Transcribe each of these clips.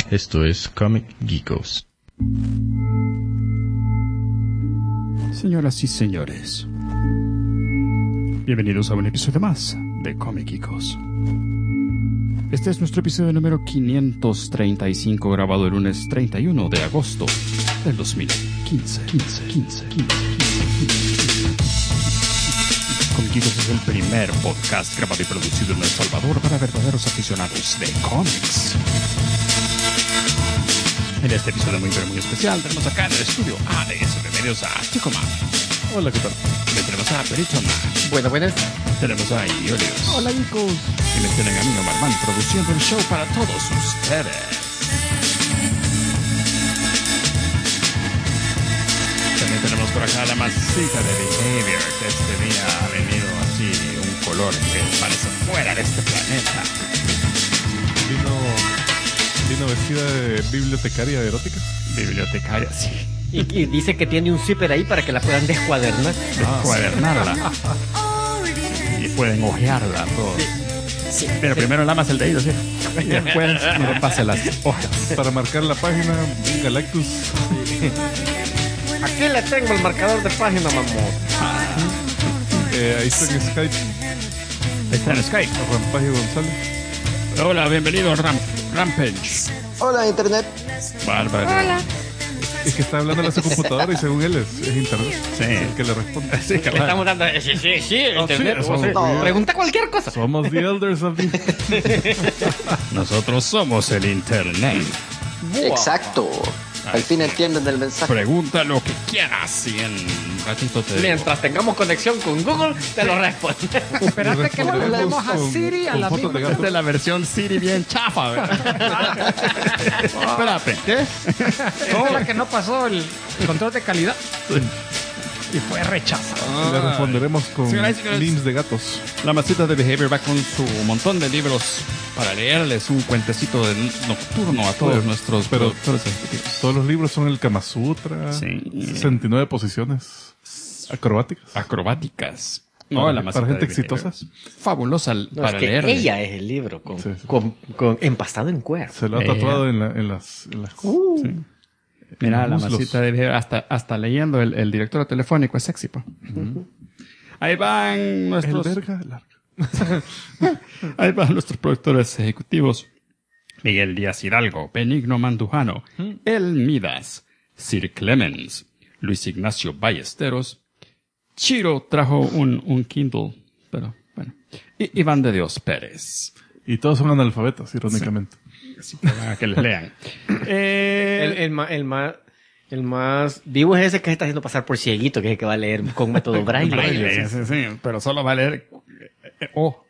Esto es Comic Geekos. Señoras y señores, bienvenidos a un episodio más de Comic Geekos. Este es nuestro episodio número 535, grabado el lunes 31 de agosto del 2015. Comic Geekos es el primer podcast grabado y producido en El Salvador para verdaderos aficionados de cómics. En este episodio muy especial tenemos acá en el estudio ADSB Medios a Chico Man. Hola, ¿qué tal? Le tenemos a Perito Man. Buenas. Tenemos a Iolios. Hola, chicos. Y me tienen a mí, Omar Man, produciendo el show para todos ustedes. También tenemos por acá la masita de Behavior, que este día ha venido así, un color que parece fuera de este planeta. Vino vestida de bibliotecaria erótica. Bibliotecaria, sí. Y dice que tiene un zipper ahí para que la puedan descuadernar. Descuadernarla. Y pueden ojearla todo. Sí. Pero primero lamas el dedo, ¿sí? Y después me pase las hojas. Para marcar la página, Galactus. Aquí le tengo el marcador de página, mamón. Ahí está en Skype. Ahí está en Skype. Rampage González. Hola, bienvenido Rampage. Hola, Internet. Bárbaro. Hola. Es que está hablando a su computadora y según él es Internet. Sí. El que le responde. Sí, Le cabal. estamos dando... Sí, internet. sí, eso. No, pregunta cualquier cosa. Somos the elders of the... Nosotros somos el Internet. Exacto. Al fin entienden el mensaje. Pregunta lo que quieras y en un ratito te digo. Mientras tengamos conexión con Google, te lo respondo. Espérate que le hablemos a Siri a la fotos de misma. gatos. Esta es la versión Siri bien chafa, ¿verdad? Espérate. ¿Qué? Esta es la que no pasó el control de calidad. Y fue rechazada. Le responderemos con Señoras y señores. memes de gatos. La masita de Behavior va con su montón de libros para leerles un cuentecito de nocturno a todos nuestros pero- productores ejecutivos. Todos los libros son el Kama Sutra. Sí. 69 posiciones acrobáticas. Acrobáticas. Para- La masita para gente de Behavior. exitosa. Fabulosa No, para es que leer. ella es el libro con Sí. empastado en cuero. Se lo ha tatuado en las Sí. Mira, la muslos. masita de Behavior, hasta leyendo el directorio telefónico es sexy, po. Ahí van el nuestros... verga larga. Ahí van nuestros productores ejecutivos. Miguel Díaz Hidalgo, Benigno Mandujano, El Midas, Sir Clemens, Luis Ignacio Ballesteros. Chiro trajo un Kindle, pero bueno. Y Iván de Dios Pérez. Y todos son analfabetas, irónicamente. Así que van a que les lean. El más vivo es ese que se está haciendo pasar por cieguito, que es el que va a leer con método braille. Braille, sí, pero solo va a leer O.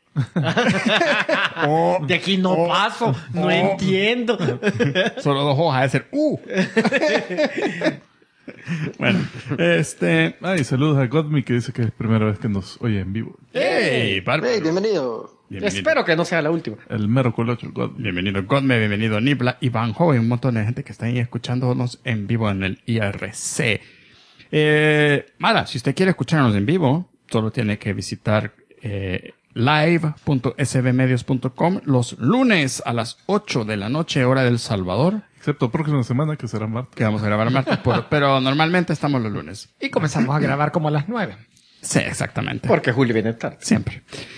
De aquí no paso, no entiendo. Solo dos hojas de ser Bueno, Y saludos a Godmi, que dice que es la primera vez que nos oye en vivo. ¡Hey! Bárbaro. Hey, bienvenido. Bienvenido. Espero que no sea la última. El mero colocho, Godmi. Bienvenido Godme, bienvenido Nibla, Iván Joven, un montón de gente que está ahí escuchándonos en vivo en el IRC. Mara, si usted quiere escucharnos en vivo, solo tiene que visitar live.sbmedios.com los lunes a las 8 de la noche, hora del Salvador, Excepto próxima semana, que será martes. que vamos a grabar martes, pero normalmente estamos los lunes. Y comenzamos a grabar como a las 9. Sí, exactamente. Porque Julio viene tarde. Siempre.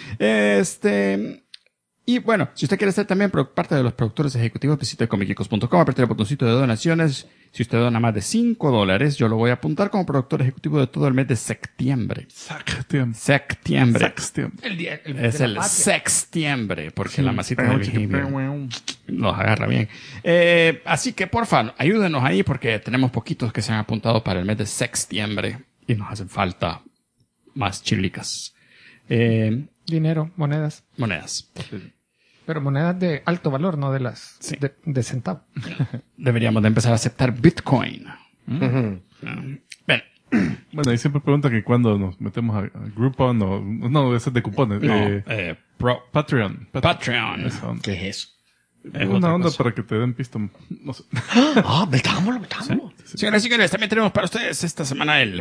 Y bueno, si usted quiere ser también parte de los productores ejecutivos, visite comicgeekos.com, apriete el botoncito de donaciones. Si usted dona más de $5, yo lo voy a apuntar como productor ejecutivo de todo el mes de septiembre. Septiembre. El día Es de la el patria. sextiembre, porque la masita de Behavior nos agarra bien. Así que, porfa, ayúdenos ahí porque tenemos poquitos que se han apuntado para el mes de septiembre y nos hacen falta más chilicas. Dinero, monedas. Monedas. Pero monedas de alto valor, no de las Sí. de centavo. Deberíamos de empezar a aceptar Bitcoin. Bueno, Bueno, ahí siempre pregunta que cuando nos metemos a Groupon o... No, ese es de cupones. Patreon. Patreon. Esa onda. ¿Qué es eso? Es Una otra onda cosa. para que te den pisto. No sé. Metámoslo. Señoras y señores, también tenemos para ustedes esta semana el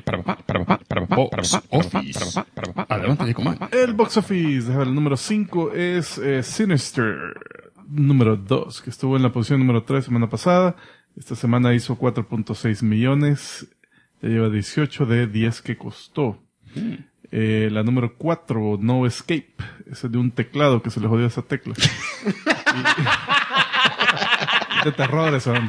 Adelante, Chico Man. El box office, el número 5 es Sinister. número 2, que estuvo en la posición número 3 semana pasada. Esta semana hizo 4.6 millones. Ya lleva 18 de 10 que costó. La número 4, No Escape. Esa es de un teclado que se le jodió esa tecla. De terror eso. Y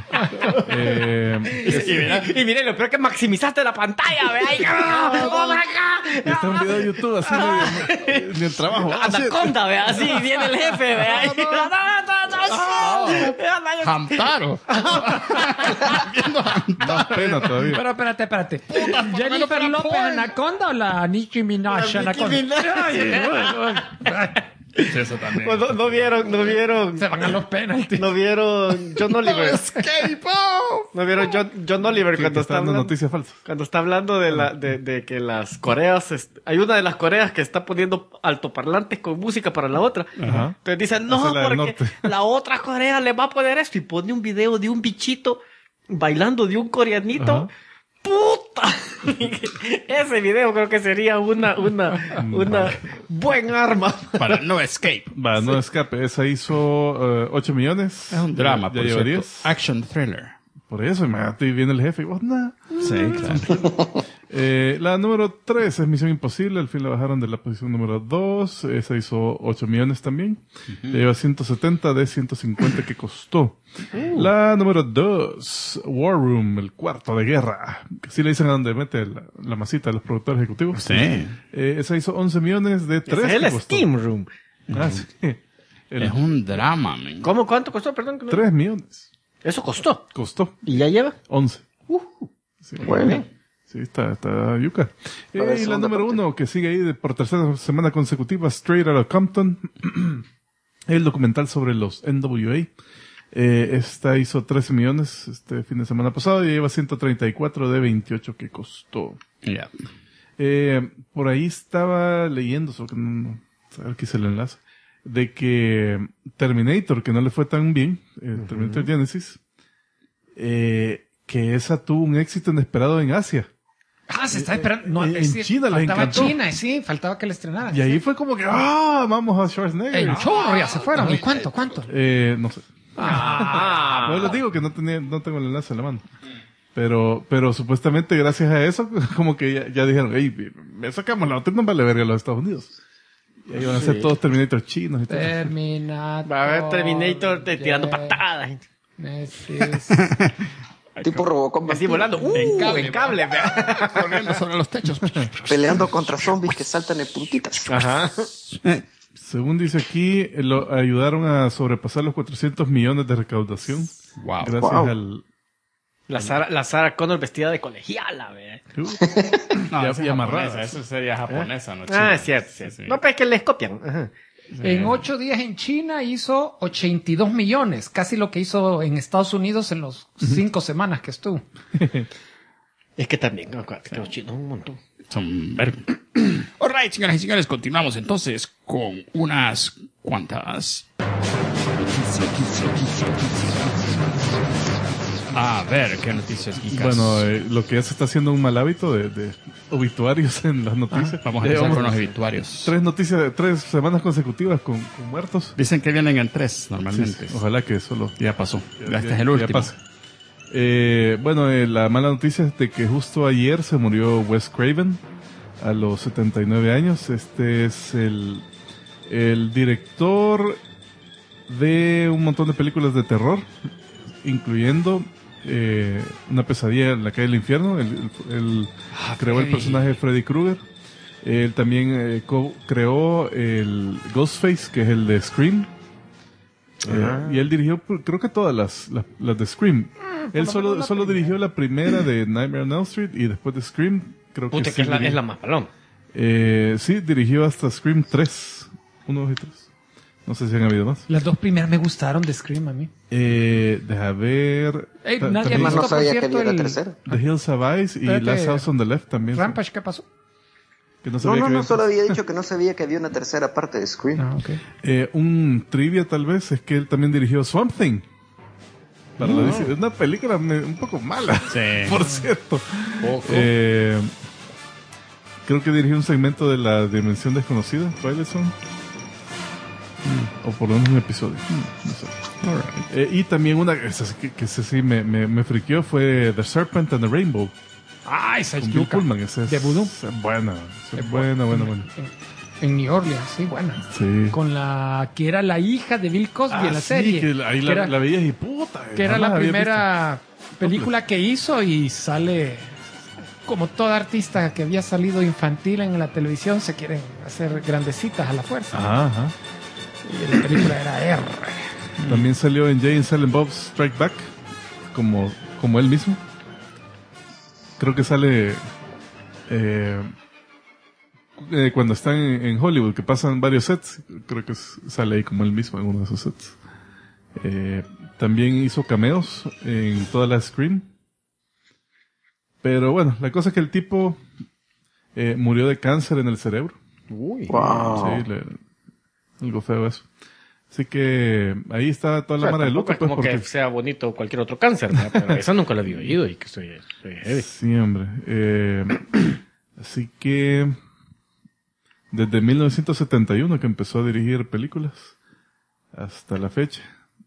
mira, lo peor que maximizaste la pantalla, ¿ve? Está un video de YouTube así ni el trabajo. Anaconda, ¿ve? Así viene el jefe, ¿ve? Hamtaro. Da pena todavía. Pero espérate. ¿Jennifer López Anaconda o la Nicki Minaj Anaconda? Eso también. No vieron. Se van a los penaltis. No vieron John Oliver. No vieron John Oliver cuando está dando hablando. noticias falsas. Cuando está hablando de que las Coreas, hay una de las Coreas que está poniendo altoparlantes con música para la otra. Ajá. Entonces dicen, no, Esa es la del porque norte. la otra Corea le va a poner esto. Y pone un video de un bichito bailando de un coreanito. Ajá. ¡Puta! Ese video creo que sería una buen arma. Para No Escape. Va, No Escape. Esa hizo 8 millones. Es un drama, Ya por lleva cierto. 10. Action thriller. Por eso, imagínate, y viene el jefe y vos, nada. Sí, claro. La número 3 es Misión Imposible. Al fin la bajaron de la posición número 2. Esa hizo 8 millones también. Ya lleva 170 de 150 que costó. La número 2, War Room, el cuarto de guerra. Así le dicen a donde mete la masita de los productores ejecutivos. Sí. Esa hizo 11 millones de 3 Ese es que el costó. Steam Room. Ah, sí. Es un drama, man. ¿Cómo? ¿Cuánto costó? Perdón. 3 millones. Eso costó. Costó ¿Y ya lleva? 11. Sí. Bueno. Sí, está yuca. A ver, Y la segunda número parte. 1, que sigue ahí por tercera semana consecutiva, Straight Outta Compton. El documental sobre los NWA. Esta hizo 13 millones este fin de semana pasado y lleva 134 de 28 que costó. Ya. Por ahí estaba leyendo, solo que no, a ver qué es el enlace, de que Terminator, que no le fue tan bien, Terminator Genesis, que esa tuvo un éxito inesperado en Asia. Ah, se está esperando. No, en es decir, China les faltaba encantó. China, sí, faltaba que le estrenaran. Y ahí fue como que, vamos a Schwarzenegger. El chorro ya se fueron. ¿Y cuánto? No sé. No les digo que no tengo el enlace en la mano. Pero supuestamente gracias a eso, como que ya dijeron, hey, sacamos la otra, no vale verga a los Estados Unidos. Y ahí van a ser todos Terminator chinos y todo. Terminator. Va a haber Terminator tirando patadas. Tipo Robocop. Así volando. En cable. Vea. Corriendo sobre los techos. Peleando contra zombies que saltan en puntitas. Ajá. Según dice aquí, lo ayudaron a sobrepasar los 400 millones de recaudación. Wow. Gracias Wow. al... La Sarah Connor vestida de colegiala, vea. No, y amarrada. Eso sería japonesa, ¿no? Ah, es cierto. Sí. No, pero es que les copian. Ajá. En 8 días en China hizo 82 millones, casi lo que hizo en Estados Unidos en los 5 semanas que estuvo. Es que también, acuérdate que los chinos un montón. Son verga. Alright, señoras y señores, continuamos entonces con unas cuantas. A ver, ¿qué noticias geekas? Bueno, lo que ya se está haciendo un mal hábito de obituarios en las noticias. Vamos a empezar con los obituarios. 3 semanas consecutivas con muertos. Dicen que vienen en 3 normalmente. Sí, ojalá que solo Ya pasó. ya- Este es el ya último. pase. La mala noticia es de que justo ayer se murió Wes Craven a los 79 años. Este es el director de un montón de películas de terror, incluyendo Una pesadilla en la calle del infierno. Él creó el Freddy. personaje de Freddy Krueger. Él también creó el Ghostface, que es el de Scream. Y él dirigió, creo que todas las de Scream. Él solo dirigió la primera de Nightmare on Elm Street y después de Scream, creo que Puta, sí que es dirigió. la más paloma. Sí, dirigió hasta Scream 3. 1, 2 y 3. No sé si han habido más. Las 2 primeras me gustaron de Scream a mí. Deja ver. Ey, Ta- nadie también Más no por sabía que cierto, había la el- tercera. The Hills Have Eyes y Espérate. Last House on the Left también. Rampage, ¿qué pasó? Que no sabía que había Solo había dicho que no sabía que había una tercera parte de Scream. Ah, ok. un trivia tal vez es que él también dirigió Swamp Thing. Para la DC. Es una película un poco mala, Sí. por cierto. Creo que dirigió un segmento de La Dimensión Desconocida, Twilight Zone. O por lo menos un episodio. No sé. Y también una que ese sí me friqueó fue The Serpent and the Rainbow. Ah, esa Con es Bill yuca. Pullman. Esa es De Voodoo. esa es buena. Esa es buena. En New Orleans, sí, buena. Sí. Con la que era la hija de Bill Cosby en la sí, serie. que ahí que era, la veías y puta. que era jamás la había primera película que hizo y sale como toda artista que había salido infantil en la televisión, se quieren hacer grandecitas a la fuerza. visto. Ajá. Y la película era R. También salió en Jay and Silent Bob's Strike Back como él mismo. Creo que sale cuando están en Hollywood, que pasan varios sets. Creo que sale ahí como él mismo en uno de esos sets. También hizo cameos en toda la Scream. Pero bueno, la cosa es que el tipo murió de cáncer en el cerebro. Uy. Wow. Sí, algo feo eso. Así que ahí está toda la mara de luto. Es como que sea bonito cualquier otro cáncer, ¿verdad? Pero esa nunca la había oído y que soy heavy. Sí, hombre. Así que desde 1971 que empezó a dirigir películas hasta la fecha.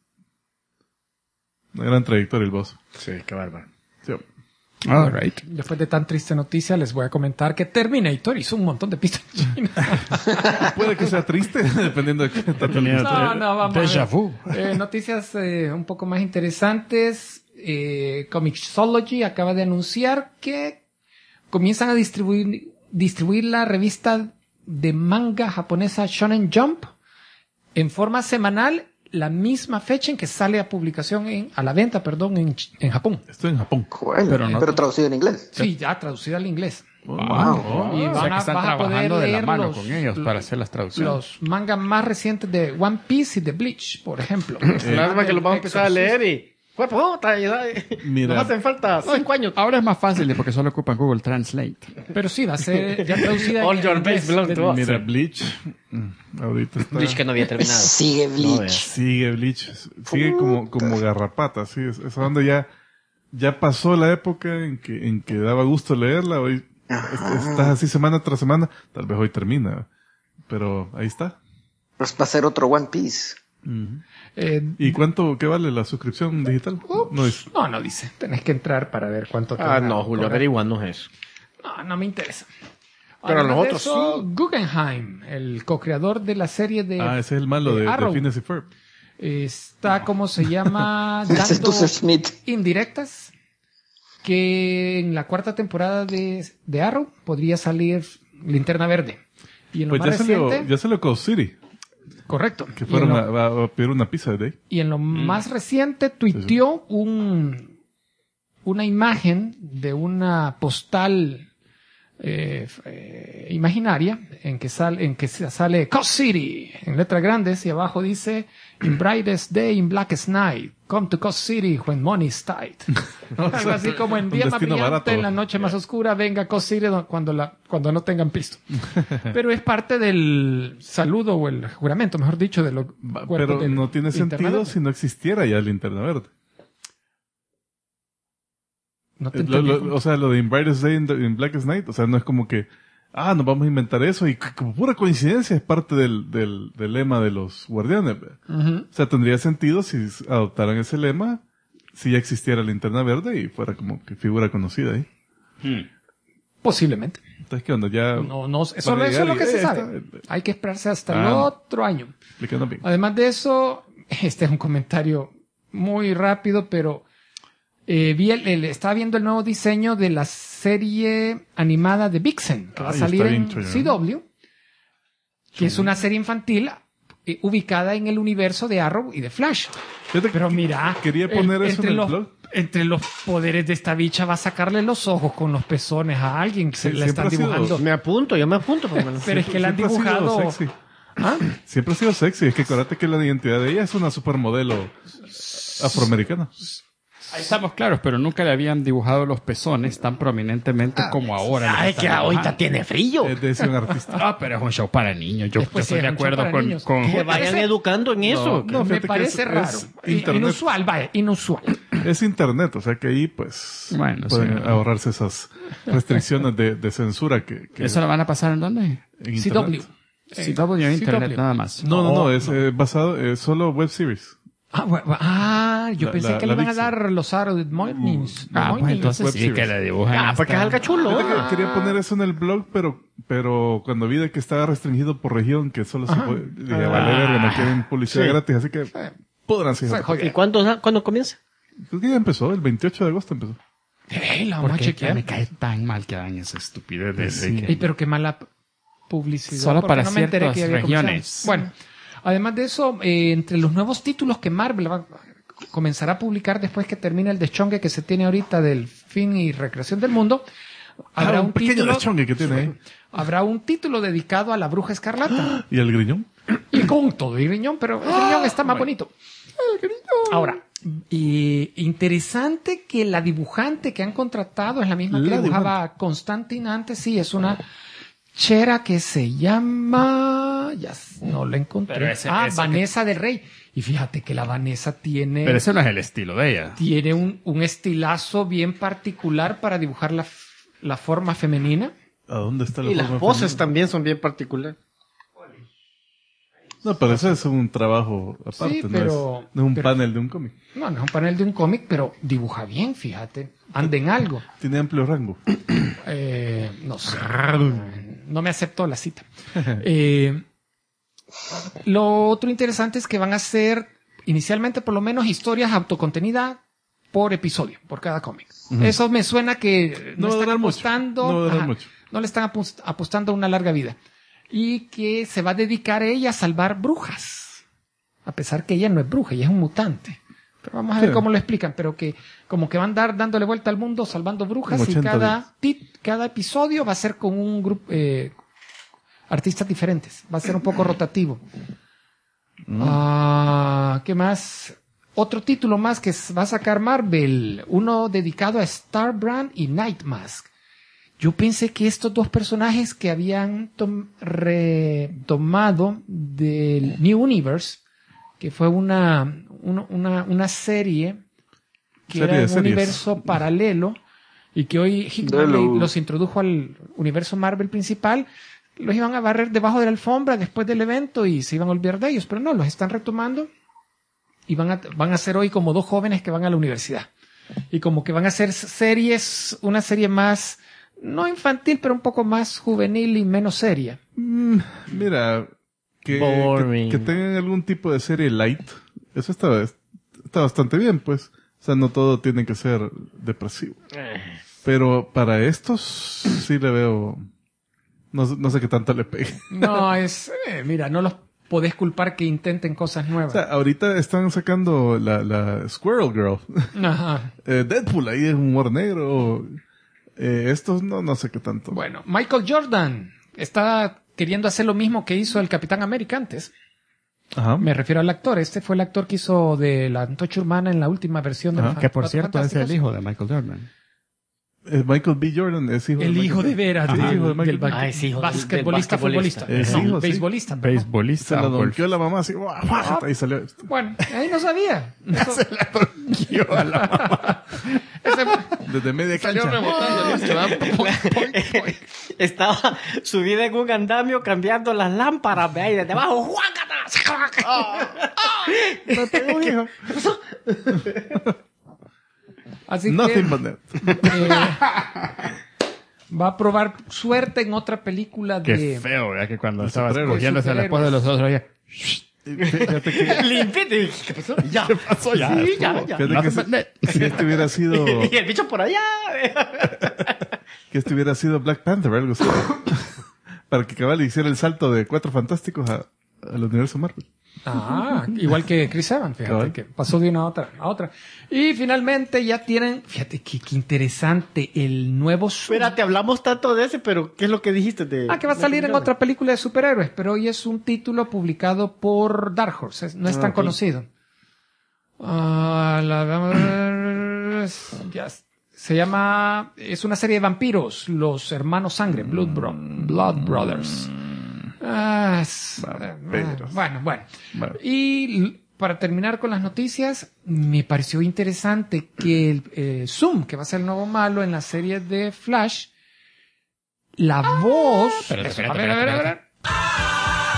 Una gran trayectoria el boss. Sí, qué bárbaro. Sí. All right. Después de tan triste noticia, les voy a comentar que Terminator hizo un montón de pistas en China. Puede que sea triste, dependiendo de qué tanto Tenía- No, vamos a Déjà ver. vu. Noticias un poco más interesantes. Comixology acaba de anunciar que comienzan a distribuir la revista de manga japonesa Shonen Jump en forma semanal, la misma fecha en que sale a publicación a la venta, en Japón. Estoy en Japón. Bueno, pero traducido en inglés. Sí, ya traducida al inglés. Wow. Y O sea que están vas a poder trabajando de la leer mano con ellos para hacer las traducciones. Los mangas más recientes de One Piece y de Bleach, por ejemplo. Lástima que lo vamos a empezar a leer y... ¡Fue puta! Mira. Nos hacen falta 5 años. Ahora es más fácil porque solo ocupan Google Translate. Pero sí, va a ser ya traducida All en your inglés. base belong to us. Mira, Bleach. Ahorita está... Bleach que no había terminado. Sigue Bleach. Sigue Bleach. Sigue como garrapata. Sí, esa onda ya pasó la época en que daba gusto leerla. Hoy estás así semana tras semana. Tal vez hoy termina. Pero ahí está. Pues va a ser otro One Piece. ¿Y qué vale la suscripción digital? No dice. No dice. Tenés que entrar para ver cuánto te Ah, van a no, Julio, cobrar. averiguanos eso. No me interesa. Pero Además de nosotros eso, sí. Guggenheim, el co-creador de la serie de Ese es el malo de Arrow, Phineas y Ferb. está, ¿cómo se llama? Ese es Dando Tucer Smith. indirectas que en la 4ª temporada de Arrow podría salir Linterna Verde. Y en lo Pues más reciente, ya salió Coast City. correcto. Que Y en fueron lo- a pedir una pizza de ahí. Y en lo más reciente tuiteó una imagen de una postal imaginaria en que sale Coast City en letras grandes y abajo dice In brightest day, in blackest night, come to Coast City when money is tight. Algo así como en un día más destino brillante, barato. en la noche más oscura, venga a Coast City cuando no tengan pisto. Pero es parte del saludo o el juramento, mejor dicho, de los cuerpos Pero del no tiene Linterna sentido Verde. si no existiera ya Linterna Verde. No te entendí. O sea, lo de In Brightest Day, in Blackest Night, o sea, no es como que, nos vamos a inventar eso y como pura coincidencia es parte del lema de los guardianes. Ujú. O sea, tendría sentido si adoptaran ese lema, si ya existiera Linterna Verde y fuera como que figura conocida ahí. Posiblemente. Entonces, ¿qué onda? Ya No, eso van a es lo llegar que y, se está sabe. Hay que esperarse hasta el Ah. otro año. explicando bien. Además de eso, este es un comentario muy rápido, pero estaba viendo el nuevo diseño de la serie animada de Vixen, que va a Ay, salir está bien en chulo, ¿no? CW, que es una serie infantil ubicada en el universo de Arrow y de Flash. Fíjate Pero que mira, quería poner eso en el blog. entre los poderes de esta bicha va a sacarle los ojos con los pezones a alguien que se Sí, la están siempre ha sido- dibujando. Yo me apunto. Por lo menos. Pero es que la han Siempre ha sido dibujado. sexy. ¿Ah? Siempre ha sido sexy. Es que acuérdate que la identidad de ella es una supermodelo afroamericana. Ahí estamos claros, pero nunca le habían dibujado los pezones tan prominentemente como ahora. Ay, que ahorita tiene frío. Es de un artista. Ah, pero es un show para niños. Yo Después estoy sí, de es un show acuerdo para niños. con Que vayan parece- educando en eso. No, Me fíjate que parece es raro. internet. Inusual, vaya, inusual. Es internet, o sea que ahí pues Bueno, pueden sí. ahorrarse esas restricciones de censura que ¿Eso lo van a pasar en dónde? en CW. internet. CW en internet, CW. nada más. No, es basado, solo web series. Yo pensé que le iban a Dixon. dar los Saturday Mornings. Pues entonces web sí series. que le dibujan. Porque es algo chulo. Fíjate que quería poner eso en el blog, pero cuando vi de que estaba restringido por región, que solo se puede, dije, vale, verga, no quieren publicidad Sí. gratis, así que podrán seguir. Fue jodido. ¿Y cuándo comienza? Creo que ya empezó, el 28 de agosto empezó. La vamos a Porque chequear. me cae tan mal que hagan esa estupidez de que- Ey, pero qué mala publicidad. Solo porque para no me enteré ciertas que había regiones. comenzado. Bueno, además de eso, entre los nuevos títulos que Marvel comenzará a publicar después que termine el deschongue que se tiene ahorita del fin y recreación del mundo, habrá un pequeño título, lechongue que tiene ahí. habrá un título dedicado a la Bruja Escarlata. ¿Y el griñón? Y con todo el Griñón, pero el Griñón está más bonito. Ahora, interesante que la dibujante que han contratado es la misma que La dibujaba Constantine antes. Sí, es una chera que se llama... Ya no la encontré. Pero ese Vanessa del Rey. Y fíjate que la Vanessa tiene... Pero ese no es el estilo de ella. Tiene un estilazo bien particular para dibujar la forma femenina. ¿A dónde está la Y las forma voces femenina? también son bien particulares. No, pero eso es un trabajo aparte, Sí, no pero- es un pero- panel de un cómic. No, no es un panel de un cómic, pero dibuja bien, fíjate. Anda en algo. Tiene amplio rango. No sé. No me aceptó la cita. Lo otro interesante es que van a ser, inicialmente por lo menos, historias autocontenidas por episodio, por cada cómic. Eso me suena que No no va a están durar mucho. apostando, No va a durar mucho. no le están apostando a una larga vida. Y que se va a dedicar ella a salvar brujas. A pesar que ella no es bruja, ella es un mutante. Pero vamos a ver Sí. cómo lo explican. Pero que como que van a andar dándole vuelta al mundo salvando brujas Como y 80 cada episodio va a ser con un grupo artistas diferentes. Va a ser un poco rotativo. ¿Qué más? Otro título más que va a sacar Marvel. Uno dedicado a Starbrand y Nightmask. Yo pensé que estos dos personajes que habían retomado del New Universe, que fue una serie que Serie era de un series. universo paralelo y que hoy Hickman los introdujo al universo Marvel principal, los iban a barrer debajo de la alfombra después del evento y se iban a olvidar de ellos, pero no, los están retomando y van a ser hoy como dos jóvenes que van a la universidad y como que van a hacer una serie más, no infantil, pero un poco más juvenil y menos seria. Mira, Boring. que tengan algún tipo de serie light, eso está bastante bien, pues. O sea, no todo tiene que ser depresivo. Pero para estos sí le veo... No sé qué tanto le pegue. No, mira, no los podés culpar que intenten cosas O nuevas. sea, ahorita están sacando la Squirrel Girl. Ajá. Deadpool ahí es humor negro. Estos no sé qué tanto. Bueno, Michael Jordan está queriendo hacer lo mismo que hizo el Capitán América antes. Ajá. Me refiero al actor. Este fue el actor que hizo de la Antorcha Humana en la última versión de los Que por Cuatro cierto es el Fantásticos. hijo de Michael Jordan. Michael B. Jordan es hijo El de hijo Michael- de veras Sí, del, hijo de Michael del B. Es hijo del basquetbolista, basquetbolista. futbolista. Es No, hijo, sí. beisbolista. perdón. Beisbolista. Se la o golf. donkeó la mamá así. ¡guau! Ahí salió. Bueno, ahí no sabía. Desde media cancha. Estaba subida en un andamio cambiando las lámparas, ve ahí desde abajo. ¡Juácata! Me pegó, hijo. Así Nothing que but net. va a probar suerte en otra película Qué de... feo, ¿verdad? Que cuando De estabas superhéroes. cogiéndose a la esposa de los otros, oye, Fíjate que, Limpito. ¿Qué pasó? Ya. pasó ya? Sí, ya. fíjate que si este hubiera sido Y el bicho por allá. Black Panther o algo así. Para que cabal hiciera el salto de Cuatro Fantásticos al universo Marvel. Igual que Chris Evans, fíjate, Cabal. que pasó de una a otra. Y finalmente ya tienen, fíjate qué interesante, el nuevo Espérate, hablamos tanto de ese, pero ¿qué es lo que dijiste de...? que va a salir en otra película de superhéroes, pero hoy es un título publicado por Dark Horse, no es tan ok. conocido. Se llama, es una serie de vampiros, los hermanos sangre, Blood Brothers. Vampiros. Bueno. Bueno. Y para terminar con las noticias, me pareció interesante que el Zoom, que va a ser el nuevo malo en la serie de Flash, la voz... Espérate, A ver.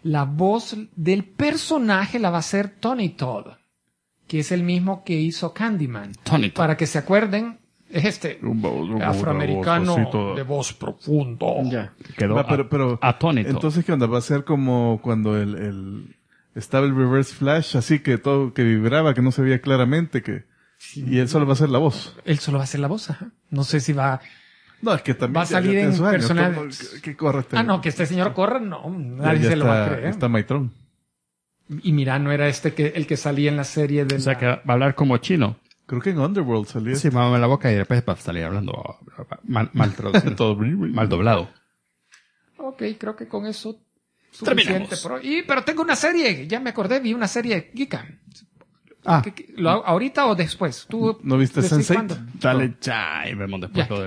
la voz del personaje la va a hacer Tony Todd, que es el mismo que hizo Candyman. Tony Todd. Para que se acuerden, es afroamericano vocecito. de voz profundo. Ya. Quedó Va, pero atónito. entonces, ¿qué onda? Va a ser como cuando estaba el Reverse Flash, así que todo, que vibraba, que no se veía claramente, y él solo va a ser la voz. Él solo va a hacer la voz, ajá. No sé si va... No, es que también Va a salir ya tiene en sus años. personal- ¿Cómo que corre este? que este señor corra, no, Ya nadie se lo va a está, creer. está Maitron. Y mira, no era el que salía en la serie de O sea que va a hablar como chino. Creo que en Underworld salía. Sí, mamá en la boca y después va a salir hablando mal traducido. Todo Mal doblado. Ok, creo que con eso Terminamos. suficiente. Pero tengo una serie, ya me acordé, vi una serie Geeka. Ah, ¿Lo hago ahorita o después? ¿Tú ¿No viste decís Sense8? cuándo? dale ya y vemos después Ya. lo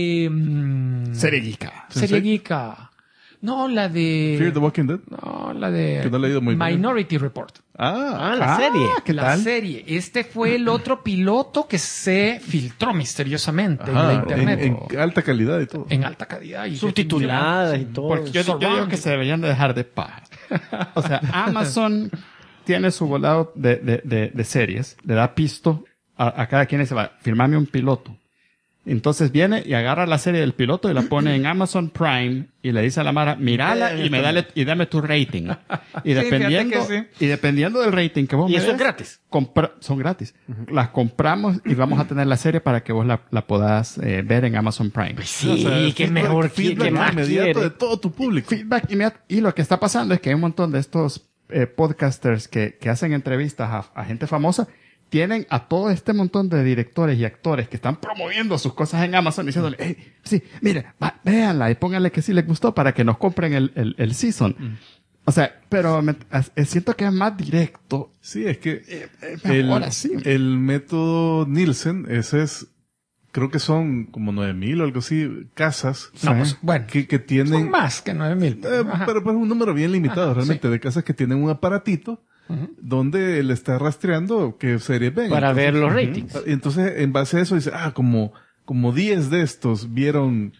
del otro. Serie Geeka. Serie Geeka. No, la de... Fear the Walking Dead. No, la de... Que no he leído muy bien. Minority Report. Ah, La serie. ¿Qué La tal? serie. Este fue el otro piloto que se filtró misteriosamente en ajá, la internet. en alta calidad y todo. En alta calidad. Y Subtitulada y todo. Porque yo digo que se deberían de dejar de paja. O sea, Amazon tiene su volado de series, le da pisto a cada quien y se va, firmame un piloto. Entonces viene y agarra la serie del piloto y la pone en Amazon Prime y le dice a la Mara, mírala y dame tu rating. Y dependiendo, fíjate que y dependiendo del rating que vos Y me eso es des, gratis. son gratis. Las compramos y vamos a tener la serie para que vos la podás ver en Amazon Prime. Sí, O sea, qué feedback- mejor, feedback qué más inmediato quiere. de todo tu público. Feedback inmediato. Y lo que está pasando es que hay un montón de estos podcasters que hacen entrevistas a gente famosa, tienen a todo este montón de directores y actores que están promoviendo sus cosas en Amazon diciéndole, hey, sí, mire, véanla y pónganle que sí les gustó para que nos compren el season. O sea, pero siento que es más directo. Sí, es que mejor así. el método Nielsen, ese es, creo que son como 9,000 o algo así, casas No, pues, bueno, que son tienen, más que 9,000. pero pues un número bien limitado realmente, de casas que tienen un aparatito donde le está rastreando qué series ven. Para Entonces, ver los ratings. Entonces, en base a eso dice, como 10 de estos vieron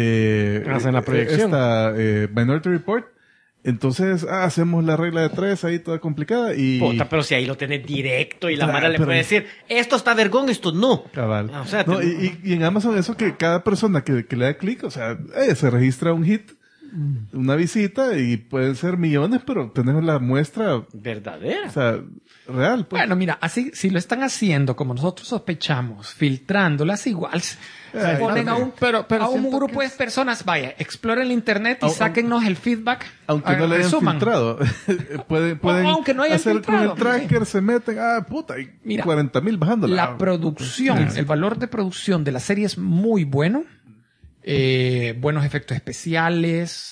Hacen la proyección. esta Minority Report, entonces hacemos la regla de 3 ahí toda complicada y... Puta, pero si ahí lo tenés directo y la Claro, Mara le pero- puede decir, esto está vergón, esto no. Cabal. O sea, No, y en Amazon eso que cada persona que le da clic, o sea, se registra un hit, una visita y pueden ser millones, pero tenemos la muestra, o Verdadera. sea, real. Pues. Bueno, mira, así, si lo están haciendo como nosotros sospechamos, filtrándolas igual, se ponen a un, pero a un siento grupo que de personas, vaya, exploren el internet y Au- sáquennos el feedback. Aunque no le hayan resuman. filtrado, pueden aunque no hayan hacer filtrado, con el tracker, se meten, puta, hay Mira, 40,000 bajándola. La producción, el valor de producción de la serie es muy bueno. Buenos efectos especiales.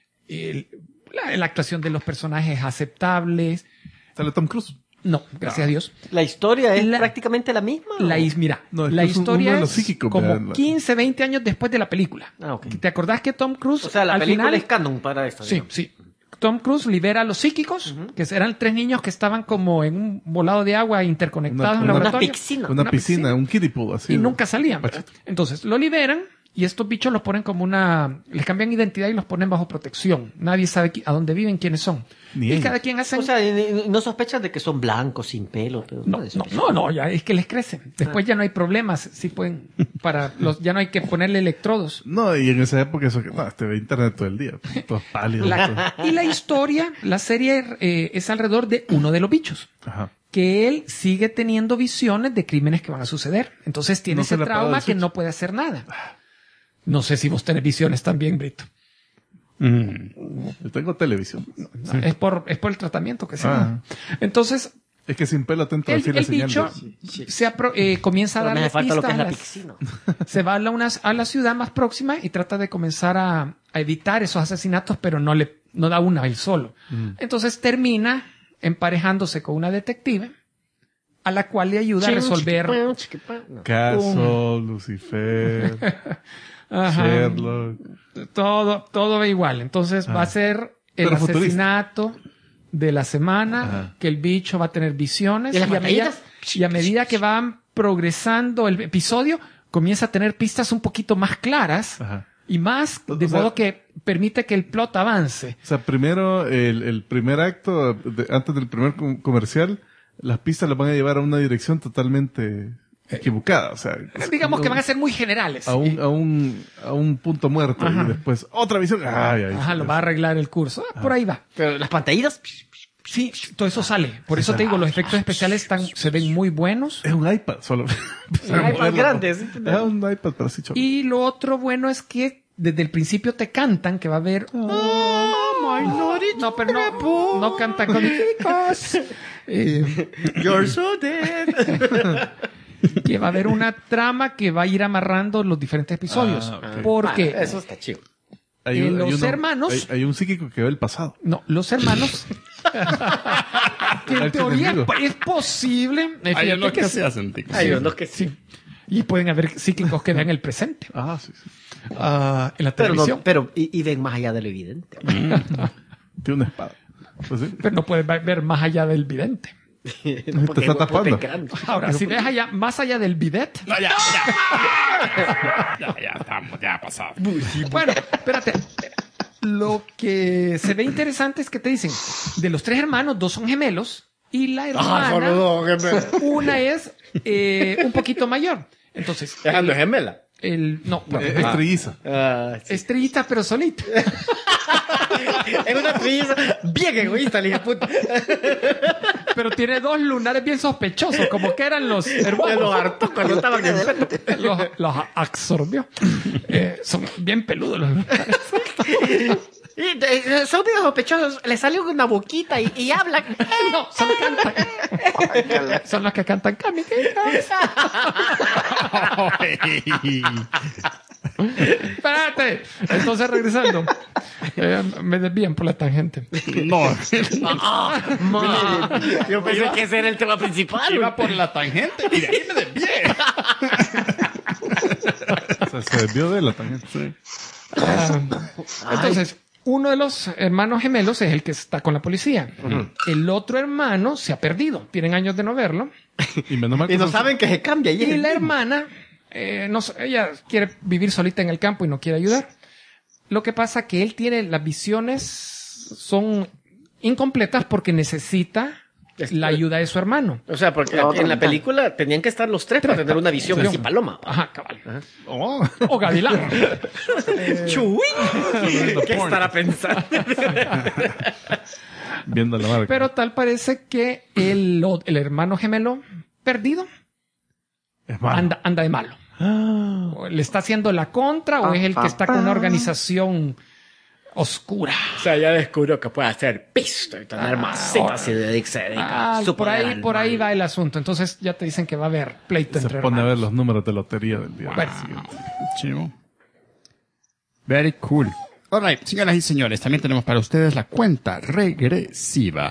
La actuación de los personajes aceptables. Sale Tom Cruise. No, gracias a Dios. La historia es La- prácticamente la misma. Mira, No, es la que es historia uno de es los psíquicos, como vean, 15, 20 años después de la película. Ah, ok. ¿Te acordás que Tom Cruise O sea, la al película final, es canon para esto. Sí, digamos. sí. Tom Cruise libera a los psíquicos, que eran 3 niños que estaban como en un volado de agua interconectados en el Una laboratorio. piscina. Una Una piscina, piscina. un kiddie pool, así. Y ¿no? nunca salían. ¿verdad? Entonces lo liberan y estos bichos los ponen como les cambian identidad y los ponen bajo protección. Nadie sabe a dónde viven, quiénes son. Ni y ellos. cada quien hace... O sea, no sospechas de que son blancos, sin pelo. Pero no, ya es que les crecen. Después ya no hay problemas, sí pueden, ya no hay que ponerle electrodos. No, y en esa época eso que, te ve internet todo el día, todos pálidos. Y la historia, la serie es alrededor de uno de los bichos. Ajá. Que él sigue teniendo visiones de crímenes que van a suceder. Entonces tiene No se ese le apaga trauma el que switch. no puede hacer nada. No sé si vos tenés visiones también, Brito. Yo tengo televisión. Es por el tratamiento que se Ah. da. Entonces, Es que sin pelo atento así la el señal. bicho comienza a Pero me darle hace falta lo que es la pistas. piscina. Se va a la ciudad más próxima y trata de comenzar a evitar esos asesinatos, pero no da una él solo. Entonces termina emparejándose con una detective a la cual le ayuda a resolver Caso, Lucifer, Ajá. Sherlock. todo va igual. Entonces va a ser el Pero futurista. asesinato de la semana, Ajá. que el bicho va a tener visiones ¿Y las y pantallitas? a medida que van progresando el episodio, comienza a tener pistas un poquito más claras Ajá. Y más, de modo que permite que el plot avance. O sea, primero, el primer acto, antes del primer comercial, las pistas las van a llevar a una dirección totalmente equivocada. O sea, Digamos que van a ser muy generales. a un punto muerto. Ajá. Y después otra visión. Ajá, lo va a arreglar el curso. Por ahí va. Pero las pantallitas... Sí, todo eso sale. Por eso te digo, los efectos especiales se ven muy buenos. Es un iPad solo. Un iPad grande. ¿Sí? Es un iPad, pero sí choco. Y lo otro bueno es que desde el principio te cantan que va a haber... No, pero no cantan con chicos. You're so dead. Que va a haber una trama que va a ir amarrando los diferentes episodios. ok. Porque Eso está chido. los hermanos... Hay un psíquico que ve el pasado. No, los hermanos... que en El teoría enemigo. es posible. Hay Fíjate unos que que se hacen ticos. Hay unos que sí. sí. Y pueden haber psíquicos que vean el presente. Ah, sí, sí. En la Pero, televisión. y ven más allá de lo evidente. Tiene una espada. Pues sí. Pero no puedes ver más allá del vidente. Porque está tapando. Ahora, si ves allá, más allá del bidet... No, ya estamos, ya ha pasado. Bueno, espérate. Lo que se ve interesante es que te dicen, de los 3 hermanos, 2 son gemelos y la hermana, una es un poquito mayor. Entonces, Dejando gemela. no, Es trilliza. Sí. estrellita pero solita. Es una trilliza bien egoísta, la hija puta. Pero tiene 2 lunares bien sospechosos, como que eran los De los hermanos. hartos cuando estaban en pedo. Los absorbió. Son bien peludos los lunares. Y son bien sospechosos. Le salió una boquita y hablan. No, son cantan. Son los que cantan Kamikazes. Espérate. Entonces, regresando. Me desvían por la tangente. No, Yo pensé que ese era el tema principal. iba por la tangente y de ahí me desvié. O sea, se desvió de la tangente. Entonces, uno de los hermanos gemelos es el que está con la policía. El otro hermano se ha perdido. Tienen años de no verlo. Y menos mal que Y no son- saben que se cambia. Y es Y el la mismo. hermana, ella quiere vivir solita en el campo y no quiere ayudar. Lo que pasa que él tiene las visiones son incompletas porque necesita la ayuda de su hermano. O sea, porque La otra en la mitad. película tenían que estar los 3 para tener una visión así paloma. Ajá, cabal. Oh. O gavilán. Chuy. ¿Qué estará pensando? Viendo la marca. Pero tal parece que el hermano gemelo perdido Es malo. anda de malo. O le está haciendo la contra o es el que está con una organización oscura. O sea, ya descubrió que puede hacer pisto y tener masitas y se dedica a su por poder ahí, al por ahí mal. va el asunto. Entonces ya te dicen que va a haber pleito Se entre pone a ver hermanos. los números de lotería del día. Bueno. Chivo. Very cool. All right, señoras y señores, también tenemos para ustedes la cuenta regresiva.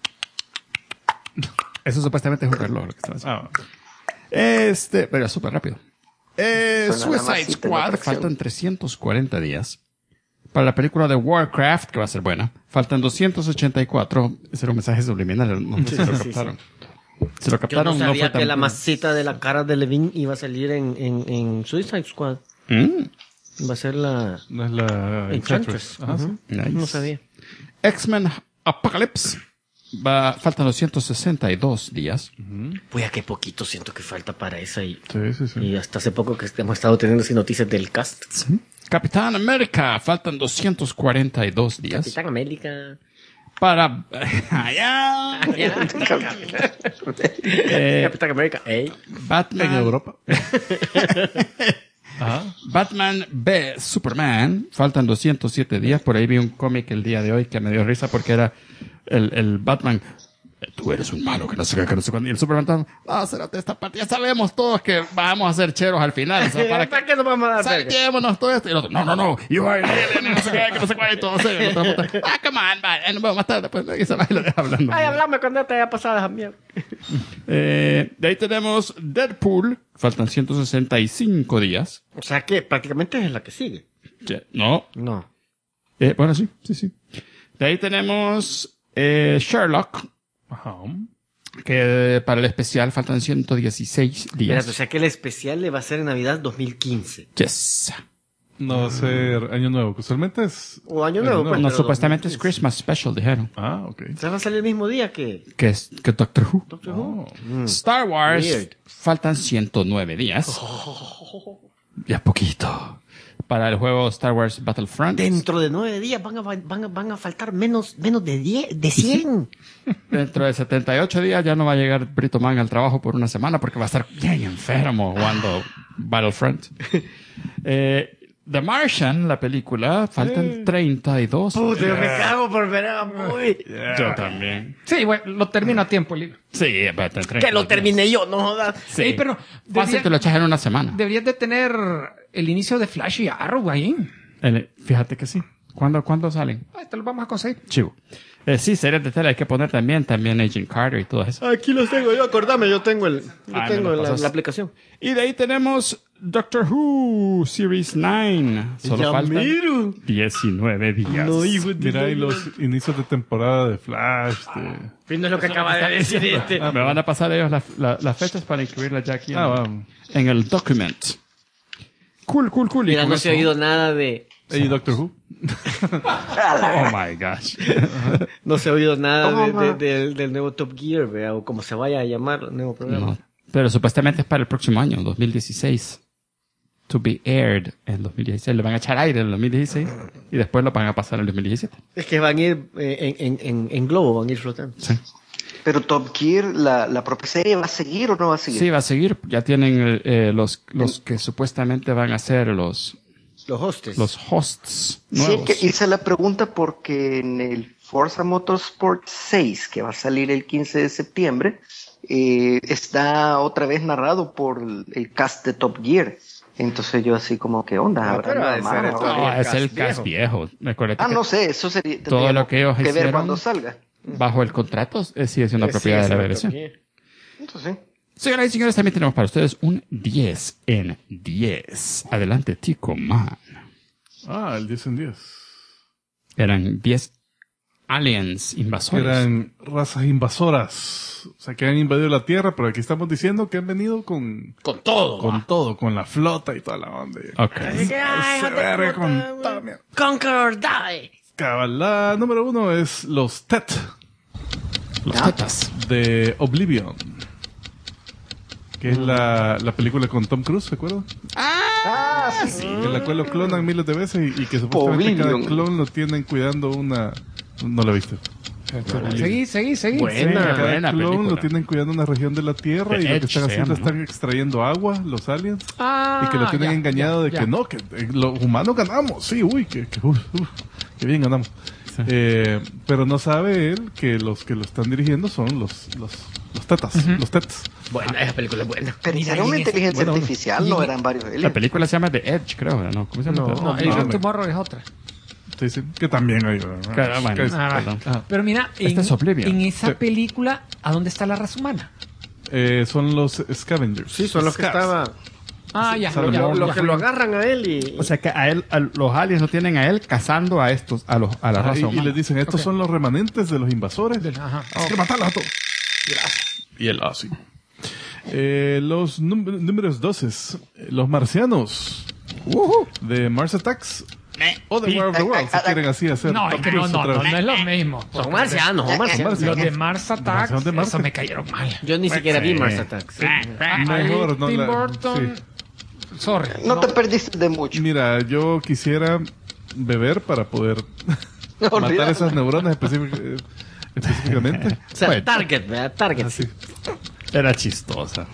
Eso supuestamente es un reloj lo que estaba haciendo. Pero súper rápido. Suena la Suicide masita en la Squad, atracción. faltan 340 días. Para la película de Warcraft, que va a ser buena, faltan 284. Ese era un mensaje subliminal, no sé si lo captaron. Se lo Yo captaron, no no fue sabía tan... que la masita de la cara de Levine iba a salir en Suicide Squad. Va a ser la No es la Enchantress. Ajá, sí. Nice. No sabía. X-Men Apocalypse. Faltan 262 días. Pues a qué poquito siento que falta para esa y Sí. y hasta hace poco que hemos estado teniendo así noticias del cast. Capitán América. Faltan 242 días. Capitán América. Para... Allá. Capitán América. Ey. Batman. En Europa. Ajá. Batman v Superman. Faltan 207 días. Por ahí vi un cómic el día de hoy que me dio risa porque era el Batman. Tú eres un malo que no sé qué, que no sé cuándo. Y el Superman, cérate esta parte. Ya sabemos todos que vamos a ser cheros al final. O sea, para ¿Para qué nos vamos a dar verga? saquémonos todo esto. Y el otro, no. You are an alien, y no sé qué, que no sé cuál. Y todo se ve. Come on, man. Nos vemos más tarde. Pues, y se va y lo deja hablando. Ay, hablame cuando te haya pasado esa mierda. De ahí tenemos Deadpool. Faltan 165 días. O sea que prácticamente es la que sigue. No. No. Bueno, sí. De ahí tenemos Sherlock. Ajá. Que para el especial faltan 116 días. Mira, o sea que el especial le va a ser en Navidad 2015. Yes. No va a ser Año Nuevo, que usualmente es... O Año Nuevo, pues. No, pero supuestamente es 2015. Christmas Special, dijeron. Ah, ok. Se va a salir el mismo día que Que Doctor Who. Doctor Who. Star Wars. Weird. Faltan 109 días. Ya poquito. Para el juego Star Wars Battlefront. Dentro de 9 días van a faltar menos de 10, de 100. Dentro de 78 días ya no va a llegar Brito Man al trabajo por una semana porque va a estar bien enfermo jugando Battlefront. The Martian, la película, faltan 32. Puta, yo me cago por ver a Moy. Yo también. Sí, bueno, lo termino a tiempo libre. Sí, faltan 32 Que lo días. terminé yo, no jodas. Sí. Ey, pero Fácil te lo echas en una semana. deberías de tener el inicio de Flash y Arrow ahí. Fíjate que sí. ¿Cuándo salen? Ay, te lo vamos a conseguir. Chivo. Sí, series de tele hay que poner también Agent Carter y todo eso. Aquí los tengo yo, acordame, yo tengo me lo pasas. la aplicación. Y de ahí tenemos Doctor Who Series 9. Solo Ya faltan miro. 19 días. No, hijo de... Mira ahí los inicios de temporada de Flash. De... No es lo que acaba de decir este. Me van a pasar ellos las fechas para incluirlas ya aquí vamos. en el document. Cool. Y Mira, con no se ha eso- oído nada de... ¿Y Doctor Who? Oh my gosh. No se ha oído nada ¿Cómo, del nuevo Top Gear, ¿vea? O como se vaya a llamar el nuevo programa. No. Pero supuestamente es para el próximo año, 2016. To be aired en 2016. Le van a echar aire en 2016 y después lo van a pasar en 2017. Es que van a ir en globo, van a ir flotando. Sí. Pero Top Gear, la propia serie, ¿va a seguir o no va a seguir? Sí, va a seguir. Ya tienen los que supuestamente van a ser los Los hosts Sí, nuevos. que hice la pregunta porque en el Forza Motorsport 6, que va a salir el 15 de septiembre, está otra vez narrado por el cast de Top Gear. Entonces yo así como, ¿qué onda? Ah, ¿Habrá pero nada ha de más? ser esto. No, el es el cast cast viejo. Acuérdate que No sé, eso sería Todo tendríamos lo que ellos ver hicieron- cuando salga. bajo el contrato sigue siendo propiedad de la BBC. Entonces, Señoras y señores, también tenemos para ustedes un 10 en 10. Adelante, Tico Man. El 10 en 10. Eran 10 aliens invasores. Eran razas invasoras. O sea, que han invadido la Tierra, pero aquí estamos diciendo que han venido con todo, con la flota y toda la onda. Ok. Se verga con toda mierda. Conquer or die. Cabal, la número 1 es los Tet Los tetas. de Oblivion. Que es la película con Tom Cruise, ¿se acuerdan? sí. En la cual lo clonan miles de veces y que supuestamente cada Oblivion. clon lo tienen cuidando una... No lo viste. Seguí. Buena. Cada buena clon película. lo tienen cuidando una región de la Tierra y lo que Edge están se haciendo llama, ¿no? están extrayendo agua, los aliens. Ah, Y que lo tienen ya, engañado ya. de que no, que los humanos ganamos. Sí, uy, que bien ganamos. Pero no sabe él que los que lo están dirigiendo son los tetas, los tets. Buena, esa película es buena. pero Mira, era una y en ese- inteligencia bueno, artificial, y no en- eran varios La aliens. película se llama The Edge, creo, ¿no? ¿Cómo se llama? No, el no, Return no. Tomorrow es otra. Sí, sí, que también hay. ¿verdad? Claro, bueno, Que es- perdón. Pero mira, Esta es Oblivion. en esa Sí. película, ¿a dónde está la raza humana? son los Scavengers. Sí, son los que Scavs. estaban. Ah, ya. Salomón. ya, Los ya. que lo agarran a él y... O sea que a los aliens lo tienen a él cazando a la raza Y humana. les dicen, estos Ok. son los remanentes de los invasores. Ajá. Hay que matarlos a todos. Y él así. Los números 12. Los marcianos. De Mars Attacks. O de War of the Worlds, si quieren así hacer. No, es que no Tom Cruise otra vez. es lo mismo. Son marcianos, son marcianos. Los de Mars Attacks, Son de Mars. eso me cayeron mal. Yo ni siquiera vi Mars Attacks. Mejor, no Tim la- Burton, sorry. No te perdiste de mucho. Mira, yo quisiera beber para poder matar Olvídalo. esas neuronas específicamente. O sea, Target, ¿verdad? Target. Así. Era chistosa.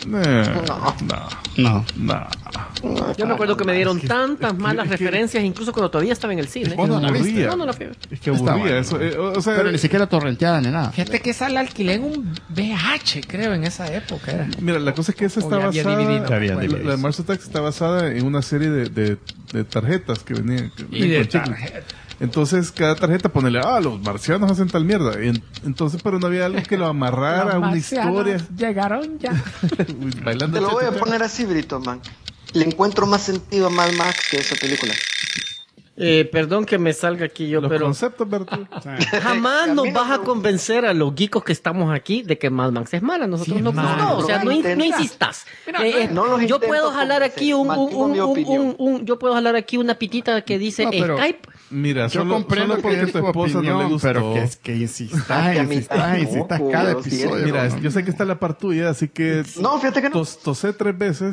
No. Yo me acuerdo que me dieron tantas malas es que- referencias, incluso cuando todavía estaba en el cine. que aburría. No, no la fui a ver. Es que Está aburría bueno. eso. O sea, Pero ni siquiera torrenteada ni nada. Fíjate que esa la alquilé en un VH, creo, en esa época. Era. mira, la cosa es que esa está O ya había basada. DVD, Había la, DVDs. la de Mars Attacks está basada en una serie de tarjetas que venían. que Y venían de con chicle. tarjeta. Entonces, cada tarjeta ponele, los marcianos hacen tal mierda. Entonces, pero no había algo que lo amarrara a Los una marcianos historia. Llegaron ya. Uy, bailando. Te lo voy a cha-cha-cha. poner así, Brito, man. Le encuentro más sentido a Mad Max que esa película. Perdón que me salga aquí yo, Los pero conceptos, Berto. jamás nos vas a convencer a los geekos que estamos aquí de que Mad Max es mala. Nosotros Sí, no, mala. o sea, no insistas. Mira, no los Yo intento puedo jalar aquí yo puedo jalar aquí una pitita que dice No, pero- Skype. Mira, Yo solo comprendo porque que es tu tu esposa no le opinión, gustó. pero que es que insistas A mí tampoco, cada lo siento. episodio. Mira, ¿no? yo sé que está la par tuya, así que No, fíjate que no. tosé 3 veces.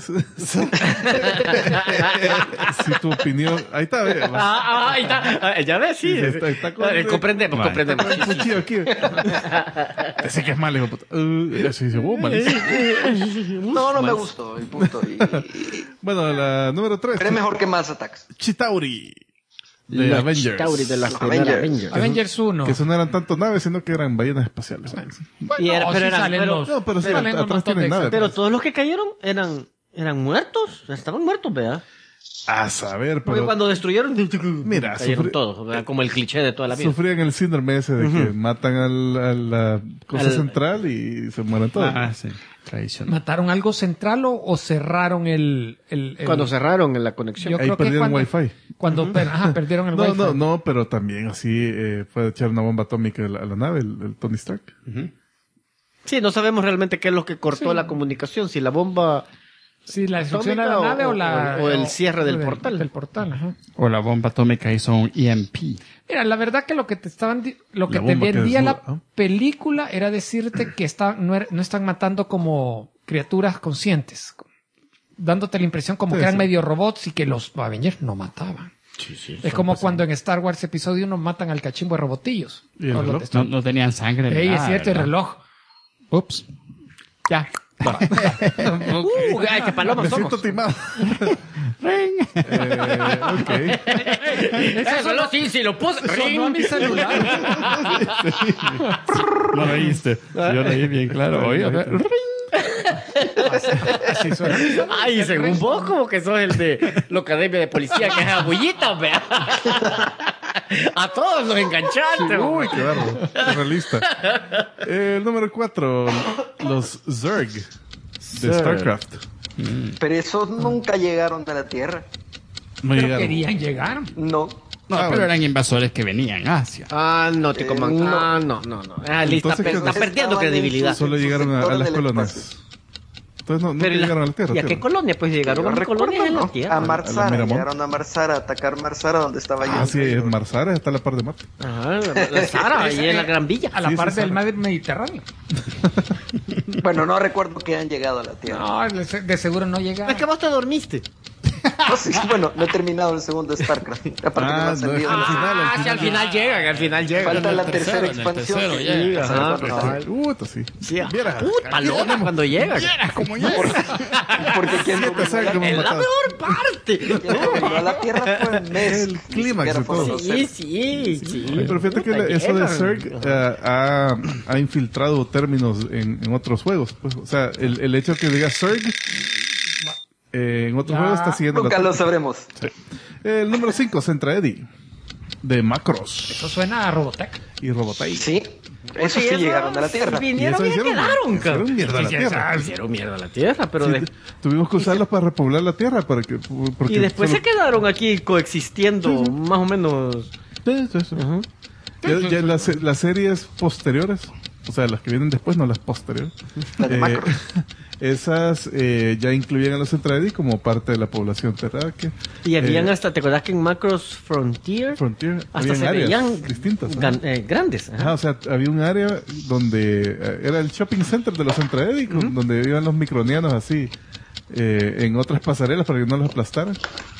Si tu opinión... Ahí está, ve. Ahí está. Ya ves, sí. Sí, está con- Comprendemos, Vale. comprendemos. Un cuchillo aquí. Dice que es malo, hijo de puta. Así dice, malísimo. No me gustó el punto. Bueno, la número 3. Pero es mejor que Mass Attacks. Chitauri. De Los Avengers. Chitauri de las Los primeras Avengers. Avengers. Avengers 1. Que eso no eran tanto naves, sino que eran ballenas espaciales. Bueno, Y era- no, pero sí eran- salen pero- los- No, pero sí, salen un atrás montón tienen de nave. Pero todos los que cayeron eran muertos. Estaban muertos, ¿verdad? A saber, Porque pero cuando destruyeron, Mira, cayeron sufrí- todos. ¿Verdad? Como el cliché de toda la vida. sufrían el síndrome ese de que matan a la cosa Al- central y se mueren todos. Ah, sí. Tradicional. ¿Mataron algo central o cerraron el Cuando cerraron la conexión. Yo Ahí creo que perdieron cuando- wifi. Cuando perdieron el No, wifi. no, pero también así fue a echar una bomba atómica a la nave, el Tony Stark. Sí, no sabemos realmente qué es lo que cortó la comunicación. Si la bomba... Sí, la destrucción de la atómica nave o el cierre del portal. Del portal, ajá. O la bomba atómica hizo un EMP. Mira, la verdad que lo que te estaban lo que La te bomba que vendía la desnuda, ¿no? película era decirte que no están matando como criaturas conscientes, dándote la impresión como Sí, que eran sí. medio robots y que los Avengers no mataban. Es como cuando en Star Wars episodio 1 matan al cachimbo de robotillos. ¿Y el O lo reloj? destruyen. No tenían sangre. ni Ey, es nada, cierto, el ¿verdad? reloj. Ups. Ya. Ay, qué palomas Me somos. siento timado. Ok. Eso lo sí, lo puse. Sonó a mi celular. No lo oíste. Yo lo oí bien claro. Oye, Así suena. Ay, según vos, como que sos el de la academia de policía que es abullita, vea. A todos los enganchaste. Uy, qué bárbaro. Qué realista. El número 4, los Zerg de StarCraft. Pero esos nunca llegaron a la Tierra. No Pero llegaron. querían llegar. No. No, Ah, pero bueno. eran invasores que venían a Asia. Ah, no, te coman. no. Ah, no. Ah, listo, Entonces, ¿qué está tal? perdiendo Estaban en credibilidad. sus- Solo llegaron a sectores las del colonias. Entonces no Pero ¿y llegaron a la Tierra. ¿Y a qué colonia? Pues llegaron Yo a las colonias en la ¿no? Tierra. A Marsara. Miramont. Llegaron a Marsara, a atacar Marsara donde estaba Ah, sí, es Marsara, está a la par de Marte. Ajá, la Sara, ahí en la Gran Villa. A la Sí, sí, parte del sabe. mar Mediterráneo. Bueno, no recuerdo que han llegado a la Tierra. No, de seguro no llegaron. Es que vos te dormiste. No, sí, bueno, no he terminado el segundo StarCraft. Aparte que no Ah, ha no, salido. al final, Ah, sí, al final llegan. Falta la en el tercera tercero, en el expansión. tercero, que ya. llega, Ajá, ¿sabes cuándo cabal. sale? Sí. Sí, Viera. paloma cuando llegan. Porque quien sabe cómo Es la matado. mejor parte. dominó a la Tierra fue Mes. El clímax de todo. Sí. Oye, pero fíjate que Puta, eso de llegan. Zerg ha infiltrado términos en otros juegos. Pues, o sea, el hecho de que diga Zerg en otros Ya. juegos está siguiendo Nunca la lo sabremos. El número 5, Centra Eddy, de Macros Eso suena a Robotech. y Robotech. Sí, eso sí eso llegaron a la Tierra. Vinieron y hicieron quedaron, cabrón. mierda a la Tierra. Hicieron mierda a la Tierra, pero Sí, de- tuvimos que usarlos para repoblar la Tierra porque y después solo- se quedaron aquí coexistiendo más o menos. Sí, sí, sí. Ya las series posteriores, o sea, las que vienen después, no las posteriores. Las de Macros. Esas ya incluían a los Centra Eddy como parte de la población terráquea. Y habían hasta, ¿te acordás que en Macros Frontier? Frontier, Hasta habían se áreas veían distintas. ¿no? grandes. ajá. Ajá, o sea, había un área donde era el shopping center de los Centra Eddy, donde iban los micronianos así, en otras pasarelas para que no los aplastaran.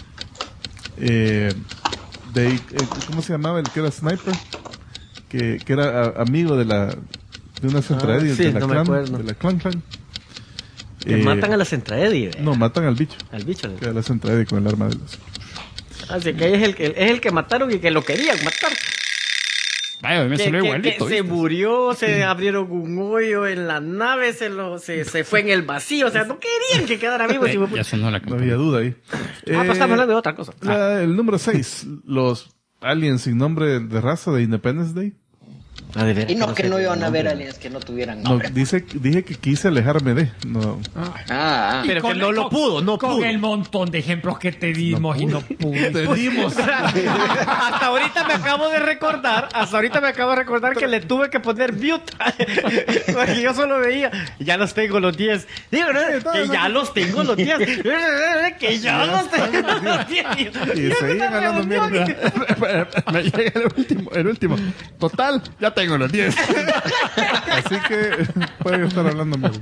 ¿Cómo se llamaba el que era sniper? Que era amigo de una Centra Eddy, sí, de la no me clan, acuerdo. de la clan. Que matan a la Centraedi. No, matan al bicho. Al bicho. Que a la Centra Eddy con el arma de los... Así que es el que mataron y que lo querían matar. Vaya, me Que, salió que igualito. se ¿viste? murió, se abrieron un hoyo en la nave, se fue en el vacío. O sea, no querían que quedara vivo. si Ya sonó la No había duda ahí. pues estamos hablando de otra cosa. El número 6, los aliens sin nombre de raza de Independence Day. Ah, de veras, Y no, que no sé iban a el ver nombre. aliens que no tuvieran No, nombre. dije que quise alejarme de. No. Pero que no lo pudo, no con pudo. el montón de ejemplos que te dimos y no pude. Te dimos. Hasta ahorita me acabo de recordar que le tuve que poner mute. Porque yo solo veía, ya los tengo los 10. Digo, ¿no? Que ya los tengo los 10. Que ya los tengo los 10. Y seguían hablando mierda. Me llega el último. Total, ya tengo los 10. Así que pueden estar hablando mierda.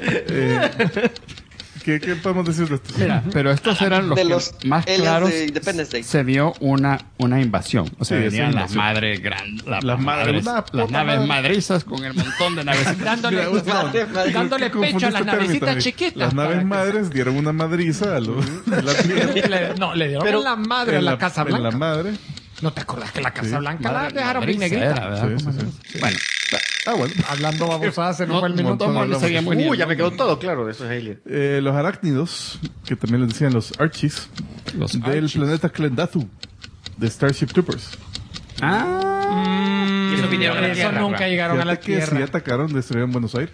¿Qué podemos decir de esto? Mira, pero estos eran los De que los más aliens claros. de Independence Day. Se vio una invasión. O sea, Sí, venían es las invasión. madres grandes. Las Las madres. una puta Las naves madre. madrizas con el montón de naves. Dándole, dándole ¿Qué pecho a las confundiste navecitas términos? chiquitas. Las naves para que- madres dieron una madriza a la tierra. No, le dieron en la madre a la Casa En Blanca. la madre. ¿No te acordás que la Casa Sí. Blanca la Madre dejaron bien madriza negrita? era, ¿verdad? Sí, ¿Cómo sí, se llama? Bueno, Bueno. Hablando babosadas, se nos no, fue el minuto. montón no hablamos. seguíamos ni Ya me quedó todo claro de esos aliens. Los arácnidos, que también les decían los Archies, Los del Archies. planeta Klendathu, de Starship Troopers. Ah, Y eso vinieron a la Eso Tierra. nunca llegaron a la Fíjate que si Tierra. atacaron, destruyeron Buenos Aires.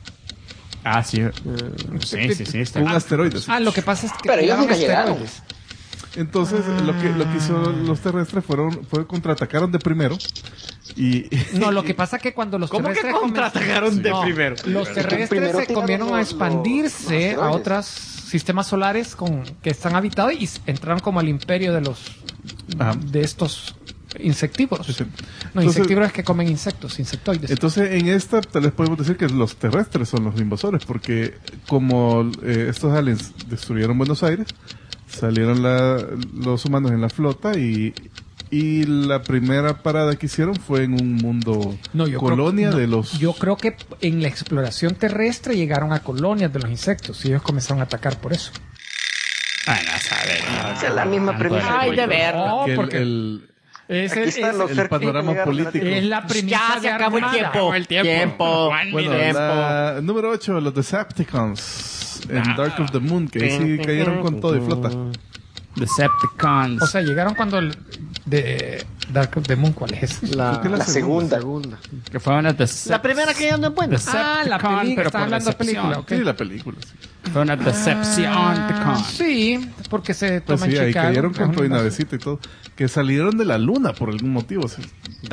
sí. Sí. Está. Un asteroide. Ah, lo que pasa es que Pero ellos tiraron nunca llegaron. asteroides. Entonces, lo que hizo los terrestres fue contraatacaron de primero. Y No, lo que pasa es que cuando los ¿Cómo que terrestres contraatacaron de No, primero? Los terrestres primero se tiraron comieron a los expandirse a asteroides. otros sistemas solares que están habitados y entraron como al imperio Ajá. de estos insectívoros. Sí, sí. No, Entonces- insectívoros que comen insectos, insectoides. entonces, en esta tal vez podemos decir que los terrestres son los invasores, porque como estos aliens destruyeron Buenos Aires, salieron los humanos en la flota y la primera parada que hicieron fue en un mundo Yo colonia creo- de los... Yo creo que en la exploración terrestre llegaron a colonias de los insectos y ellos comenzaron a atacar por eso. Bueno, a saber. Esa es la misma premisa. Ay, de ver. No, que porque el ese Aquí están los el cerquitos panorama que llegaron a la político. Tierra. es la premisa Ya se de acabó el Armada. tiempo. Tiempo. Bueno, Tiempo. la número 8, los Decepticons en Dark of the Moon, que ahí sí cayeron con todo y flota. Decepticons. O sea, llegaron cuando de Dark of the Moon, ¿cuál es? Creo que La segunda. que fue una La primera que ya no es buena. Ah, la Decepticon, película, pero estás por hablando de decepción. película, ok. Sí, la película, sí. Fue una decepción. Sí, porque se Pues toma sí, en ahí Chicago. cayeron es con una todo y invasión. navecita y todo. Que salieron de la luna por algún motivo. O sea,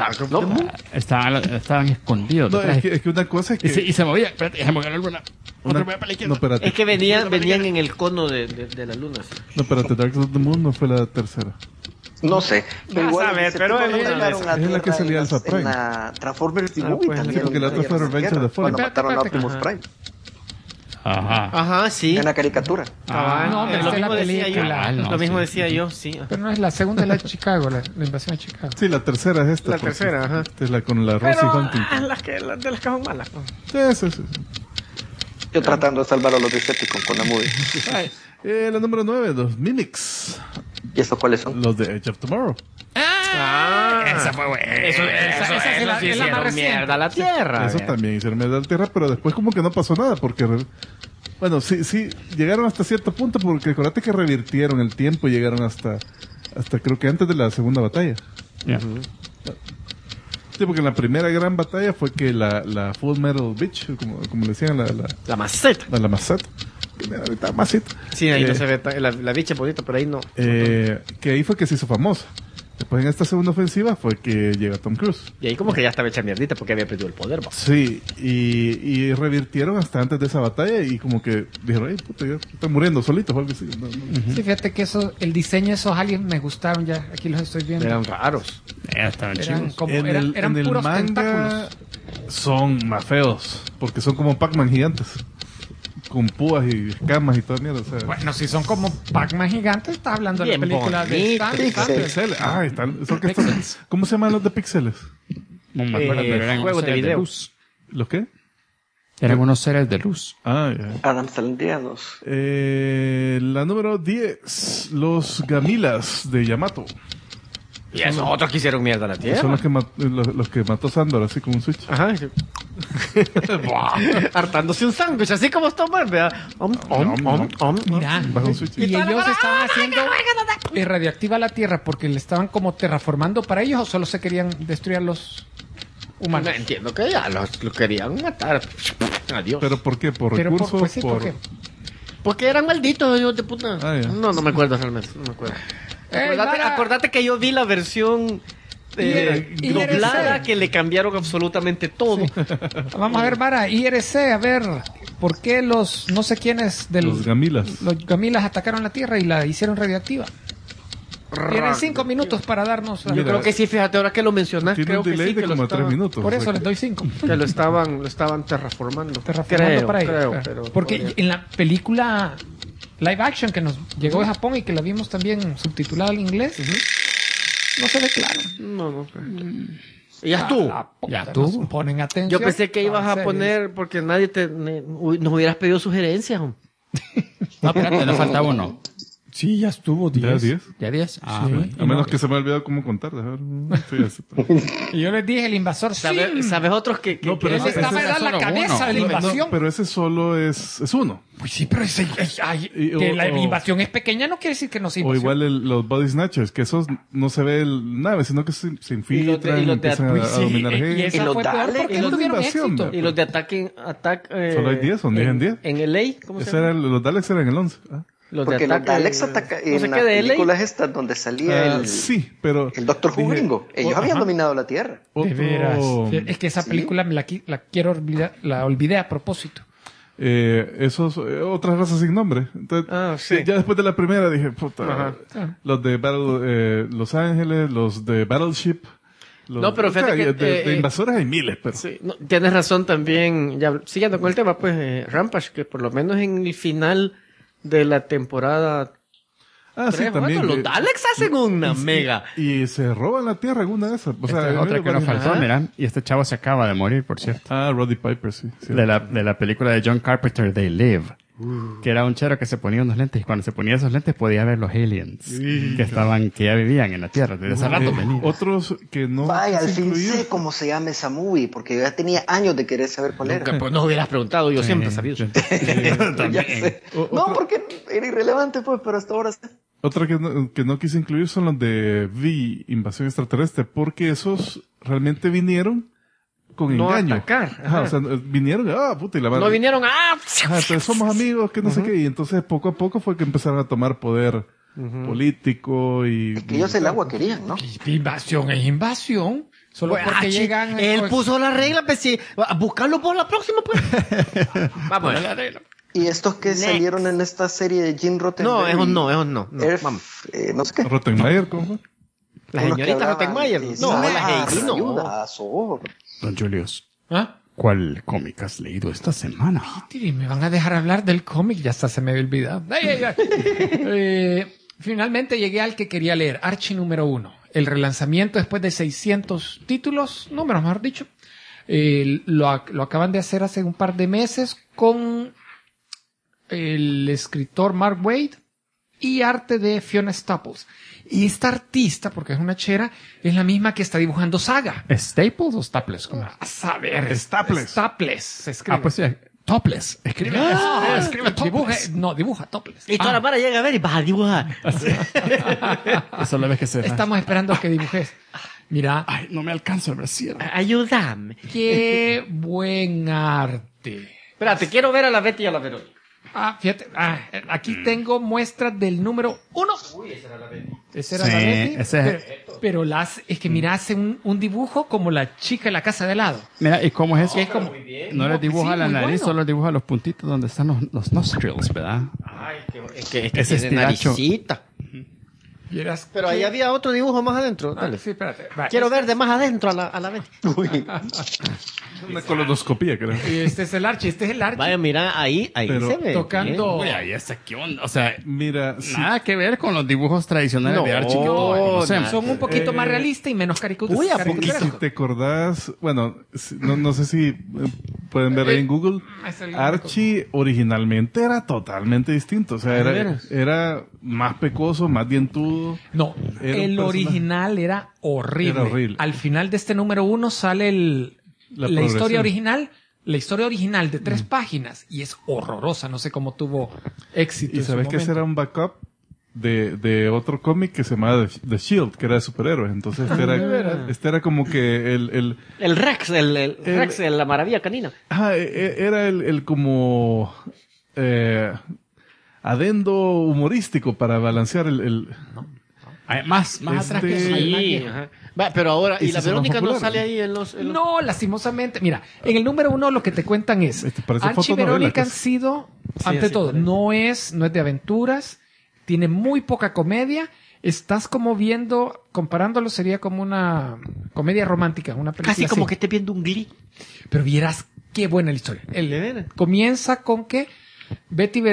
Estaban escondidos. no, detrás. es que una cosa es que... Y se movía. Espérate, se movió la luna. Otro voy para la izquierda. no, espérate. Es que venían en el cono de la luna. Sí. No, espérate, Dark of the Moon no fue la tercera. No sé. Pero Vas igual, a ver, ese pero tipo es no una de llegaron esas. a Es la que Tierra salía en Alpha las- Prime. En la Transformers pues, Movie también. sí, porque la otra fue Revenge of the Fallen. Cuando mataron a Espérate, Optimus Prime. Ajá. Ajá, sí. En la caricatura. No, pero lo esta es la mismo decía yo. película. no, Lo mismo sí. decía yo, sí. Pero no es la segunda, es la de Chicago, la invasión de Chicago. Sí, la tercera es esta. La porque tercera, ajá. Esta es la con la Rosie Huntington. De las que son malas. Sí. Yo tratando de salvar a los Decepticons con la movie. La número 9, los Mimics. ¿Y estos cuáles son? Los de Edge of Tomorrow. Esa fue buena. Eso es la- sí es la más hicieron reciente. mierda a la tierra. Eso también hicieron medio de la tierra, pero después como que no pasó nada, porque... Bueno, sí, llegaron hasta cierto punto, porque acuérdate que revirtieron el tiempo y llegaron hasta creo que antes de la segunda batalla. Ya. Sí, porque en la primera gran batalla fue que la Full Metal Bitch, como le decían, La maceta. la Masat, que me da ahorita Masita. Sí, ahí no se ve la bicha bonita, pero ahí no. Que ahí fue que se hizo famosa. Después en esta segunda ofensiva fue que llega Tom Cruise. Y ahí como que ya estaba hecha mierdita porque había perdido el poder. ¿Va? Sí, y revirtieron hasta antes de esa batalla y como que dijeron, ay, puta, ya están muriendo solitos o algo así. No. Sí, fíjate que el diseño de esos aliens me gustaron ya. Aquí los estoy viendo. Eran raros. Estaban Eran chivos. como, En eran en el puros manga tentáculos. son más feos, porque son como Pac-Man gigantes, con púas y escamas y toda mierda. O sea, Bueno, si son como Pac-Man gigantes, estás hablando de la Bien película de bonito, Stan. Pixel. pixeles. Ah, ¿cómo se llaman los de píxeles? No me acuerdo, pero eran juegos unos de seres video. luz. ¿Los qué? Eran unos seres de luz. Ah, ya. Adam Sandrianos. La número 10, los Gamilas de Yamato. Y esos otros que hicieron mierda a la tierra. Son los que mató Sandor así con un switch. Ajá. Hartándose un sándwich, así como está mal, vea. Mira, Bajo un switch. y ellos estaban haciendo radioactiva la Tierra porque le estaban como terraformando para ellos o solo se querían destruir humanos. Entiendo que ya lo querían matar. Adiós. ¿Pero por qué? ¿Por Pero recursos? pues sí, ¿por qué? Porque eran malditos, hijos de puta. Ah, ya. No me acuerdo realmente. No me acuerdo. Mara. Acordate que yo vi la versión doblada que le cambiaron absolutamente todo. Vamos a ver, Mara, IRC, a ver, ¿por qué los no sé quiénes de Los gamilas. los gamilas atacaron la Tierra y la hicieron radioactiva? Tienen 5 minutos para darnos... Yo creo que sí, fíjate, ahora que lo mencionas, Tiene creo un que delay sí, de que como lo 3 estaban, minutos. Por o eso sea, les doy 5. que lo estaban terraformando. Terraformando para ellos. Creo, claro. pero Porque podría. en la película live action que nos llegó de Japón y que la vimos también subtitulada al inglés, no se ve claro. No. Y ya estuvo. Ya estuvo. Ponen atención. Yo pensé que ibas a series. poner, porque nadie nos hubieras pedido sugerencias. Hombre. No, espérate, le falta uno. Sí, ya estuvo. ¿Ya 10? ¿Ya 10? Ah, Sí. bueno. A menos que se me ha olvidado cómo contar. A ver, sí, Y yo les dije, el invasor, sí. ¿Sabes otros que No, pero Él ese- estaba ese en es la solo cabeza uno. de la invasión. pero ese solo es uno. Pues sí, pero Y- que la o- invasión es pequeña no quiere decir que no se O invasión. igual los body snatchers, que esos no se ve el nave, sino que se infiltran, y los de- empiezan Pues a sí, dominar y gente. esa los fue peor Daleks, porque y no los de tuvieron invasión, éxito. Y los de Attack Solo hay 10, ¿o no en 10? En LA, ¿cómo se Ese llama? era, los Daleks eran el 11. ¿Ah? Los Porque los Daleks atacan atacan no sé en qué las de LA. películas estas donde salía Sí, pero... el Doctor Who dije, gringo. Ellos oh, habían ajá, dominado la Tierra. De veras. otro- Es que esa Sí. película me la quiero olvidar, la olvidé a propósito. otras razas sin nombre. Entonces, sí. ya después de la primera dije, puta, Ajá. los de Los Ángeles, los de Battleship. No, pero fíjate que, de invasores hay miles, pero... Sí, no, tienes razón también, ya siguiendo con el tema, pues Rampage, que por lo menos en el final de la temporada Ah, sí, 3, también. bueno, los Daleks hacen una mega. Y se roban la Tierra alguna de esas. O sea, Esta es otra que nos varios- faltó, mira. Y este chavo se acaba de morir, por cierto. Ah, Roddy Piper, sí. sí. De la película de John Carpenter, They Live. Que era un chero que se ponía unos lentes y cuando se ponía esos lentes podía ver los aliens que ya vivían en la Tierra. Desde hace rato venían. Otros que no... Vaya, al quise fin incluir. sé cómo se llama esa movie, porque yo ya tenía años de querer saber cuál era. Pues no hubieras preguntado, yo siempre he sabido. Ya sé. No, porque era irrelevante, pues, pero hasta ahora sé. Otra que no quise incluir son los de V, Invasión Extraterrestre, porque esos realmente vinieron con No engaño. atacar, Ajá, ajá. o sea, vinieron, puta, y la madre. No vinieron, Ajá, entonces somos amigos, que no sé qué, y entonces poco a poco fue que empezaron a tomar poder político y... Es que ellos el agua querían, ¿no? Invasión es invasión. Solo porque llegan... él pues, puso la regla, pues sí, a buscarlo por la próxima, pues. Vamos. Y estos que Next. salieron en esta serie de Jim Roddenberry. No, esos no. No, Earth, vamos. no sé qué. Rottenmeier, ¿cómo fue? La Unos que señorita hablaban Rottenmeier. de No, SARS, la Heidi, no. ayuda, socorro. Don Julius, ¿Ah? ¿cuál cómic has leído esta semana? Y me van a dejar hablar del cómic, ya hasta se me había olvidado. Finalmente llegué al que quería leer, Archie número 1. El relanzamiento después de 600 títulos, números mejor dicho. Lo acaban de hacer hace un par de meses con el escritor Mark Waid y arte de Fiona Staples. Y esta artista, porque es una chera, es la misma que está dibujando Saga. ¿Staples o Staples? ¿Cómo? A saber. Staples. Staples se escribe. Ah, pues sí. Topless. Escribe. escribe topless. Dibuja topless. Y toda la vara llega a ver y vas a dibujar. Eso lo ves que se... Estamos esperando que dibujes. Mira, Ay, no me alcanzo el brasier. Ayúdame. qué buen arte. Espérate, quiero ver a la Betty y a la Verónica. Fíjate, aquí tengo muestras del número 1. Uy, esa era la Betty. Esa era Sí, la Betty. ese es- Pero es que mira, hace un dibujo como la chica en la casa de al lado. Mira, ¿y cómo es eso? Que es como, No le dibuja sí, la muy nariz, bueno. solo dibuja los puntitos donde están los nostrils, ¿verdad? Ay, es que Ese tiene estiracho. naricita. Vieras Pero que- ahí había otro dibujo más adentro. Dale. Sí, espérate. Va, Quiero ver de más adentro a la Betty. Una colonoscopía, creo. Y este es el Archie, Vaya, mira, ahí Pero- se ve. Tocando- Uy, ahí esa qué onda. O sea, Mira, sí, nada que ver con los dibujos tradicionales No, de Archie que todos conocemos. Son un poquito más realistas y menos Uy, ¿a y si te acordás, bueno, no sé si pueden ver ahí en Google, es el- Archie originalmente era totalmente distinto, o sea, ¿De veras? era más pecoso, más dientudo. No, Era un el personaje. original era horrible. Era horrible. Al final de este número 1 sale La la historia progresión. original de 3 páginas y es horrorosa. No sé cómo tuvo éxito. Y en su sabes que ese momento. era un backup de otro cómic que se llamaba The Shield, que era de superhéroes. Entonces este era como que el Rex, Rex, la maravilla canina. era el como adendo humorístico para balancear el Más atrás que eso. Sí, ajá. Va, pero ahora, Y ¿y la se hizo más Verónica no popular, sale ¿no? ahí en los... No, lastimosamente. Mira, en el número 1 lo que te cuentan es... Parece Archie y fotonovela, Verónica han casi. sido, ante así todo, parece. no es de aventuras, tiene muy poca comedia. Estás como viendo, comparándolo, sería como una comedia romántica, una película Casi como así. que esté viendo un Glee. Pero vieras qué buena la historia. ¿De veras? Comienza con que Betty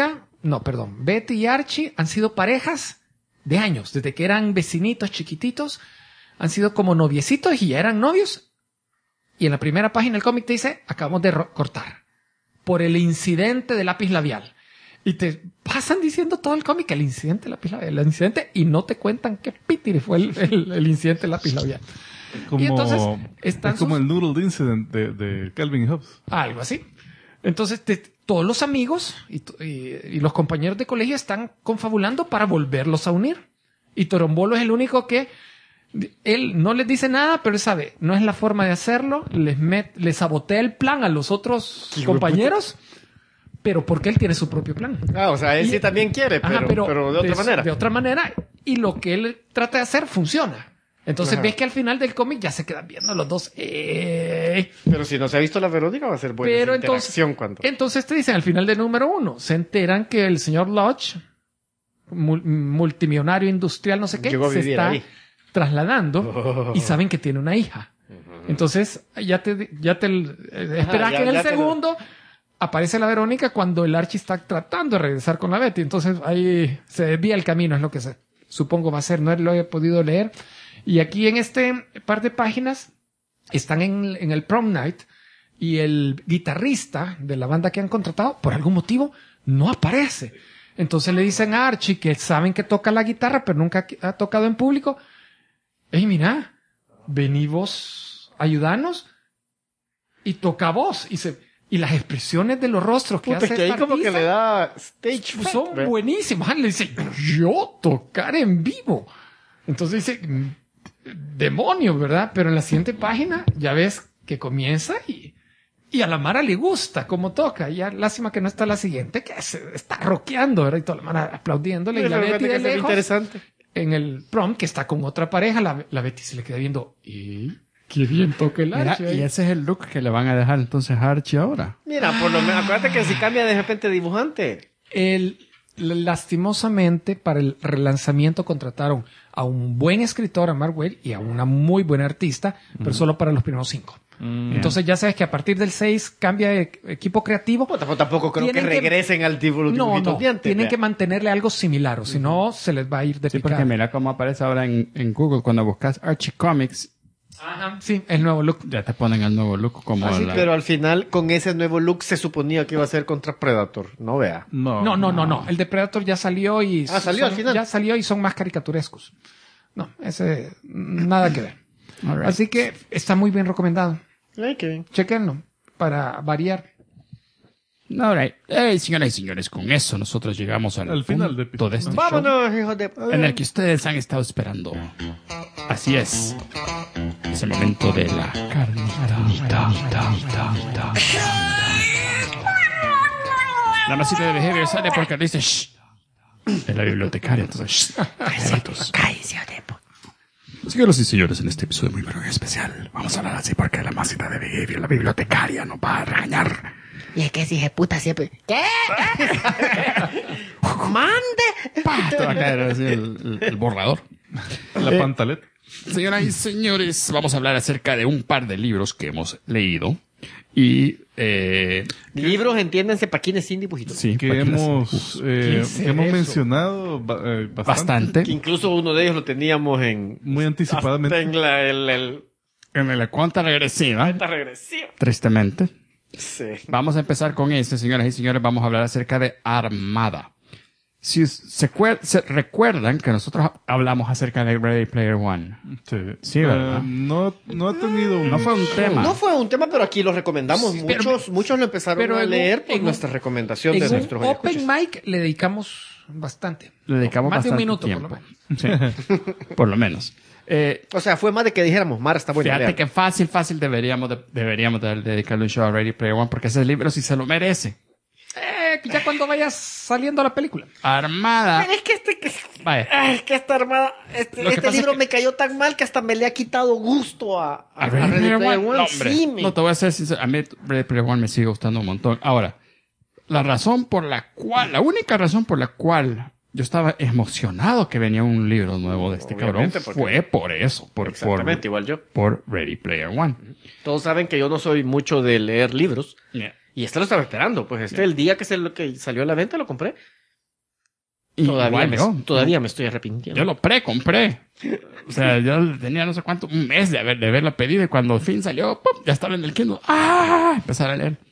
y Archie han sido parejas de años, desde que eran vecinitos chiquititos, han sido como noviecitos y ya eran novios. Y en la primera página del cómic te dice, acabamos de cortar por el incidente del lápiz labial. Y te pasan diciendo todo el cómic, el incidente del lápiz labial, el incidente, y no te cuentan qué pítire fue el incidente del lápiz labial. como, Y entonces están es como sus- el Noodle Incident de Calvin y Hobbes. Algo así. Entonces, todos los amigos y los compañeros de colegio están confabulando para volverlos a unir. Y Torombolo es el único que él no les dice nada, pero él sabe, no es la forma de hacerlo. Les sabotea el plan a los otros compañeros, pero porque él tiene su propio plan. Ah, o sea, él Y- sí también quiere, Ajá, pero de otra manera. De otra manera. Y lo que él trata de hacer funciona. Entonces Ajá. ves que al final del cómic ya se quedan viendo los dos. Pero si no se ha visto la Verónica, va a ser buena Pero esa interacción cuando... entonces te dicen al final del número 1, se enteran que el señor Lodge, multimillonario industrial, no sé qué, Llegó a se vivir está ahí. trasladando y saben que tiene una hija. Entonces ya te esperas ya- que en el ya te lo- segundo aparece la Verónica cuando el Archie está tratando de regresar con la Betty. Entonces ahí se desvía el camino, es lo que supongo va a ser. No lo he podido leer. Y aquí en este par de páginas están en el prom night y el guitarrista de la banda que han contratado, por algún motivo, no aparece. Entonces le dicen a Archie, que saben que toca la guitarra, pero nunca ha tocado en público. Hey, mira, vení vos, ayudanos. Y toca vos. Y las expresiones de los rostros que Puta, hace es que ahí esta como que artista le da stage fright, son ¿ve? buenísimas. Le dice, yo tocar en vivo. Entonces dice, demonio, ¿verdad? Pero en la siguiente página ya ves que comienza y a la Mara le gusta cómo toca. Ya lástima que no está la siguiente, que se está rockeando, ¿verdad? Y toda la Mara aplaudiéndole. Y la Pero Betty fíjate de que se ve lejos, interesante. en el prom, que está con otra pareja, la Betty se le queda viendo, qué bien toca el Mira, Archie ahí. y ese es el look que le van a dejar entonces a Archie ahora. Mira, por lo menos, acuérdate que si cambia de repente de dibujante. Lastimosamente, para el relanzamiento contrataron a un buen escritor, a Mark Waid, y a una muy buena artista, pero solo para los primeros 5. Entonces ya sabes que a partir del 6 cambia de equipo creativo. Puta, pues tampoco creo que Tienen que- regresen al los No, dibujitos de antes. tienen vea. que mantenerle algo similar, o si no, se les va a ir de Sí, picada. porque mira cómo aparece ahora en Google cuando buscas Archie Comics, Ajá, sí, el nuevo look. ya te ponen el nuevo look como Ah, sí, la... pero al final, con ese nuevo look, se suponía que iba a ser contra Predator. No vea. No. El de Predator ya salió y... Ah, salió al final. Ya salió y son más caricaturescos. No, ese... Nada que ver. All right. Así que está muy bien recomendado. Ay, qué bien. Chequenlo para variar. All right. Señoras y señores, con eso nosotros llegamos al final del punto de este show Vámonos, hijos de... en el que ustedes han estado esperando. Así es. Es el momento de la carnita. La masita de Behavior sale porque dice shh. Es la bibliotecaria, entonces shh. Cállese, Señoras y señores, en este episodio muy pero especial vamos a hablar así porque la masita de Behavior, la bibliotecaria, nos va a regañar. Y es que si se puta siempre. ¿Qué? ¡Mande! ¡Pah! Te va a caer así el borrador. La pantaleta. Señoras y señores, vamos a hablar acerca de un par de libros que hemos leído. Y, Libros, entiéndanse, para quienes sin dibujitos. sí, Que páginas hemos es hemos eso? mencionado bastante. Que incluso uno de ellos lo teníamos en... muy anticipadamente. En la En la cuenta regresiva, regresiva. tristemente. Sí. Vamos a empezar con este, señoras y señores. Vamos a hablar acerca de Armada. Si se recuerdan que nosotros hablamos acerca de Ready Player One. Sí, Sí, ¿verdad? No ha tenido No fue un tema. No fue un tema, pero aquí lo recomendamos. Sí, Muchos lo empezaron pero a en un- leer por en un- nuestra recomendación En de un nuestros open escuchas. mic le dedicamos bastante. Le dedicamos más de un bastante minuto, tiempo. por lo menos. Sí, por lo menos. O sea, fue más de que dijéramos, Mara está buena. Fíjate lean. que fácil deberíamos de dedicarle un show a Ready Player One porque ese libro sí se lo merece. Ya cuando vayas saliendo la película. Armada. Es que Vaya. Ay, que esta armada. Lo que pasa libro es que- me cayó tan mal que hasta me le ha quitado gusto a Ready Player One. No, hombre. Sí, No, te voy a ser sincero. A mí Ready Player One me sigue gustando un montón. Ahora, la única razón por la cual yo estaba emocionado que venía un libro nuevo de este cabrón Obviamente, porque- fue por eso. Exactamente, igual yo. Por Ready Player One. Todos saben que yo no soy mucho de leer libros. Yeah. Y este lo estaba esperando. Pues el día que salió a la venta lo compré. Y Todavía, igual yo. todavía me estoy arrepintiendo. Yo lo compré. O sea, yo tenía no sé cuánto, un mes de haberla pedido y cuando al fin salió, ¡pum! Ya estaba en el Kindle. ¡Ah! Empezar a leer.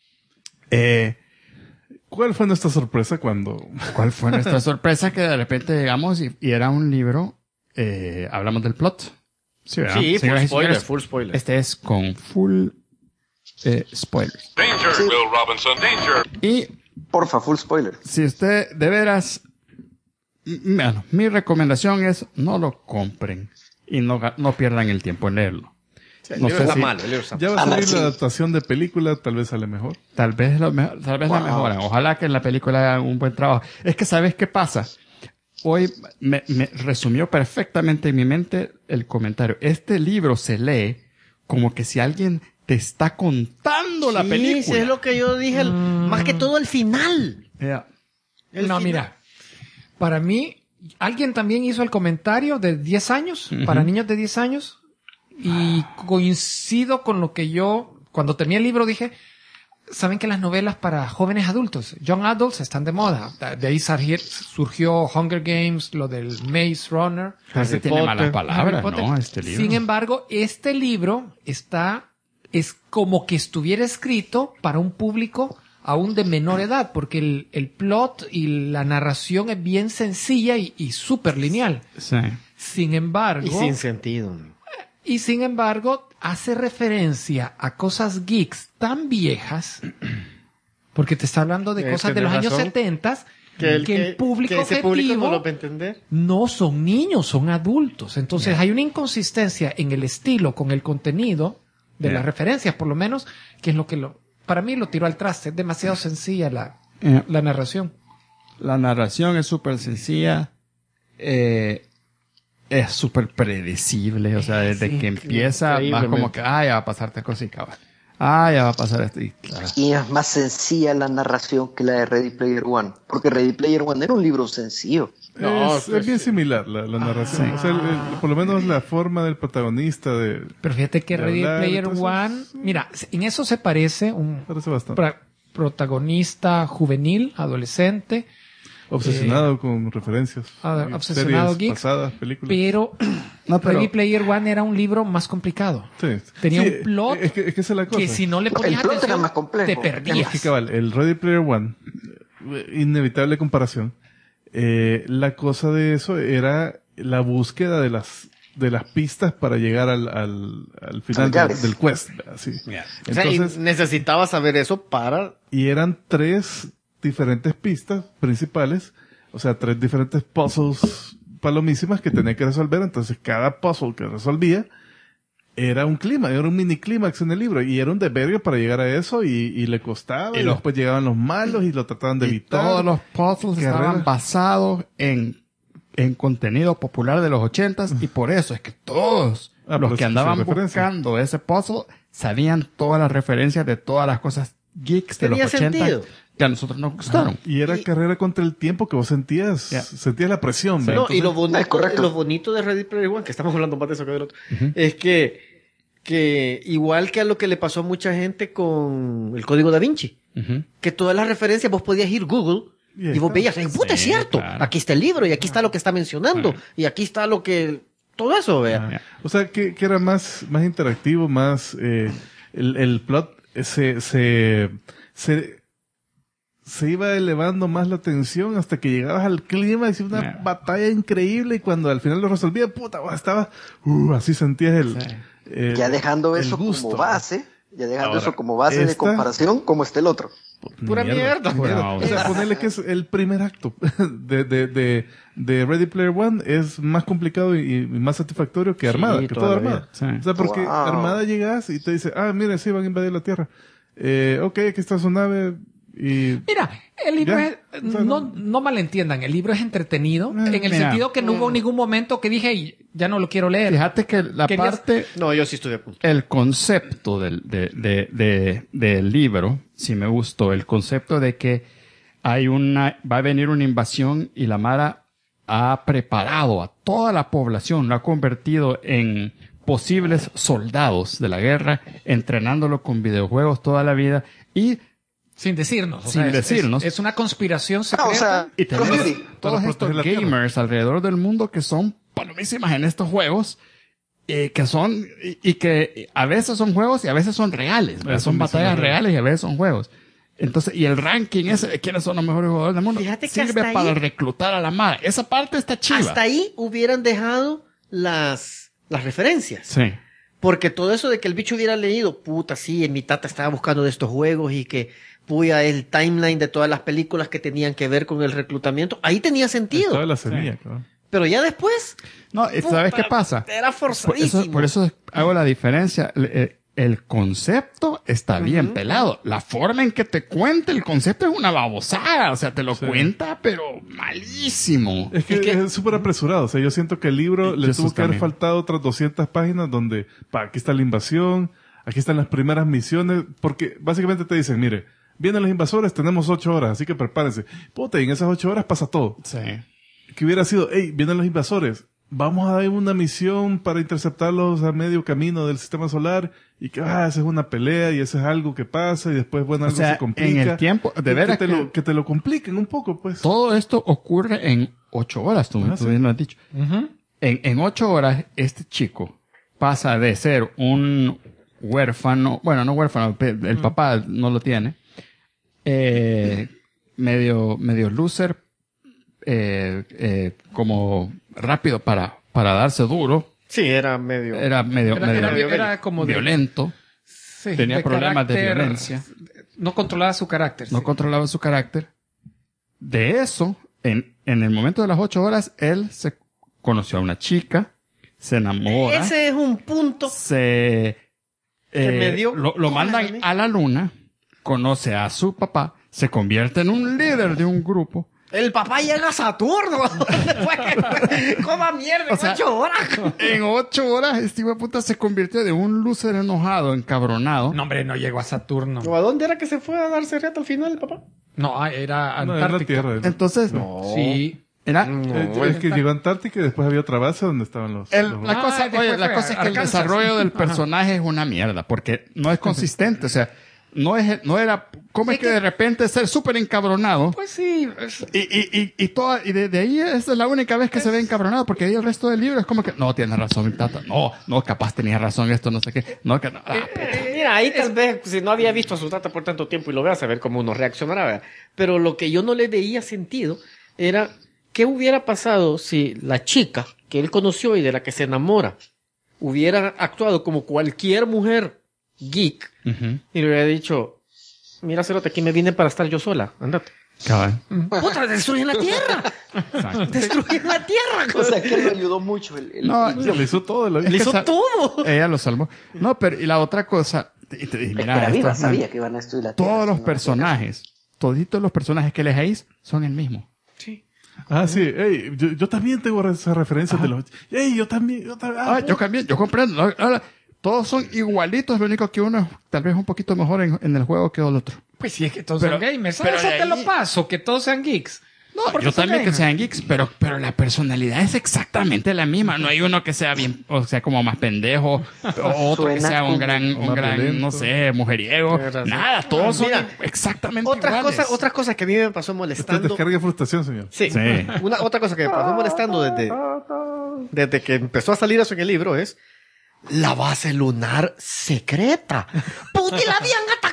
¿Cuál fue nuestra sorpresa cuando... ¿Cuál fue nuestra sorpresa? Que de repente llegamos y era un libro, hablamos del plot. Sí, ¿verdad? Sí, Señoras y señores, full spoiler. Este es con full spoilers. Danger, Will Robinson, danger. Y Porfa, full spoiler. si usted de veras, bueno, mi recomendación es no lo compren y no pierdan el tiempo en leerlo. El no libro sé está si- malo, el libro está Ya va a salir sí. la adaptación de película, tal vez sale mejor. Tal vez la mejoran. Ojalá que en la película hagan un buen trabajo. Es que ¿sabes qué pasa? Hoy me resumió perfectamente en mi mente el comentario. Este libro se lee como que si alguien te está contando la película. Sí, es lo que yo dije. Más que todo el final. Yeah. No, mira. Para mí, alguien también hizo el comentario de 10 años, para niños de 10 años, y coincido con lo que yo, cuando terminé el libro, dije, saben que las novelas para jóvenes adultos, young adults, están de moda. De ahí surgió Hunger Games, lo del Maze Runner. Ese tiene Potter. malas Harry palabras, Potter. ¿no? Este libro. Sin embargo, este libro es como que estuviera escrito para un público aún de menor edad, porque el plot y la narración es bien sencilla y súper lineal. Sí. Sin embargo, Y sin sentido. hace referencia a cosas geeks tan viejas, porque te está hablando de cosas de los Tienes años razón. 70 que el público que ese público objetivo no lo va a entender. no son niños, son adultos. Entonces hay una inconsistencia en el estilo con el contenido de las referencias, por lo menos, que es lo que para mí lo tiró al traste. Es demasiado sencilla la narración. La narración es súper sencilla. Es súper predecible. O sea, desde que empieza, vas como que, ya va a pasar tal cosa y cabal. Ya va a pasar esto. Y, claro. Y es más sencilla la narración que la de Ready Player One. Porque Ready Player One era un libro sencillo. No, es bien similar la narración. O sea, por lo menos la forma del protagonista de... Pero fíjate que de Ready hablar, Player entonces, One, mira, en eso se parece un Parece bastante. protagonista juvenil, adolescente, Obsesionado con referencias. obsesionado series geek, pasadas, películas. pero, Ready Player One era un libro más complicado. Sí. Tenía Sí, un plot es que esa es la cosa. que si no le El ponías plot era atención, más complejo. te Es perdías. que cabal, el Ready Player One, inevitable comparación. La cosa de eso era la búsqueda de las pistas para llegar al final llaves. del quest. Así. O sea, y Entonces, necesitaba saber eso para... y eran 3 diferentes pistas principales, o sea, 3 diferentes puzzles palomísimas que tenía que resolver. Entonces, cada puzzle que resolvía era un mini clímax en el libro, y era un desvergue para llegar a eso, y le costaba, y después llegaban los malos y lo trataban de Y evitar. todos los puzzles Carrera. estaban basados en contenido popular de los 80s y por eso es que todos pero los es que que andaban es referencia. buscando ese puzzle sabían todas las referencias de todas las cosas geeks de los Tenía 80 sentido. que a nosotros nos gustaron. Y era carrera contra el tiempo que vos sentías, sentías la presión. ¿verdad? No, Entonces, y es correcto. lo bonito de Ready Player One, que estamos hablando más de eso que del otro, es que igual que a lo que le pasó a mucha gente con el Código Da Vinci, que todas las referencias vos podías ir Google y vos veías, ¡ay, puta, es Sí, cierto! claro. Aquí está el libro y aquí está lo que está mencionando y aquí está lo que... Todo eso, vea. O sea, que era más interactivo, más, el plot se se iba elevando más la tensión hasta que llegabas al clima y una batalla increíble y cuando al final lo resolvía, puta, estaba, así sentías el ya dejando eso gusto, como base, Ahora, de comparación, como está el otro. Pura mierda. No, O sea, ponerle que es el primer acto de Ready Player One es más complicado y más satisfactorio que Armada, que toda Armada. Sí. O sea, porque Wow. Armada llegas y te dice, mira, sí, van a invadir la Tierra. Ok, aquí está su nave y... Mira, el libro Ya. es, O sea, no malentiendan, el libro es entretenido, en el mira. sentido que no hubo ningún momento que dije, "Ey, ya no lo quiero leer". Fíjate que la Querías- parte, No, yo sí estoy a punto. el concepto del libro, sí me gustó. El concepto de que va a venir una invasión y la Mara ha preparado a toda la población, lo ha convertido en posibles soldados de la guerra, entrenándolo con videojuegos toda la vida y Sin decirnos. Sin decirnos. Es una conspiración secreta. O sea, Y tenemos Call of Duty. todos Para estos proteger la tierra. gamers alrededor del mundo que son palomísimas en estos juegos, que son, y que a veces son juegos y a veces son reales, ¿verdad? Son batallas reales y a veces son juegos. Entonces, y el ranking ese de quiénes son los mejores jugadores del mundo Fíjate que sirve hasta para ahí- reclutar a la madre. Esa parte está chiva. Hasta ahí hubieran dejado las referencias. Sí. Porque todo eso de que el bicho hubiera leído, puta, sí, mi tata estaba buscando de estos juegos y que puya el timeline de todas las películas que tenían que ver con el reclutamiento, ahí tenía sentido. Toda la semilla, cabrón. Pero ya después, No, ¿sabes puta, qué pasa? Era Por forzadísimo. eso hago la diferencia. El concepto está bien pelado. La forma en que te cuenta el concepto es una babosada. O sea, te lo cuenta, pero malísimo. Es que es súper apresurado. O sea, yo siento que el libro le Eso tuvo que haber también. faltado otras 200 páginas donde, aquí está la invasión, aquí están las primeras misiones, porque básicamente te dicen, mire, vienen los invasores, tenemos 8 horas, así que prepárense. Puta, y en esas 8 horas pasa todo. Sí. Que hubiera sido, hey, vienen los invasores, vamos a dar una misión para interceptarlos a medio camino del sistema solar, y que, esa es una pelea, y eso es algo que pasa, y después, bueno, algo sea, se complica. en el tiempo, de Que veras que te lo compliquen un poco, pues. Todo esto ocurre en 8 horas, tú sí. bien lo has dicho. En 8 horas, este chico pasa de ser un huérfano, bueno, no huérfano, el papá no lo tiene, medio loser, como rápido para darse duro, Sí, era medio... era medio Era como de- violento, Sí, tenía problemas de carácter, violencia. No controlaba su carácter. No sí. controlaba su carácter. De eso, en el momento de las 8 horas, él se conoció a una chica, se enamora, Ese es un punto. se me dio lo coraje a mandan mí. a la luna, conoce a su papá, se convierte en un líder de un grupo. El papá llega a Saturno. Coma mierda, O sea, 8 horas. En 8 horas, este hijo de puta se convirtió de un loser enojado, encabronado. No, hombre, no llegó a Saturno. ¿O a dónde era que se fue a darse reata al final el papá? No, era No, es la Antártica. Tierra. Entonces, Sí. era... Es que llegó a Antártica y después había otra base donde estaban los... La Ah, cosa, después oye, la fue cosa es que el Arkansas. desarrollo del personaje es una mierda, porque no es consistente, o sea, no era, ¿cómo es que de repente ser súper encabronado? Pues sí. Y de ahí esa es la única vez que se ve encabronado, porque ahí el resto del libro es como que, no, tienes razón, mi tata, no, capaz tenía razón esto, no sé qué, no, que no, Mira, ahí tal vez, si no había visto a su tata por tanto tiempo y lo veas, a ver cómo uno reaccionará. ¿verdad? Pero lo que yo no le veía sentido era qué hubiera pasado si la chica que él conoció y de la que se enamora hubiera actuado como cualquier mujer geek Ujú. y le hubiera dicho, mira, Cerote, aquí me vine para estar yo sola, andate. Cabal. Puta, destruyen la Tierra. Exacto. Destruyen la Tierra. O sea, que lo ayudó mucho. No, Le hizo todo. Le hizo todo. ella lo salvó. No, pero, y la otra cosa, y mira, Espera, viva, esto, sabía que iban a destruir la Tierra. todos los Si no, personajes, toditos los personajes que elegéis son el mismo. Ah, sí. Hey, yo también tengo esas referencias de los... Hey, yo también. Yo cambié, yo comprendo. Ahora, todos son igualitos, lo único que uno es tal vez un poquito mejor en el juego que el otro. Pues sí, es que todos Pero- son gamers. pero Eso de te ahí- lo paso, que todos sean geeks. No, Porque yo son también que gamers. sean geeks, pero la personalidad es exactamente la misma. No hay uno que sea bien, o sea, como más pendejo, o otro que Suena sea un como gran, más violento. no sé, mujeriego. Nada, todos son Mira, exactamente Otras iguales. cosas que a mí me pasó Esta molestando. descarga de frustración, señor. Sí. Sí. Otra cosa que me pasó molestando desde que empezó a salir eso en el libro es la base lunar secreta. Puta, y la habían atacado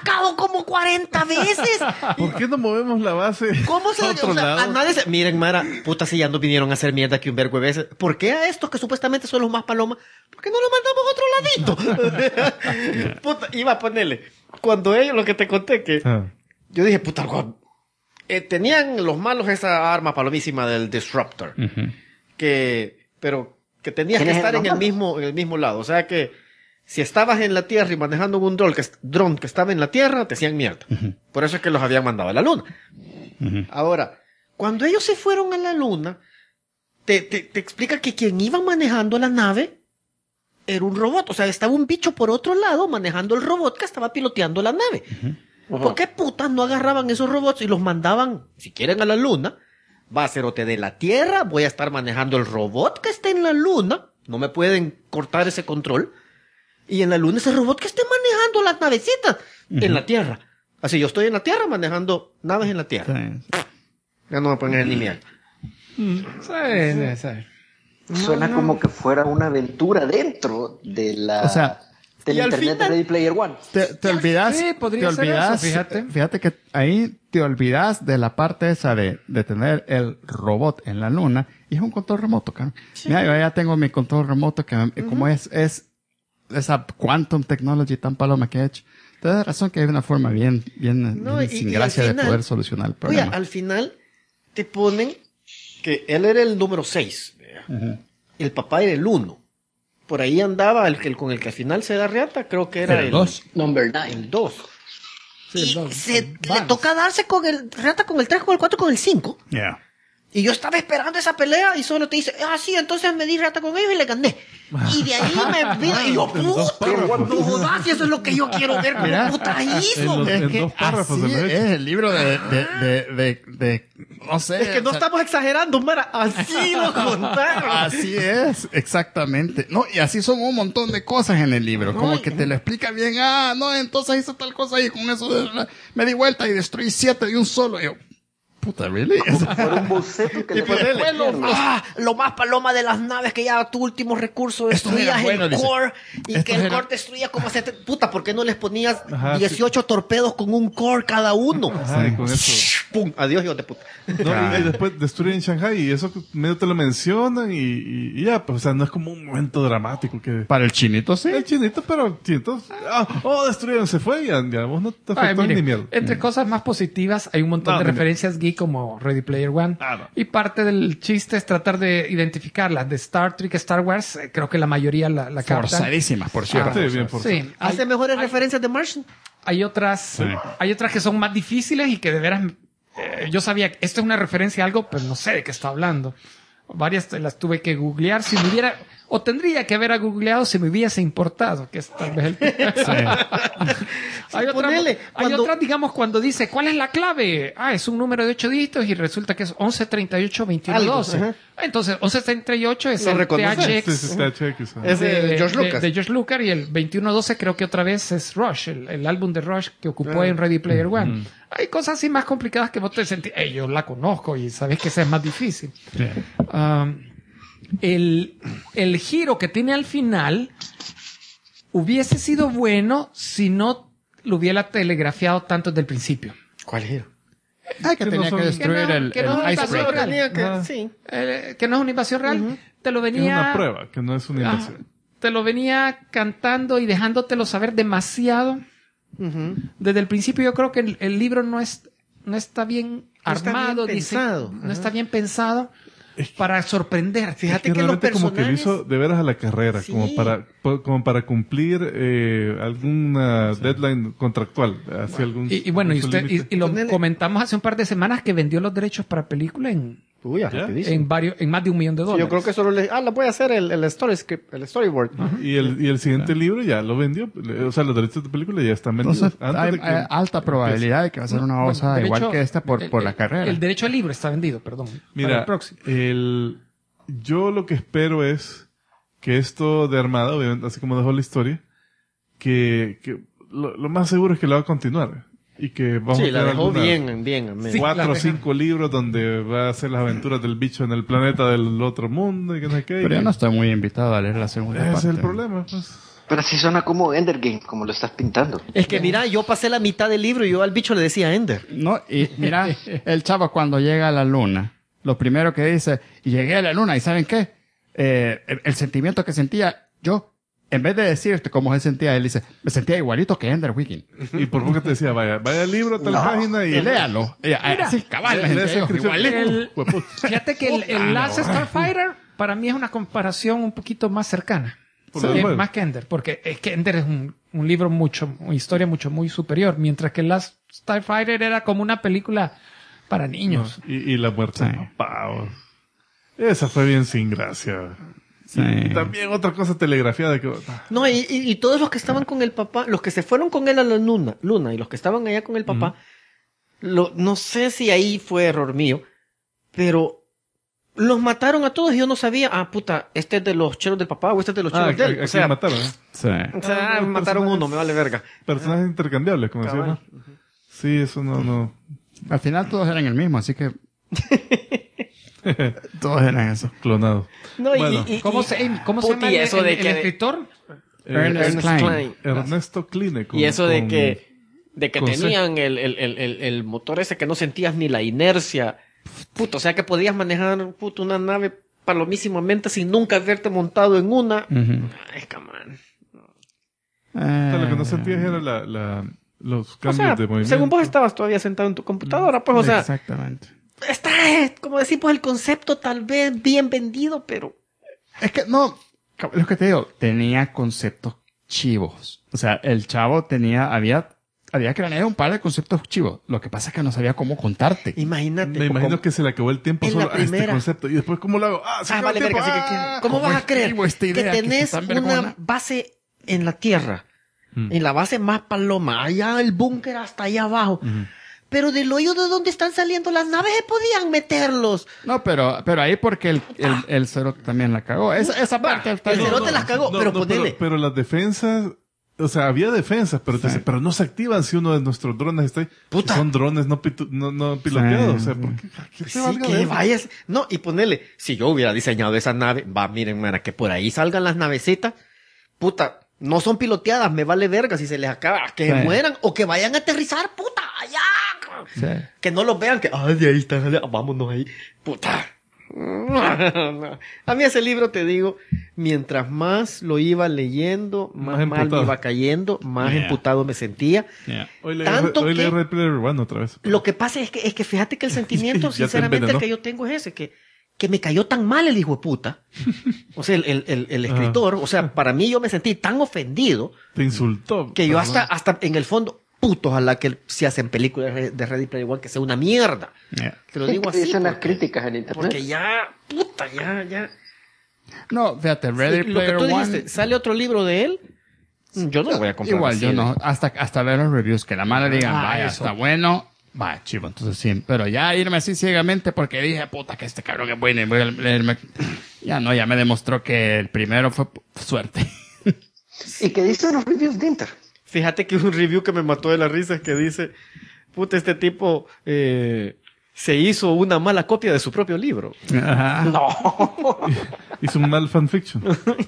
atacado como 40 veces. ¿Por qué no movemos la base ¿Cómo se a otro o sea, lado? a nadie se... Miren, Mara, puta, si ya nos vinieron a hacer mierda aquí un vergo de veces. ¿Por qué a estos que supuestamente son los más palomas? ¿Por qué no los mandamos a otro ladito? Puta, iba a ponerle. Cuando ellos, lo que te conté, que yo dije, puta, tenían los malos esa arma palomísima del Disruptor. Pero que tenías que estar en el mismo lado. O sea que si estabas en la Tierra y manejando un dron que estaba en la Tierra, te hacían mierda. Por eso es que los habían mandado a la Luna. Ahora, cuando ellos se fueron a la Luna, te explica que quien iba manejando la nave era un robot. O sea, estaba un bicho por otro lado manejando el robot que estaba piloteando la nave. ¿Por qué putas no agarraban esos robots y los mandaban, si quieren, a la Luna? Va a ser OT de la Tierra, voy a estar manejando el robot que está en la Luna. No me pueden cortar ese control. Y en la Luna ese robot que esté manejando las navecitas en la Tierra. Así yo estoy en la Tierra manejando naves en la Tierra. Ya no me ponen ni mierda. Suena como que fuera una aventura dentro de la... O sea, del y al internet de final- Ready Player One. te olvidas, Sí, podría te ser olvidas, eso, fíjate. fíjate que ahí te olvidas de la parte esa de tener el robot en la luna y es un control remoto, cara. Mira, yo ya tengo mi control remoto que como es esa quantum technology tan paloma que he hecho. Te das razón que hay una forma bien No, bien y sin al gracia de final- poder solucionar el Oye, problema. al final te ponen que él era el número 6. El papá era el 1. Por ahí andaba el con el que al final se da reata, creo que era el 2. Number 9. El 2. Sí, Y el dos. le toca darse con el reata con el 3, con el 4, con el 5. Yeah. Y yo estaba esperando esa pelea y solo te dice, sí, entonces me di reata con ellos y le gané. Y de ahí me vino y yo, En dos puta, párrafos. no jodas, y eso es lo que yo quiero ver, Mira. como puta hizo. En Es que dos párrafos así se lo he es hecho. el libro de no sé. Es que no o sea, estamos exagerando, Mara, así lo contaron. Así es, exactamente. No, y así son un montón de cosas en el libro. Como que te lo explica bien. No, entonces hizo tal cosa y con eso me di vuelta y destruí 7 de un solo. Y yo, puta, ¿really? Por un boceto que Y le ponerle, pusieron. lo más paloma de las naves que ya tu último recurso Estos destruías eran buenos, el dice. core y Estos que el eran- core destruía como puta, ¿por qué no les ponías Ajá, 18 torpedos con un core cada uno? Ajá, y con eso. ¡Pum! Adiós, hijo de puta. No, y después destruyen Shanghai y eso medio te lo mencionan y ya, pues, o sea, no es como un momento dramático que... Para el chinito, sí. El chinito, pero chinetos, destruyeron, se fue y ya vos no te Ay, afectó mire, ni mierda. entre cosas más positivas, hay un montón No, de mire. referencias geek como Ready Player One. No. Y parte del chiste es tratar de identificarlas. De Star Trek, Star Wars, creo que la mayoría la captan. Forzadísimas, por cierto. Sí, bien forzado. Sí, Hace mejores referencias de Martian. hay otras que son más difíciles y que de veras yo sabía que esto es una referencia a algo, pero no sé de qué está hablando. Varias las tuve que googlear si me hubiera, o tendría que haber googleado si me hubiese importado, que es tal vez el... Hay ponele, cuando- otras, digamos, cuando dice, ¿cuál es la clave? Es un número de 8 dígitos y resulta que es 11, 38, 21, Algo, 12. ajá. Entonces, 11, 38 es Lo el reconoce. THX. Sí, THX. Es de George Lucas. De George Lucas, y el 2112 creo que otra vez es Rush, el álbum de Rush que ocupó en Ready Player One. Hay cosas así más complicadas que vos te sentís, yo la conozco y sabés que esa es más difícil. El giro que tiene al final hubiese sido bueno si no lo hubiera telegrafiado tanto desde el principio. ¿Cuál giro? Que Que tenía no que son- destruir el que no es icebreaker. real. Tenía que- Ah. sí. Que no es una invasión real. Te lo Es venía... una prueba, que no es una Ah, invasión. te lo venía cantando y dejándotelo saber demasiado. Desde el principio yo creo que el libro no está bien No está armado, bien pensado. no está bien pensado para sorprender. Fíjate Es que los realmente como que lo personajes... hizo de veras a la carrera, Sí. como para cumplir alguna deadline contractual. Hacia algún, Y bueno, y algún usted límite. y lo Ponele- comentamos hace un par de semanas que vendió los derechos para película en Uy, rapidísimo. en más de $1 millón. Yo creo que solo la voy a hacer el story script, el storyboard. Y el siguiente libro ya lo vendió. O sea, los derechos de película ya están vendidos. Entonces, antes hay de que alta probabilidad de que va a ser una cosa de igual hecho, que esta por la carrera. El derecho al libro está vendido, perdón. para Mira, el próximo. yo lo que espero es que esto de Armada, obviamente, así como dejó la historia, que lo más seguro es que lo va a continuar. Y que vamos a Sí, la tener dejó alguna- bien. Sí, 4 la o 5 libros donde va a hacer las aventuras del bicho en el planeta del otro mundo y que no sé qué. Pero y yo no estoy muy invitado a leer la segunda ese parte. es el problema, pues. Pero así suena como Ender Game, como lo estás pintando. Es que mira, yo pasé la mitad del libro y yo al bicho le decía Ender. No, y mira, el chavo cuando llega a la luna, lo primero que dice, y llegué a la luna, ¿y saben qué? El sentimiento que sentía yo, en vez de decirte cómo se sentía, él dice, me sentía igualito que Ender Wiggin. ¿Y por qué te decía, vaya al libro, tal página y... Y léalo. Sí, cabal, me sentía igualito. Fíjate que el Last Starfighter para mí es una comparación un poquito más cercana. Más que Ender, porque es que Ender es un libro una historia muy superior, mientras que Last Starfighter era como una película para niños. No, y la muerte de papá. Esa fue bien sin gracia. Sí. Y también otra cosa telegrafiada que... No, y todos los que estaban con el papá, los que se fueron con él a la luna y los que estaban allá con el papá, no sé si ahí fue error mío, pero los mataron a todos y yo no sabía, puta, este es de los cheros del papá o este es de los cheros de él. O sea, mataron, ¿eh? Sí. O sea, mataron uno, me vale verga. Personajes intercambiables, como decíamos. Sí, eso no... Al final todos eran el mismo, así que... todos eran eso. Clonados. No, bueno. ¿Cómo se llama el escritor? Ernest Cline. Ernesto Cline. Y eso de que tenían el motor ese que no sentías ni la inercia. Puto, o sea que podías manejar una nave palomísimamente sin nunca haberte montado en una. Ay, camán. Lo que no sentías era los cambios de movimiento. Según vos estabas todavía sentado en tu computadora, pues, o sea. Exactamente. Está, como decir, pues el concepto tal vez bien vendido, pero... Es que no, lo que te digo, tenía conceptos chivos. O sea, el chavo había craneado un par de conceptos chivos. Lo que pasa es que no sabía cómo contarte. Imagínate. Me imagino que se le acabó el tiempo en solo la a este primera. concepto. Y después, ¿cómo lo hago? Se acabó Vale, el tiempo. verga, ¿cómo vas a creer que tenés una base en la Tierra? En la base más paloma, allá el búnker hasta allá abajo. Pero del hoyo de donde están saliendo las naves se podían meterlos. No, pero ahí porque el Cerote también la cagó. Esa parte el Cerote las cagó, pero ponele. Pero las defensas, o sea, había defensas, pero te dice, pero no se activan si uno de nuestros drones está ahí. Puta. Son drones no piloteados. O sea, ¿por qué te valga de eso? Vayas. No, y ponele, si yo hubiera diseñado esa nave, miren, mira, que por ahí salgan las navecitas, puta, no son piloteadas, me vale verga si se les acaba, que mueran o que vayan a aterrizar, puta, allá. Sí. Que no los vean, que, de ahí está, vámonos ahí, puta. A mí ese libro, te digo, mientras más lo iba leyendo, más mal me iba cayendo, más emputado me sentía. Hoy leí Red Player One otra vez. Lo que pasa es que fíjate que el sentimiento, sinceramente, el que yo tengo es ese, que me cayó tan mal el hijo de puta. O sea, el escritor, o sea, para mí yo me sentí tan ofendido. Te insultó. Que yo hasta en el fondo, puto, ojalá que se hacen películas de Ready Player One que sea una mierda. Te lo digo así. Dicen las críticas en internet. Porque ya, puta, ya. No, fíjate, Ready Player One. One. ¿Sale otro libro de él? Yo no lo voy a comprar. Igual, yo no. Hasta ver los reviews, que la mala digan, vaya, eso. está bueno. Va, chivo, entonces sí. Pero ya irme así ciegamente porque dije, puta, que este cabrón es bueno y voy a leerme. Ya me demostró que el primero fue suerte. ¿Y qué dicen los reviews de Inter? Fíjate que un review que me mató de la risa es que dice, puta, este tipo se hizo una mala copia de su propio libro. Ajá. No. Hizo un mal fanfiction.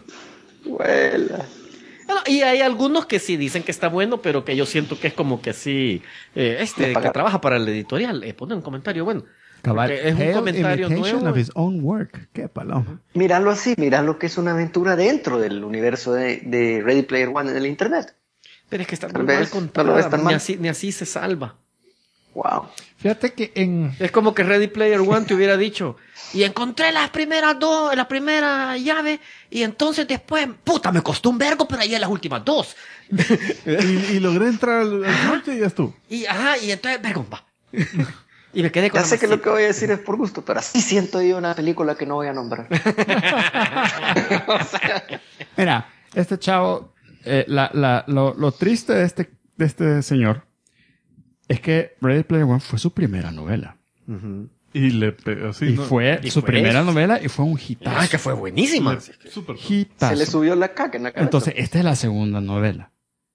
Huela. Y hay algunos que sí dicen que está bueno, pero que yo siento que es como que sí, que trabaja para el editorial, pone un comentario bueno. Es un comentario nuevo. Of his own work. Qué paloma. Míralo así, míralo que es una aventura dentro del universo de Ready Player One en el internet. Pero es que está muy mal contada, ni así se salva. Wow. Fíjate que es como que Ready Player One te hubiera dicho, y encontré las primeras dos, la primera llave, y entonces después, puta, me costó un vergo, pero ahí en las últimas dos. y logré entrar al norte y ya estuvo. Y entonces, vergo, va. Y me quedé con ya sé que lo que voy a decir es por gusto, pero así siento yo una película que no voy a nombrar. Mira, este chavo, lo triste de este señor es que Ready Player One fue su primera novela. Y le pegó así, ¿no? Fue su primera novela y fue un hitazo. Que fue buenísima. Súper. Se le subió la caca en la cabeza. Entonces, esta es la segunda novela.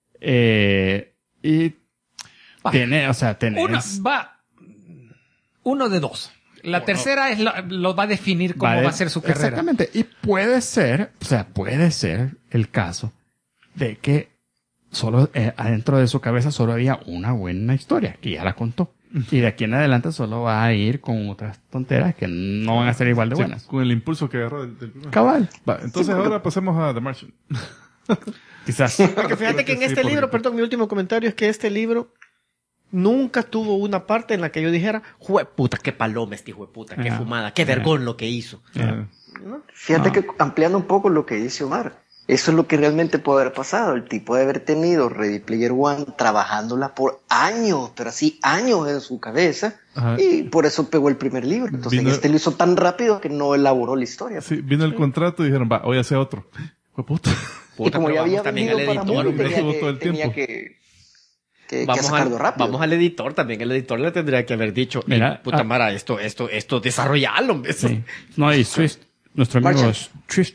Y tiene, o sea, tenés... Uno de dos. La tercera lo va a definir cómo va a ser su carrera. Exactamente. Y puede ser el caso de que solo adentro de su cabeza solo había una buena historia, que ya la contó. Y de aquí en adelante solo va a ir con otras tonteras que no van a ser igual de Sí, buenas. con el impulso que agarró del primero. Cabal. Va, entonces ahora pasemos a The Martian. Quizás. Porque fíjate que en Sí, este porque- libro, perdón, mi último comentario es que este libro nunca tuvo una parte en la que yo dijera, jueputa, qué paloma este hijo de puta, qué fumada, qué vergón lo que hizo. Fíjate que ampliando un poco lo que dice Omar, eso es lo que realmente puede haber pasado. El tipo de haber tenido Ready Player One trabajándola por años, pero así años en su cabeza, Ajá. y por eso pegó el primer libro. Entonces Vino- este lo hizo tan rápido que no elaboró la historia. Sí, vino el contrato y dijeron, va, hoy hace otro. Fue puta. Y como pero ya vamos había también vendido al para editor, mucho, hombre. Estuvo todo el tenía tiempo. que Vamos, sacarlo rápido. vamos al editor también. El editor le tendría que haber dicho, Mira, puta Mara, esto, desarrollalo, hombre. Sí. No, y Swift, nuestro amigo Marcha.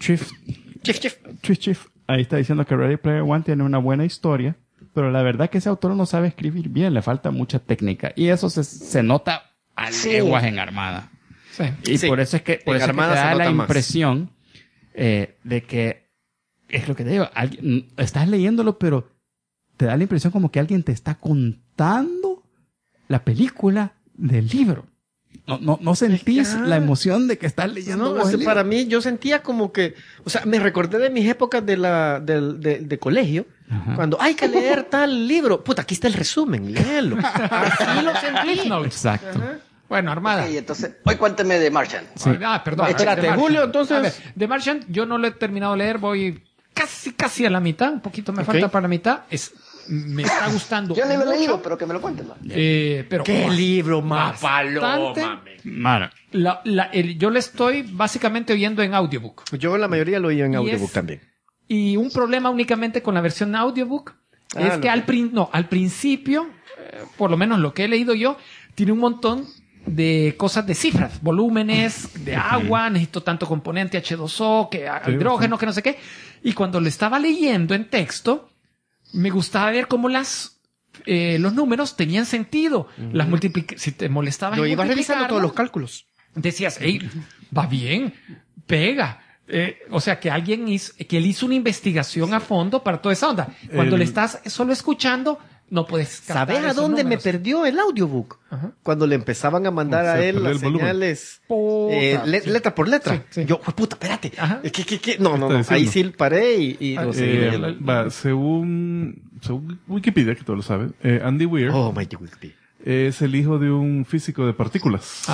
Chief, ahí está diciendo que Ready Player One tiene una buena historia, pero la verdad que ese autor no sabe escribir bien, le falta mucha técnica. Y eso se nota a leguas en Armada. Sí. Y Sí. por eso es que, En te Armada se da la nota más. impresión de que, es lo que te digo, estás leyéndolo, pero te da la impresión como que alguien te está contando la película del libro. No sentís la emoción de que estás leyendo No, vos el libro. para mí yo sentía como que, o sea, me recordé de mis épocas de colegio, cuando hay que leer tal libro. Puta, aquí está el resumen, léelo. Así lo sentí. Exacto. Bueno, Armada. Ok, entonces, hoy cuénteme de Martian. Perdón. Espérate, The Martian. Julio, entonces- A ver, The Martian, yo no lo he terminado de leer, voy casi a la mitad, un poquito me falta para la mitad. Me está gustando Yo ni lo he mucho, leído, pero que me lo cuenten. ¿no? pero Qué bastante. libro más paloma. Mara, Yo le estoy básicamente oyendo en audiobook. Yo la mayoría lo oí en Y audiobook es- también. Y un problema únicamente con la versión audiobook es que al principio, por lo menos lo que he leído yo, tiene un montón de cosas de cifras, volúmenes, de agua, necesito tanto componente H2O, que hidrógeno, que no sé qué. Y cuando lo estaba leyendo en texto, me gustaba ver cómo los números tenían sentido. Si te molestaba Yo en iba revisando multiplicarlo, todos los cálculos. decías, hey, va bien, pega. O sea, que que él hizo una investigación a fondo para toda esa onda. Cuando le estás solo escuchando, no puedes captar ¿Sabes a esos dónde números. me perdió el audiobook? Cuando le empezaban a mandar a Se él perdió las el volumen. señales Puta, sí. letra por letra. Sí, sí. Yo, puta, espérate. Ajá. ¿Qué? No, Está diciendo? ahí sí paré y lo seguí leyendo. Va, según Wikipedia, que todos lo saben, Andy Weir Oh, Mighty Wikipedia. es el hijo de un físico de partículas.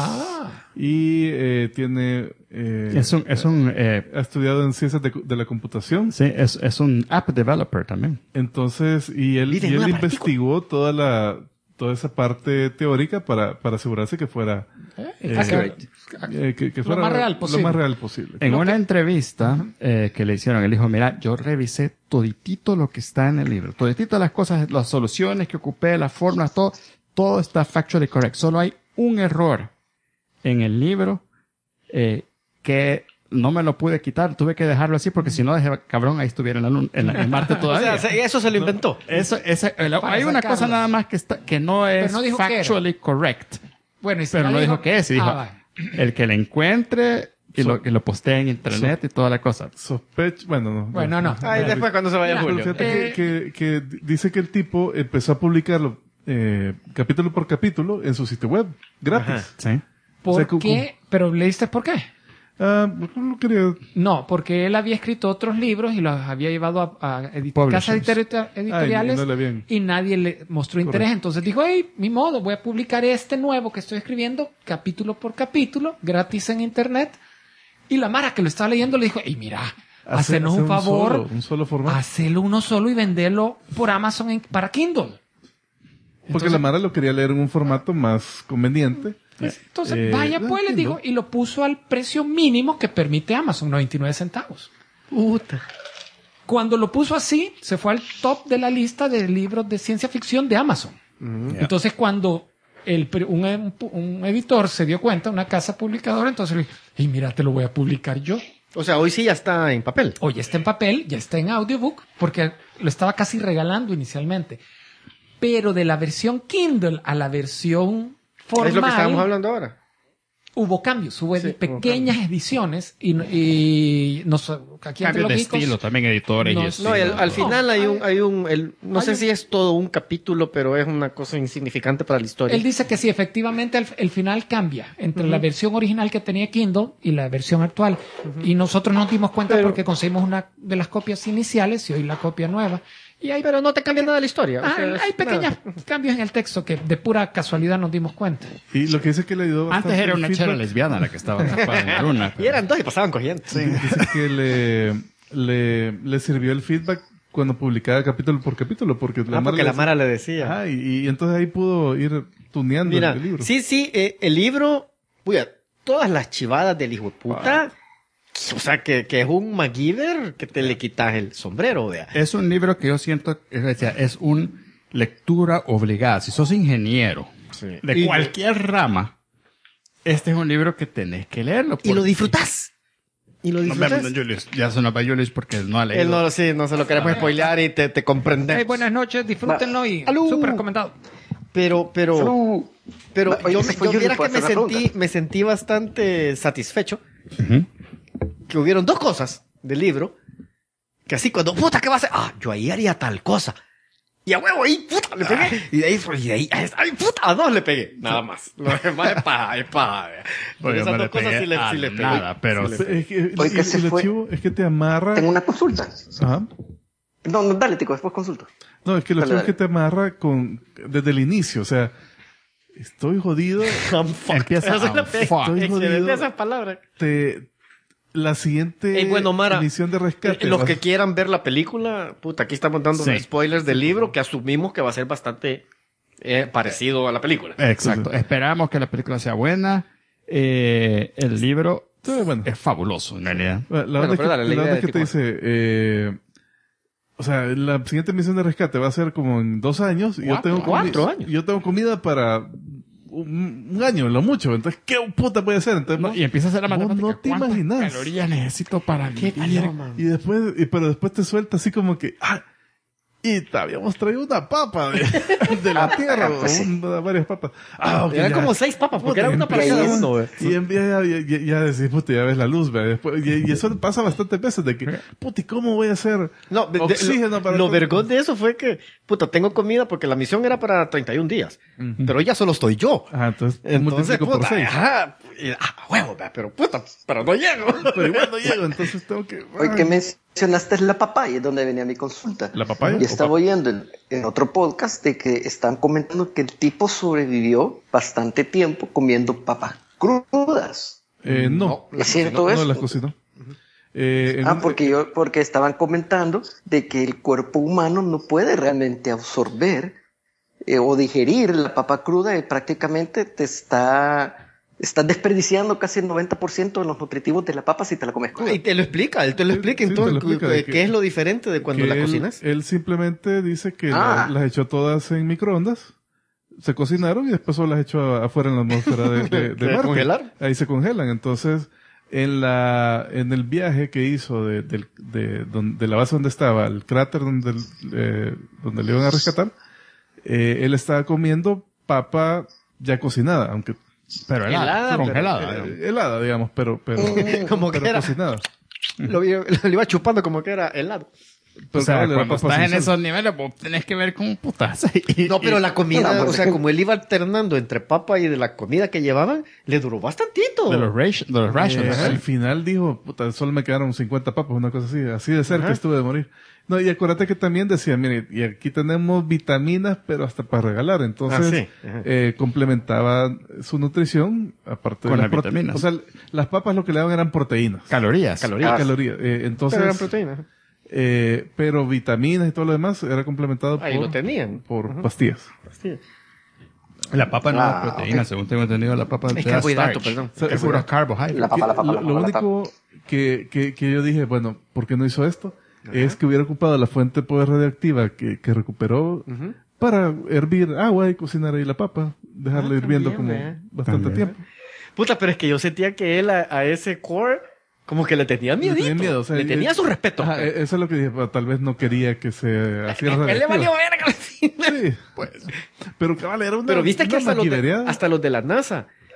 Y tiene... es un ha estudiado en ciencias de la computación. sí, es un app developer también. Entonces, y él Vive en una investigó toda esa parte teórica para asegurarse que fuera... Accurate. que Lo fuera más real posible. Lo más real posible. En una entrevista que le hicieron, él dijo, mira, yo revisé toditito lo que está en el libro. Toditito las cosas, las soluciones que ocupé, las fórmulas, todo está factually correct. Solo hay un error en el libro que no me lo pude quitar. Tuve que dejarlo así porque si no, cabrón, ahí estuviera en Marte O todavía. sea, eso se lo inventó. Hay una cosa nada más que no es no dijo qué era. factually correct. Bueno, y si Pero ya no dijo qué es. Y dijo, va. el que le encuentre y que lo postee en internet y toda la cosa. Bueno, no. Bueno, no. Ahí después cuando se vaya Ya. Pero Julio. fíjate que dice que el tipo empezó a publicarlo capítulo por capítulo en su sitio web, gratis. Sí. O sea, ¿Por qué? ¿Pero leíste por qué? No quería... No, porque él había escrito otros libros y los había llevado a casas editoriales no le habían- y nadie le mostró interés. Entonces dijo, hey, mi modo, voy a publicar este nuevo que estoy escribiendo capítulo por capítulo, gratis en internet. Y la Mara que lo estaba leyendo le dijo, hey, mira, hacenos un favor, Un solo formato. hacelo uno solo y venderlo por Amazon para Kindle. Porque la Mara lo quería leer en un formato más conveniente. Entonces, vaya pues, le digo, y lo puso al precio mínimo que permite Amazon, 99 centavos. Puta. Cuando lo puso así, se fue al top de la lista de libros de ciencia ficción de Amazon. Entonces, cuando un editor se dio cuenta, una casa publicadora, entonces le dijo, y mira, te lo voy a publicar yo. O sea, hoy sí ya está en papel. O ya está en papel, ya está en audiobook, porque lo estaba casi regalando inicialmente. Pero de la versión Kindle a la versión formal... Es lo que estábamos hablando ahora. hubo cambios, hubo pequeñas ediciones y aquí entre Cambios los de geekos, estilo, también editores y no, estilo. No, al final hay un no sé hay si es todo un capítulo, pero es una cosa insignificante para la historia. él dice que sí, efectivamente el final cambia entre la versión original que tenía Kindle y la versión actual. Y nosotros nos dimos cuenta porque conseguimos una de las copias iniciales y hoy la copia nueva. Y hay, Pero no te cambia nada de la historia. o sea, hay es pequeños cambios en el texto que de pura casualidad nos dimos cuenta. Y lo que dice que le ayudó bastante Antes era el una feedback, chera lesbiana la que estaba atrapada en la luna. Y eran dos y pasaban cogiendo. dice que le sirvió el feedback cuando publicaba capítulo por capítulo, porque Porque la Mara le decía. Ajá, y entonces ahí pudo ir tuneando Mira, el libro. sí, el libro, todas las chivadas del hijo de puta, o sea, que es un MacGyver que te le quitas el sombrero, vea. Es un libro que yo siento, es una lectura obligada. Si sos ingeniero de cualquier rama, este es un libro que tenés que leerlo. Y lo disfrutás. No, Julius, ya se nos va Julius porque no ha leído. Él no se lo queremos spoilear y te comprendemos. Hey, buenas noches, disfrútenlo y ¡Alú! súper recomendado. Pero Oye, yo se fue Julius, vieras que ¿puedo hacer una pregunta? me sentí bastante satisfecho. Que hubieron dos cosas del libro que así cuando, puta, ¿qué va a hacer? Yo ahí haría tal cosa. Y a huevo, ahí, puta, le pegué. Y de ahí, ay, puta, a dos le pegué. Nada más. Lo demás es paja. Bueno, Esas no dos le cosas pegué sí le a pegué. nada, pero Sí le Es que, Oye, que y se lo fue. chivo es que te amarra. Tengo una consulta. Ajá. No, dale, Tico, después consulto. No, es que lo Dale, chivo es dale. que te amarra desde el inicio. O sea, estoy jodido. empieza Esa es la a pe- fuck. Estoy Excelente jodido. esas palabras. La siguiente Bueno, Mara, misión de rescate. los va- que quieran ver la película, puta, aquí estamos dando Sí. spoilers del libro que asumimos que va a ser bastante parecido a la película. Exacto. Esperamos que la película sea buena. El libro Sí, bueno. es fabuloso, en realidad. La Bueno, onda es pero que, dale, la la idea onda de es que te dice, o sea, la siguiente misión de rescate va a ser como en 2 años. Y yo tengo 4 años. Yo tengo comida para un año, lo mucho. Entonces, ¿qué puta puede ser? Entonces, No, y empieza a hacer la vos matemática. no te ¿Cuántas imaginas. calorías necesito para vivir? y después, pero después te suelta así como que, y te habíamos traído una papa de la tierra, pues sí. varias papas. Ok, Eran ya. como 6 papas, porque era una para empieza- cada uno, güey. Y ya decís, puta, ya ves la luz, ¿ve? Después, y eso pasa bastantes veces de que, puta, ¿y cómo voy a hacer No, oxígeno para lo todo? vergón de eso fue que, puta, tengo comida porque la misión era para 31 días. Pero ya solo estoy yo. Ajá, entonces, Entonces, multiplico por puta, 6. huevo, pero puta, pero no llego. Pero igual no llego, entonces tengo que... Hoy que mencionaste la papaya, es donde venía mi consulta. ¿La papaya? Y estaba oyendo en otro podcast de que están comentando que el tipo sobrevivió bastante tiempo comiendo papas crudas. No. ¿Es cierto No eso? las cocinó. Porque estaban comentando de que el cuerpo humano no puede realmente absorber o digerir la papa cruda y prácticamente te estás desperdiciando casi el 90% de los nutritivos de la papa si te la comes cruda. Y te lo explica, él te lo explica Sí, entonces, te lo explica, de ¿qué que- es lo diferente de cuando que la él- cocinas? Él simplemente dice que Ah. las echó todas en microondas, se cocinaron y después solo las echó afuera en la atmósfera de ¿De Marte. congelar? Ahí se congelan. Entonces, en el viaje que hizo de la base donde estaba, el cráter donde le iban a rescatar, él estaba comiendo papa ya cocinada, aunque Pero Helada, congelada. helada, digamos, pero Como que pero era. cocinada. Lo iba chupando como que era helado. Pero O sea, cabal, era cuando papa estás sin en sal. esos niveles, vos tenés que ver con putas. No, pero la comida, No, o sea, porque- como él iba alternando entre papa y de la comida que llevaban, le duró bastantito. De los rations. Al final dijo, puta, solo me quedaron 50 papas, una cosa así de cerca estuve de morir. No, y acuérdate que también decía, mire, y aquí tenemos vitaminas, pero hasta para regalar. Entonces, sí. Ajá. Complementaba su nutrición, aparte Con de las vitaminas. O sea, las papas lo que le daban eran proteínas. Calorías. Calorías. Entonces, Pero eran proteínas. pero vitaminas y todo lo demás era complementado Ahí lo tenían. por pastillas. Sí. La papa no es Ah, proteína, ok. según tengo entendido, la papa Es te da carbohidrato, starch. perdón. Es puro carbohidratos. La papa, la papa, la Lo papa, la único que yo dije, bueno, ¿por qué no hizo esto? Es que hubiera ocupado la fuente de poder radioactiva que recuperó para hervir agua y cocinar ahí la papa, dejarla hirviendo como bastante También. tiempo. Puta, pero es que yo sentía que él a ese core como que le tenía Le miedito. tenía miedo, o sea, le tenía su respeto. Ajá, eso es lo que dije, pero tal vez no quería que se hiciera Él le radioactiva. valió verga. Sí, pues. Pero cabal, era una Pero viste que una hasta maquivereada. los de la NASA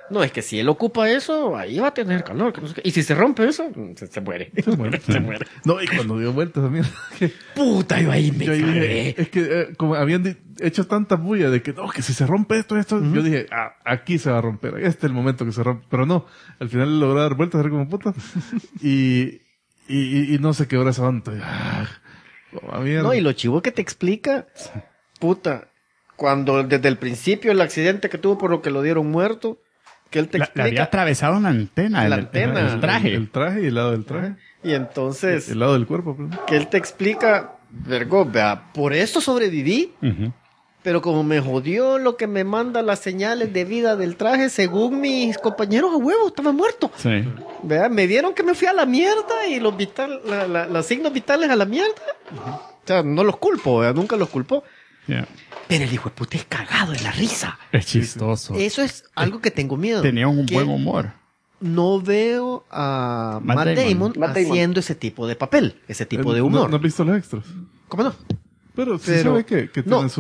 No, es que si él ocupa eso, ahí va a tener calor. Que no sé qué. Y si se rompe eso, se muere. Se muere. No, y cuando dio vueltas también. Puta, yo ahí me Yo ahí dije, cagué. es que como habían hecho tanta bulla de que no, que si se rompe esto, yo dije, aquí se va a romper, este es el momento que se rompe, pero no, al final logró dar vueltas, era como puta, y no se quebró esa onda. No, y lo chivo que te explica, puta, cuando desde el principio el accidente que tuvo por lo que lo dieron muerto, que él te Le explica. había atravesado una antena. La el antena. traje. El traje y el lado del traje. Y entonces, El lado del cuerpo, pues. que él te explica, vergo, vea, por esto sobreviví, pero como me jodió lo que me manda las señales de vida del traje, según mis compañeros a huevo, estaba muerto. Sí. Vea, me dieron que me fui a la mierda y los los signos vitales a la mierda. O sea, no los culpo, ¿verdad? Nunca los culpo. Yeah. Pero el hijo de puta es cagado en la risa. Es chistoso. Eso es algo que tengo miedo. Tenía un que buen humor. No veo a Matt Matt Damon. Damon haciendo ese tipo de papel, ese tipo de humor. ¿No has visto los extras? ¿Cómo no? Pero sí Pero- se ve que no. tienen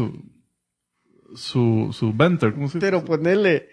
su banter, ¿cómo se dice? Pero ponerle,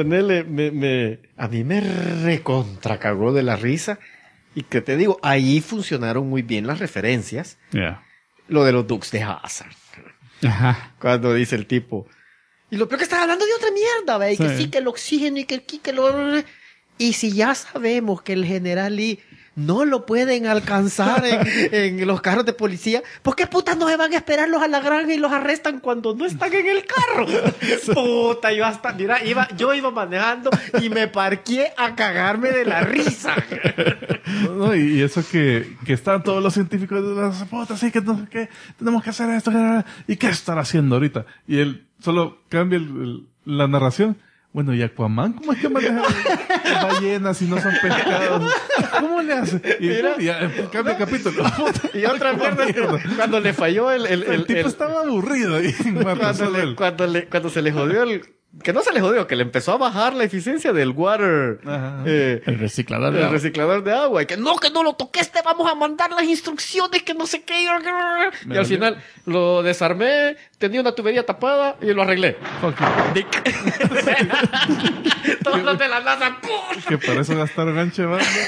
a mí me recontra cagó de la risa. Y que te digo, ahí funcionaron muy bien las referencias. Yeah. Lo de los Dukes de Hazzard. Ajá. Cuando dice el tipo. Y lo peor que estás hablando de otra mierda, ¿ve? Y que Sí. sí, que el oxígeno y que aquí, que lo... Y si ya sabemos que el general Lee no lo pueden alcanzar en los carros de policía, ¿por qué putas no se van a esperarlos a la granja y los arrestan cuando no están en el carro? Puta, yo hasta, mira, yo iba manejando y me parqué a cagarme de la risa. No, y eso que están todos los científicos de las putas, sí, que no sé qué, tenemos que hacer esto, y qué estar haciendo ahorita. Y él solo cambia la narración. Bueno, ¿y Aquaman cómo es que maneja ballenas si no son pescados? ¿Cómo le hace? Y Mira. ya, cambia el capítulo. Y otra mierda es que cuando le falló El tipo estaba aburrido ahí. cuando se le jodió que no se le jodió, que le empezó a bajar la eficiencia del water, Ajá. El reciclador de el agua. reciclador de agua, y que no lo toques, te vamos a mandar las instrucciones, que no sé qué, y al dolió. final lo desarmé, tenía una tubería tapada y lo arreglé. Fuck you. Dick. Todos los de la NASA, ¡pum! Que para eso gastaron ancho de banda.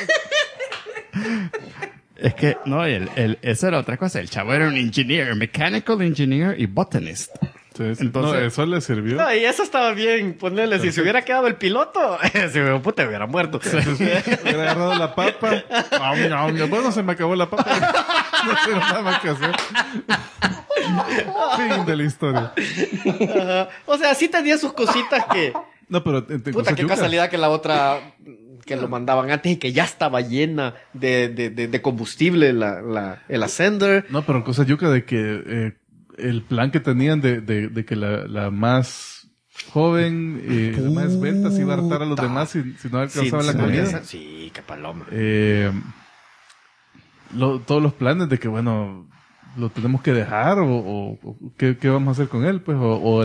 Es que, no, esa era otra cosa. El chavo era un engineer, mechanical engineer y botanist. Sí, sí. Entonces- No, eso le sirvió. No, y eso estaba bien, ponerle, si se hubiera quedado el piloto, ese puta hubiera muerto. Hubiera agarrado la papa. Bueno, se me acabó la papa. No tengo nada más que hacer. Fin de la historia. Ajá. O sea, sí tenía sus cositas que... No, pero Puta, qué casualidad que la otra, que lo mandaban antes y que ya estaba llena de combustible el Ascender. No, pero cosa yuca de que el plan que tenían de que la más joven, la más ventas iba a hartar a los demás si no alcanzaban la comida. Sí, qué paloma. Todos los planes de que, bueno, lo tenemos que dejar o ¿qué vamos a hacer con él, pues, o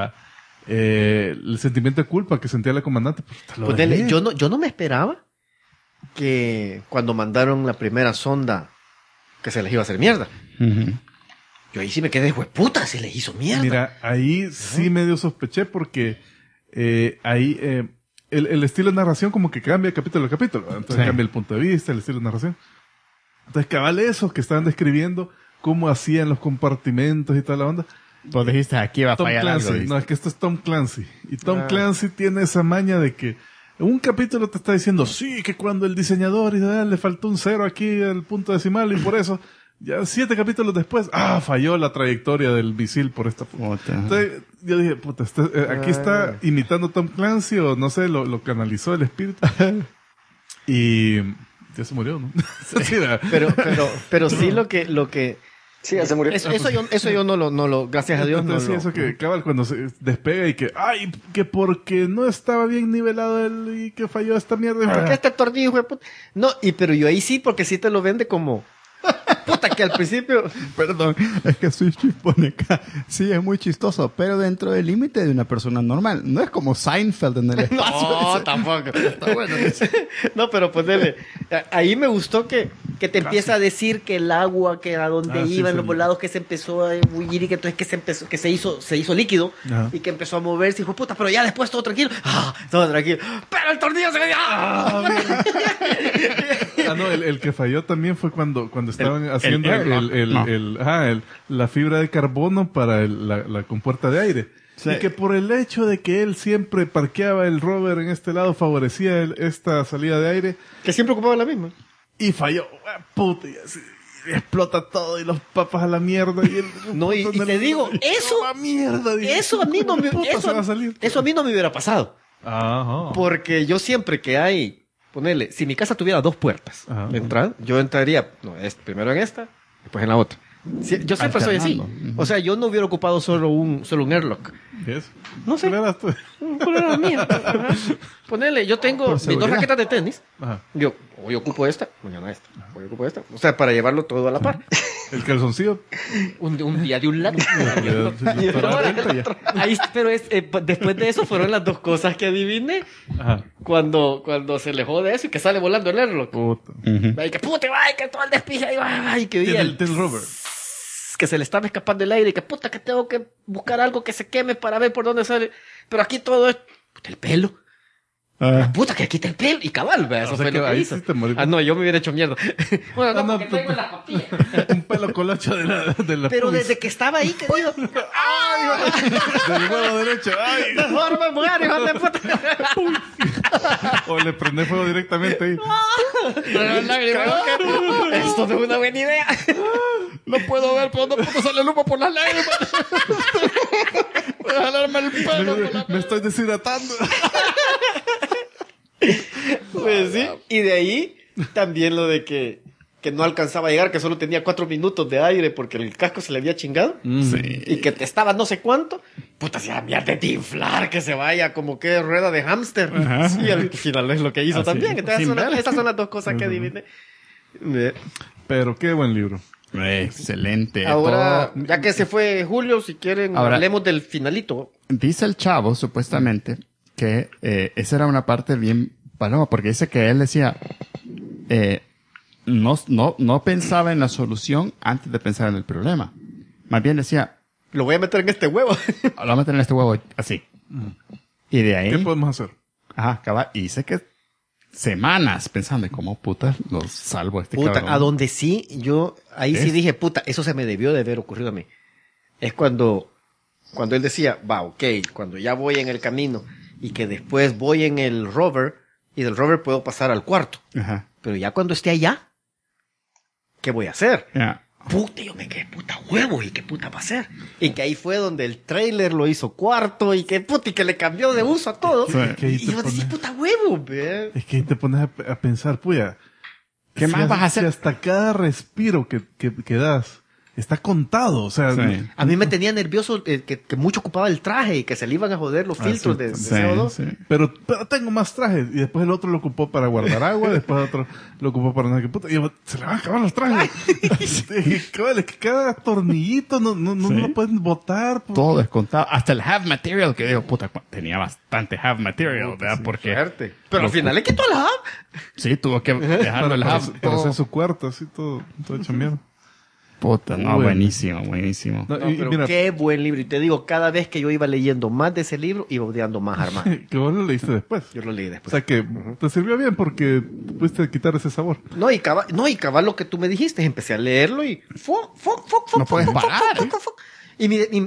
el sentimiento de culpa que sentía la comandante. Pues, te lo Ponele, dejé. yo no me esperaba que cuando mandaron la primera sonda que se les iba a hacer mierda. Ujú. Yo ahí sí me quedé, puta, se les hizo mierda. Mira, ahí sí medio sospeché porque ahí el estilo de narración como que cambia capítulo a capítulo. Entonces Sí. cambia el punto de vista, el estilo de narración. Entonces cabal esos que estaban describiendo cómo hacían los compartimentos y toda la onda. Vos dijiste, aquí va a Tom fallar Clancy. algo. No, es que esto es Tom Clancy. Y Tom Clancy tiene esa maña de que un capítulo te está diciendo, sí, que cuando el diseñador le faltó un cero aquí al punto decimal y por eso, ya 7 capítulos después, falló la trayectoria del misil por esta puta. Puta. Entonces, yo dije, puta, aquí está imitando a Tom Clancy o no sé, lo canalizó el espíritu. Y ya se murió, ¿no? Sí, ¿verdad? Pero sí lo que Sí, ya se murió. eso yo no lo, gracias a Dios no Entonces, sí, lo. eso que cabal cuando se despega y que, que porque no estaba bien nivelado y que falló esta mierda. ¿Por qué este tornillo, hijo de puta? No, pero yo ahí sí, porque sí te lo vende como Puta, que al principio... Perdón, es que Swift pone acá. Sí, es muy chistoso, pero dentro del límite de una persona normal. No es como Seinfeld en el espacio. No, Dice, tampoco. está bueno. Dice. No, pero ponele. Ahí me gustó que te empieza a decir que el agua, que a donde sí, iban sí. los volados, que se empezó a ebullir y que entonces que se hizo líquido Ajá. y que empezó a moverse y dijo, puta, pero ya después todo tranquilo. Todo tranquilo. Pero el tornillo se veía. No, el que falló también fue cuando estaban haciendo airlock. la fibra de carbono para la compuerta de aire. Sí. Y que por el hecho de que él siempre parqueaba el rover en este lado, favorecía esta salida de aire Que siempre ocupaba la misma. y falló. Puta, y así, y explota todo y los papas a la mierda. Y No, y te digo, eso- a mierda, dije, Eso a mí no me, puta se va a salir. eso a mí no me hubiera pasado. Ajá. Porque yo siempre que hay, ponele, si mi casa tuviera 2 puertas Ajá. de entrada, yo entraría primero en esta, después en la otra. Yo siempre soy así. Alternando. O sea, yo no hubiera ocupado solo un airlock. ¿Qué es? No sé. ¿Cuál eras tú? ¿Cuál era la mía? Ajá. Ponele, yo tengo Por mis 2 seguridad. raquetas de tenis. Ajá. Yo, hoy ocupo esta, mañana esta. Hoy ocupo esta. O sea, para llevarlo todo a la par. El calzoncillo. Un día de un lado. Pero Ahora, pero después de eso fueron las 2 cosas que adiviné. Ajá. Cuando se le jode eso y que sale volando el airlock. Puta. Y que puta, y que todo el despije, y que vi Del rover. que se le estaba escapando el aire y que puta, que tengo que buscar algo que se queme para ver por dónde sale. Pero aquí todo es, puta, el pelo. Puta, que aquí está el pelo. Y cabal, ¿ve? Eso O sea fue que lo que ahí hizo. sí te moriste. Ah, no, yo me hubiera hecho mierda. Bueno, no, no, porque tengo la costilla. Un pelo colocho de la Pero pubis. desde que estaba ahí, que digo, Del huevo derecho. Ay. mejor me muero, hijo de puta. O le prende fuego directamente ahí. Creo que esto no es una buena idea. No puedo ver por dónde sale el humo por las lágrimas. Voy a jalarme el pelo. Me estoy deshidratando. Pues sí. Y de ahí también lo de que no alcanzaba a llegar, que solo tenía 4 minutos de aire porque el casco se le había chingado. Sí. Y que te estaba no sé cuánto. Puta, si la mierda de inflar, que se vaya como que rueda de hámster. Y al final es lo que hizo Así, también. Entonces, sin ver. esas son las 2 cosas que adiviné. Pero qué buen libro. Excelente. Ahora, Todo- ya que se fue Julio, si quieren, Ahora- hablemos del finalito. Dice el chavo, supuestamente, que esa era una parte bien paloma, porque dice que él decía, no pensaba en la solución antes de pensar en el problema. Más bien decía, Lo voy a meter en este huevo. lo voy a meter en este huevo así. Y de ¿Qué ahí, podemos hacer? ajá, cabal, y dice que semanas pensando en cómo puta los salvo a este Puta, cabrón. a donde sí, yo ahí sí ¿Ves? dije, puta, eso se me debió de haber ocurrido a mí. Es cuando él decía, va, ok, cuando ya voy en el camino y que después voy en el rover y del rover puedo pasar al cuarto. Ajá. Pero ya cuando esté allá, ¿qué voy a hacer? Ya. Puta, yo me quedé puta huevo y qué puta va a hacer. Y que ahí fue donde el trailer lo hizo cuarto y que puta, y que le cambió de uso a todo. Sí. Que ahí Y te yo decía, pones- puta huevo, ve. Es que ahí te pones a pensar, puya. ¿Qué más vas a hacer? Si hasta cada respiro que das está contado. O sea, Sí. A mí me tenía nervioso que mucho ocupaba el traje y que se le iban a joder los filtros sí, de Sí, CO2. sí. pero tengo más trajes. Y después el otro lo ocupó para guardar agua. Después el otro lo ocupó para no sé qué puta. Y yo, se le van a acabar los trajes. Y, cabal, es que cada tornillito no Sí. lo pueden botar. Todo descontado. Hasta el have material, que digo, puta, tenía bastante have material, ¿verdad? Porque Suerte. Pero al final le quitó la app. sí, tuvo que dejarlo el para have para hacer todo. su cuarto, así todo hecho mierda. Puta, no, Bueno. buenísimo, buenísimo. No, No, y pero mira, qué buen libro. Y te digo, cada vez que yo iba leyendo más de ese libro, iba odiando más a Armando. que vos lo leíste después. Yo lo leí O después. sea que te sirvió bien porque pudiste quitar ese sabor. No, y cabal lo que tú me dijiste, empecé a leerlo y... No puedes parar. Y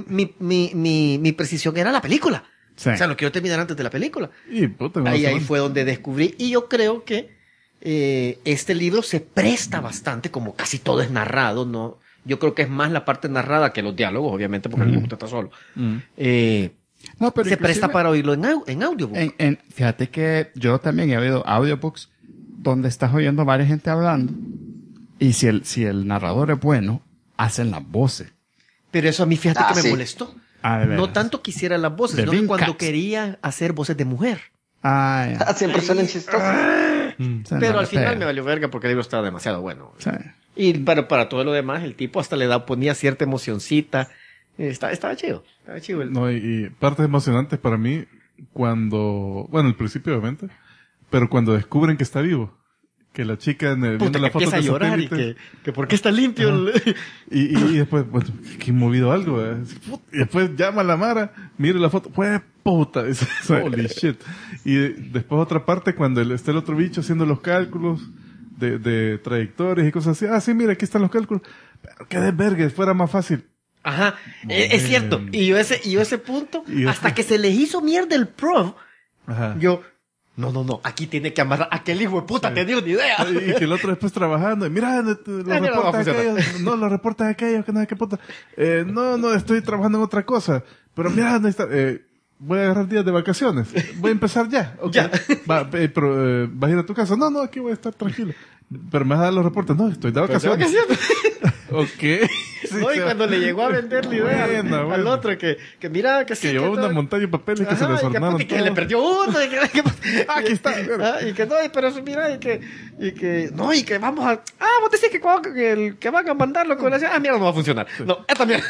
mi precisión era la película. Sí. O sea, lo quiero terminar antes de la película. Y puta, Ahí fue donde descubrí. Y yo creo que este libro se presta bastante, como casi todo es narrado, ¿no? Yo creo que es más la parte narrada que los diálogos, obviamente, porque el libro está solo. No, pero Se inclusive presta para oírlo en audiobook. fíjate que yo también he oído audiobooks donde estás oyendo varias gente hablando y si el narrador es bueno, hacen las voces. Pero eso a mí, fíjate que me sí. molestó. Ah, de No veras. tanto quisiera las voces, De sino que Vin cuando Cats. quería hacer voces de mujer. Ah, ya. Siempre suenan chistosos. O sea, Pero no al le final pega. me valió verga porque el libro estaba demasiado bueno. Sí. Y para todo lo demás, el tipo hasta ponía cierta emocioncita. Estaba chido. Estaba chido. No, y partes emocionantes para mí cuando, bueno, al principio obviamente, pero cuando descubren que está vivo. Que la chica viendo la foto empieza a llorar y que ¿por qué está limpio? Y después, bueno, que he movido algo. Y después llama a la Mara, mire la foto, pues puta, dice, holy shit. Y después otra parte cuando está el otro bicho haciendo los cálculos de trayectorias y cosas así. Ah, sí, mira, aquí están los cálculos. Pero que de verga, fuera más fácil. Ajá, es cierto. Y yo ese punto, hasta que se les hizo mierda el prof, yo... No, aquí tiene que amarrar. Aquel hijo de puta tenía una idea. Y que el otro después trabajando. Mira, los reportes aquellos. No, los reportes aquellos, que nada, que puta. No, estoy trabajando en otra cosa. Pero mira, voy a agarrar días de vacaciones. Voy a empezar ya. Okay. Ya. Pero, ¿vas a ir a tu casa? No, aquí voy a estar tranquilo. Pero me vas a dar los reportes. No, estoy de vacaciones. Ok. Sí, no, y cuando le llegó a vender la idea al otro, que mira, que sí. Que llevó una montaña de papeles que se les ordenaron. Y que le perdió uno. Aquí está. Y que no, pero mira, y que vamos a. Vos decís que van a mandarlo con la. Mira, no va a funcionar. Sí. No, esta mierda.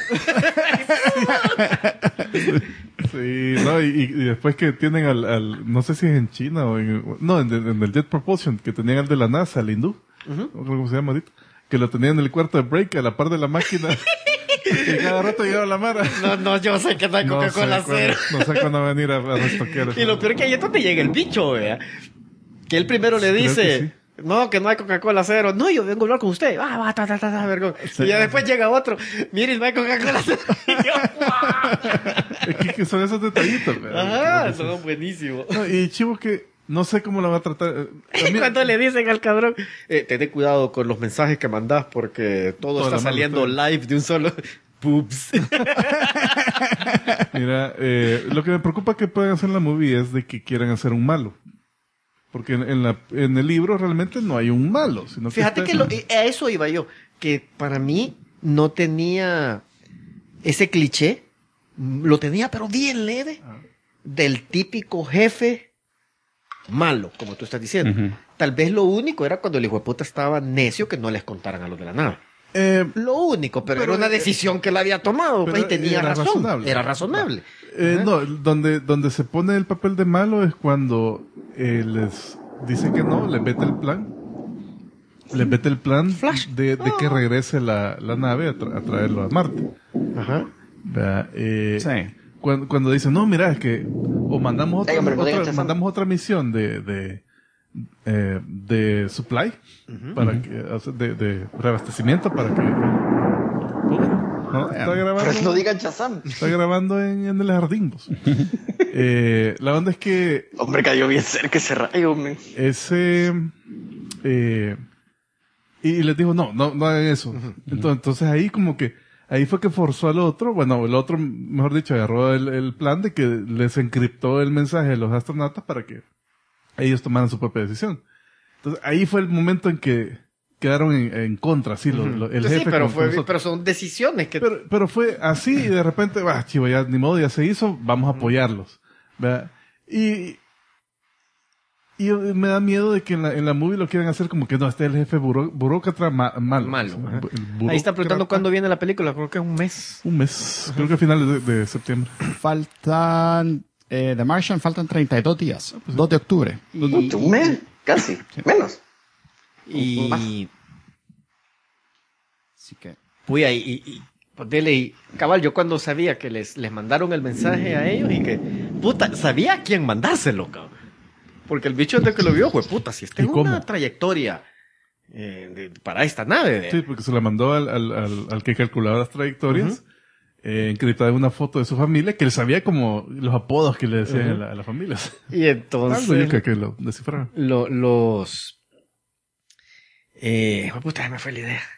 Sí, no, y después que tienen no sé si es en China o en el Jet Propulsion, que tenían al de la NASA, el hindú, no creo cómo se llama ahorita, que lo tenían en el cuarto de break a la par de la máquina, y cada rato llegaba la Mara. No, yo sé que no hay Coca-Cola cero. No sé cuándo va a venir a restoquear. Y lo peor es que ahí es donde llega el bicho, vea. Que él primero le dice... No, que no hay Coca-Cola cero. No, yo vengo a hablar con usted. Vergón. Sí. Y ya después llega otro. Miren, no hay Coca-Cola cero. Es que son esos detallitos. Son buenísimos. No, y chivo que no sé cómo lo va a tratar. Cuando le dicen al cabrón, ten cuidado con los mensajes que mandás porque todo está saliendo live de un solo... Poops. Mira, lo que me preocupa que puedan hacer en la movie es de que quieran hacer un malo. Porque en el libro realmente no hay un malo. Sino fíjate que a eso iba yo. Que para mí no tenía ese cliché. Lo tenía pero bien leve. Del típico jefe malo, como tú estás diciendo. Tal vez lo único era cuando el hijo de puta estaba necio que no les contaran a los de la nave. Lo único, pero era una decisión que él había tomado. Pues, y tenía razón. Era razonable. No, donde se pone el papel de malo es cuando les dice que no, les vete el plan. Les vete el plan de que regrese la nave a traerlo a Marte. Ajá. Sí. Cuando dicen, no, mira, es que o mandamos otra misión de supply para que, de reabastecimiento para que está grabando, pero no digan Shazam. Está grabando en el jardín, pues. La onda es que hombre, cayó bien cerca ese rayo, hombre. Y les dijo no hagan eso. Entonces ahí como que ahí fue que forzó al otro, bueno, el otro, mejor dicho, agarró el plan de que les encriptó el mensaje de los astronautas para que ellos tomaran su propia decisión. Entonces ahí fue el momento en que quedaron en contra, sí, el jefe. Sí, pero son decisiones que... Pero fue así y de repente, chivo, ya ni modo, ya se hizo, vamos a apoyarlos. ¿Verdad? Y me da miedo de que en la movie lo quieran hacer como que no, este es el jefe burócrata malo. Ahí está preguntando cuándo viene la película, creo que es un mes. Creo que a finales de septiembre. Faltan, The Martian faltan 32 días, 2 de octubre. Un mes, casi, menos. Y... Así que... Puya, y cabal, yo cuando sabía que les mandaron el mensaje a ellos y que, puta, sabía a quién mandárselo, cabrón. Porque el bicho de que lo vio fue, puta, si esta es una trayectoria para esta nave. Sí, porque se la mandó al que calculaba las trayectorias, encriptada en una foto de su familia, que él sabía como los apodos que le decían a las familias. Y entonces... Algo que lo descifraron. Puta, me fue la idea.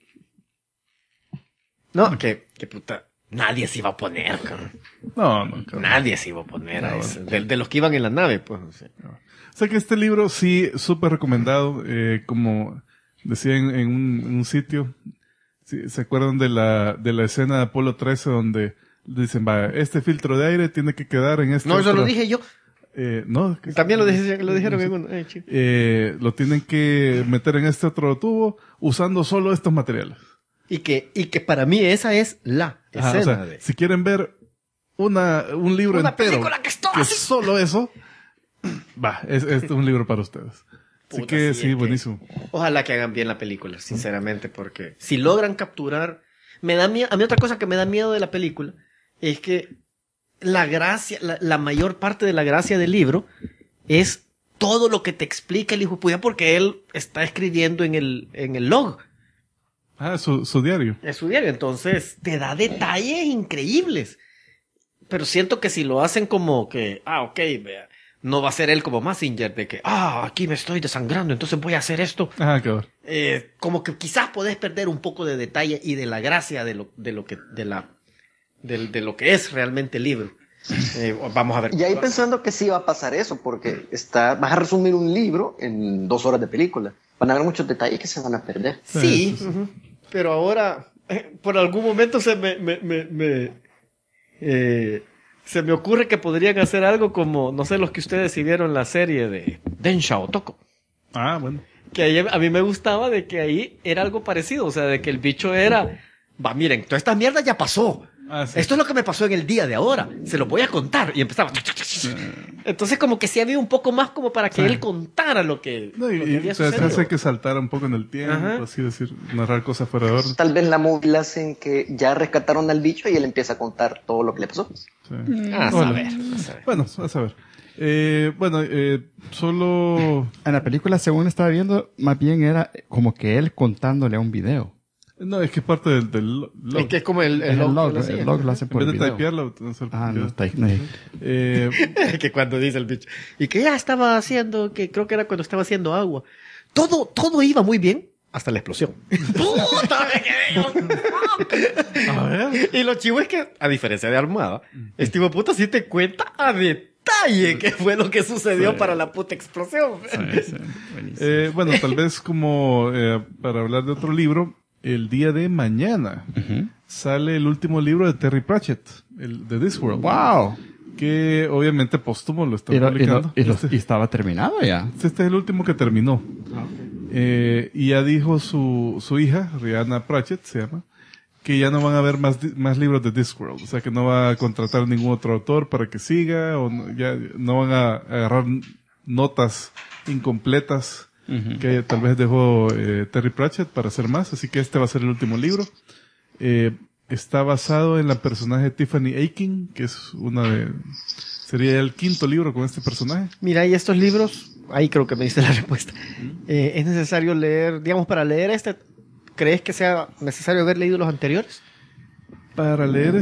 No, que puta, nadie se iba a poner, cabrón. No, nadie se iba a poner a eso. De los que iban en la nave, pues. No sé. O sea que este libro sí, súper recomendado, como decía en un sitio, ¿sí? ¿Se acuerdan de la escena de Apolo 13 donde dicen, este filtro de aire tiene que quedar en este... No, eso lo dije yo. No. También lo dijeron en uno. Chico. Lo tienen que meter en este otro tubo usando solo estos materiales. Y que para mí esa es la escena. O sea, si quieren ver un libro Una entero película que es todo que así. solo eso, es un libro para ustedes. Así Puta, que sí, sí, es que- buenísimo. Ojalá que hagan bien la película, sinceramente, porque si logran capturar... Me da miedo, a mí otra cosa que me da miedo de la película es que la gracia, la mayor parte de la gracia del libro es todo lo que te explica el hijo de puta, porque él está escribiendo en el log. Su diario. Es su diario, entonces te da detalles increíbles. Pero siento que si lo hacen como que, ok, vea, no va a ser él como Mazinger, de que, aquí me estoy desangrando, entonces voy a hacer esto. Claro. Como que quizás podés perder un poco de detalle y de la gracia de lo que es realmente el libro. Vamos a ver. Y ahí pensando que sí va a pasar eso, porque vas a resumir un libro en 2 horas de película. Van a haber muchos detalles que se van a perder. Sí, pero ahora, por algún momento se me ocurre que podrían hacer algo como, no sé, los que ustedes sí vieron la serie de Densha Otoko. Bueno. Que ahí a mí me gustaba de que ahí era algo parecido, o sea, de que el bicho era, miren, toda esta mierda ya pasó. Sí. Esto es lo que me pasó en el día de ahora. Se lo voy a contar. Y empezaba. Entonces como que sí había un poco más como para que él contara lo que, No, lo que y había se sucedido. hace que saltara un poco en el tiempo, Ajá. así decir, narrar cosas fuera de orden. Tal vez la movie la hacen que ya rescataron al bicho y él empieza a contar todo lo que le pasó. Sí. A saber. Bueno, a saber. Solo... En la película, según estaba viendo, más bien era como que él contándole a un video. No, es que es parte del log. Es que es como el El log hacía. lo hace En por vez de video. typearlo, hacer No está ahí. No hay. Que cuando dice el bicho. Y que ya estaba haciendo, que creo que era cuando estaba haciendo agua. Todo iba muy bien hasta la explosión. ¡Puta! Me quedé A ver. Y lo chivo es que, a diferencia de Armada, este hijo de puta sí te cuenta a detalle qué fue lo que sucedió para la puta explosión. Bueno, tal vez como para hablar de otro libro, el día de mañana sale el último libro de Terry Pratchett, el de Discworld. ¡Wow! Que obviamente póstumo lo están publicando. Y estaba terminado ya. Este es el último que terminó. Y ya dijo su hija, Rihanna Pratchett se llama, que ya no van a haber más libros de Discworld. O sea, que no va a contratar ningún otro autor para que siga, o ya no van a agarrar notas incompletas que tal vez dejó Terry Pratchett para hacer más. Así que este va a ser el último libro. Está basado en la personaje Tiffany Aching, que es sería el 5º libro con este personaje. Mira, y estos libros, ahí creo que me diste la respuesta. ¿Es necesario leer, digamos, para leer este, crees que sea necesario haber leído los anteriores? Para leer,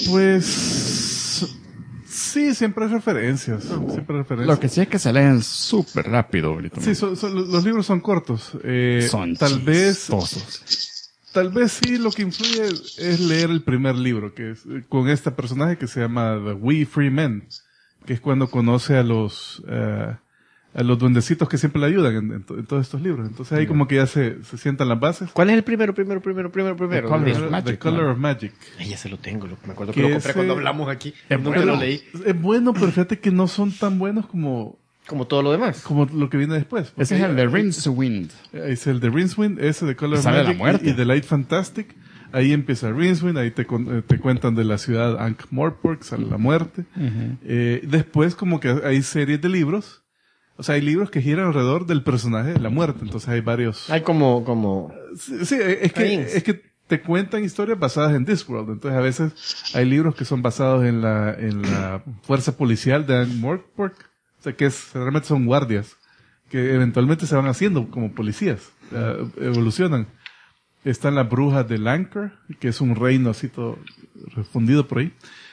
pues... Sí, siempre hay referencias. Siempre hay referencias. Lo que sí es que se leen súper rápido ahorita. Sí, los libros son cortos. Son chistosos. Tal vez sí lo que influye es leer el primer libro, que es con este personaje que se llama The We Free Men, que es cuando conoce a los duendecitos que siempre le ayudan en todos estos libros. Entonces ahí como que ya se sientan las bases. ¿Cuál es el primero? The Color of Magic, The Color of Magic. Ay, ya se lo tengo, me acuerdo Que que lo compré ese- cuando hablamos aquí. Es Nunca bueno. lo leí. Es bueno, pero fíjate que no son tan buenos como Como todo lo demás. lo que viene después. Ese es el de Rincewind. Es el de Rincewind, ese de Color of Sale la Magic muerte. y The Light Fantastic. Ahí empieza Rincewind, ahí te cuentan de la ciudad Ankh-Morpork, sale la muerte. Después como que hay series de libros. O sea, hay libros que giran alrededor del personaje de la muerte. Entonces hay varios... Hay como... Sí, es que te cuentan historias basadas en Discworld. Entonces a veces hay libros que son basados en la fuerza policial de Ankh-Morpork. O sea, que realmente son guardias que eventualmente se van haciendo como policías. Evolucionan. Están las brujas de Lancre, que es un reino así todo refundido por ahí.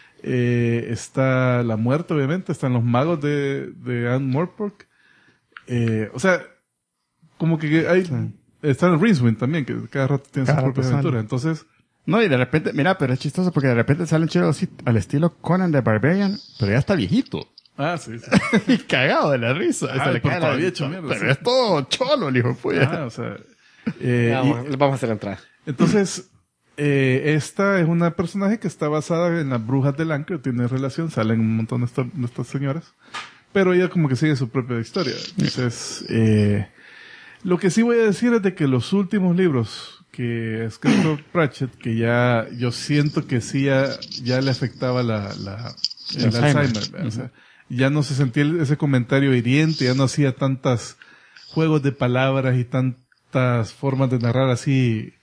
Está la muerte, obviamente. Están los magos de Ankh-Morpork. O sea, como que hay... Está el Rincewind también, que cada rato tiene sus Cada propias rato aventuras. sale. Entonces, No, y de repente, mira, pero es chistoso porque de repente salen chidos así al estilo Conan the Barbarian, pero ya está viejito. sí. Y cagado de la risa. Ah, Se le pero cae todavía la- hecho mierda, Pero sí. es todo cholo, el hijo de puta. o sea... vamos a hacer la entrada. Entonces, esta es una personaje que está basada en las brujas de Lancre, tiene relación, salen un montón de estas señoras. pero ella como que sigue su propia historia. Entonces, lo que sí voy a decir es de que los últimos libros que ha escrito Pratchett, que ya yo siento que sí ya le afectaba el Alzheimer. O sea, ya no se sentía ese comentario hiriente, ya no hacía tantas juegos de palabras y tantas formas de narrar así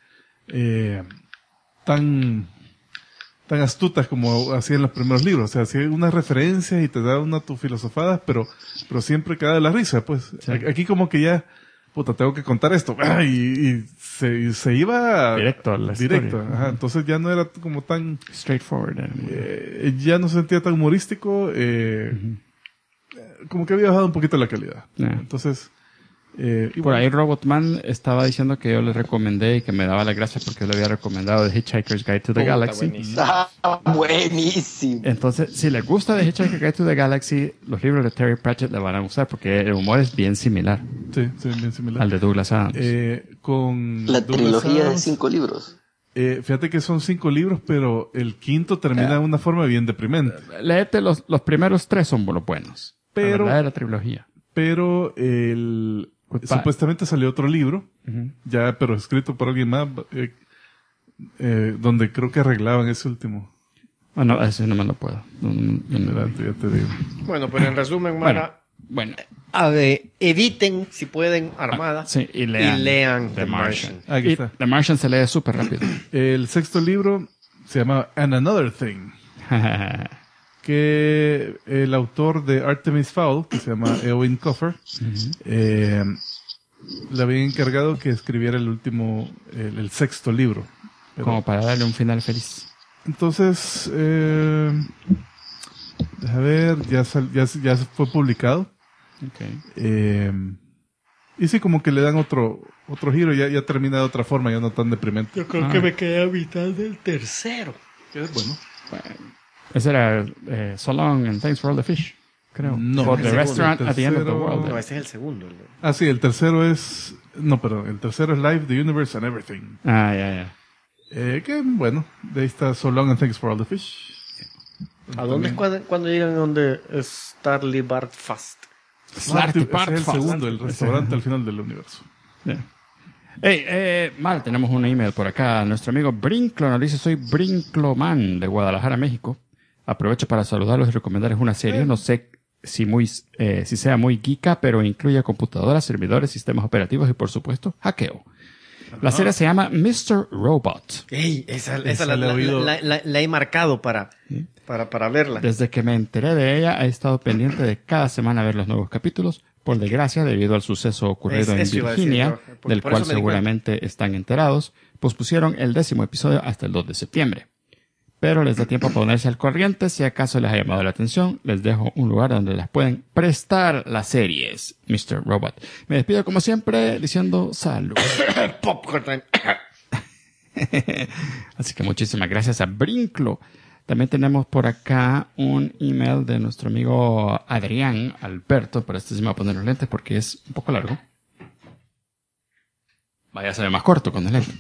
tan astutas como hacía en los primeros libros. O sea, hacía unas referencias y te da una tu filosofadas, pero siempre queda de la risa, pues. Sí. Aquí como que ya, puta, tengo que contar esto. Y se iba directo a la historia. Ajá, entonces ya no era como tan straightforward. Ya no se sentía tan humorístico. Como que había bajado un poquito la calidad. Entonces, por ahí Robotman estaba diciendo que yo le recomendé y que me daba las gracias porque yo le había recomendado The Hitchhiker's Guide to the Galaxy. Buenísimo. Buenísimo. Entonces, si les gusta The Hitchhiker's Guide to the Galaxy, los libros de Terry Pratchett le van a gustar porque el humor es bien similar. Sí, bien similar. Al de Douglas Adams. Con la Douglas trilogía Adams, de 5 libros. Fíjate que son 5 libros, pero el quinto termina de una forma bien deprimente. Léete los primeros 3 son los buenos. Pero, la verdadera trilogía. Pero supuestamente salió otro libro, ya, pero escrito por alguien más, donde creo que arreglaban ese último. Bueno, ese no me lo puedo. Ya te digo. Bueno, pero en resumen, Mara, bueno. Eviten, si pueden, Armada. Sí, y lean The Martian. Aquí está. The Martian se lee súper rápido. El sexto libro se llama And Another Thing. Que el autor de Artemis Fowl, que se llama Eowyn Coffer, le había encargado que escribiera el sexto libro. Como para darle un final feliz. Entonces, deja ver, ya fue publicado. Okay. Y sí, como que le dan otro giro, ya termina de otra forma, ya no tan deprimente. Yo creo que me quedé a mitad del tercero. Que es bueno. Ese era So Long and Thanks for All the Fish, creo. No, For the el Restaurant at the End of the tercero- World. No, ese es el segundo. Ah, sí, el tercero es... No, perdón, el tercero es Life, the Universe and Everything. Ya. Que bueno, de ahí está So Long and Thanks for All the Fish. ¿A dónde es cuando llegan donde Starly Bart Fast? Ese es el segundo, el restaurante al final del universo. Yeah. Hey, Mal, tenemos un email por acá. Nuestro amigo Brinclo nos dice: soy Brincloman de Guadalajara, México. Aprovecho para saludarlos y recomendarles una serie. No sé si sea muy geeka, pero incluye computadoras, servidores, sistemas operativos y, por supuesto, hackeo. La serie se llama Mr. Robot. Ey, esa la he oído. la he marcado para verla. Desde que me enteré de ella, he estado pendiente de cada semana ver los nuevos capítulos. Por desgracia, debido al suceso ocurrido en Eso iba a decir Virginia, yo, del por cual eso me di seguramente están enterados, pospusieron el 10º episodio hasta el 2 de septiembre. Pero les da tiempo a ponerse al corriente. Si acaso les ha llamado la atención, les dejo un lugar donde las pueden prestar las series. Mr. Robot. Me despido como siempre diciendo salud. Popcorn time. Así que muchísimas gracias a Brinclo. También tenemos por acá un email de nuestro amigo Adrián Alberto. Pero este sí me va a poner los lentes porque es un poco largo. Vaya, se ve más corto con el lente.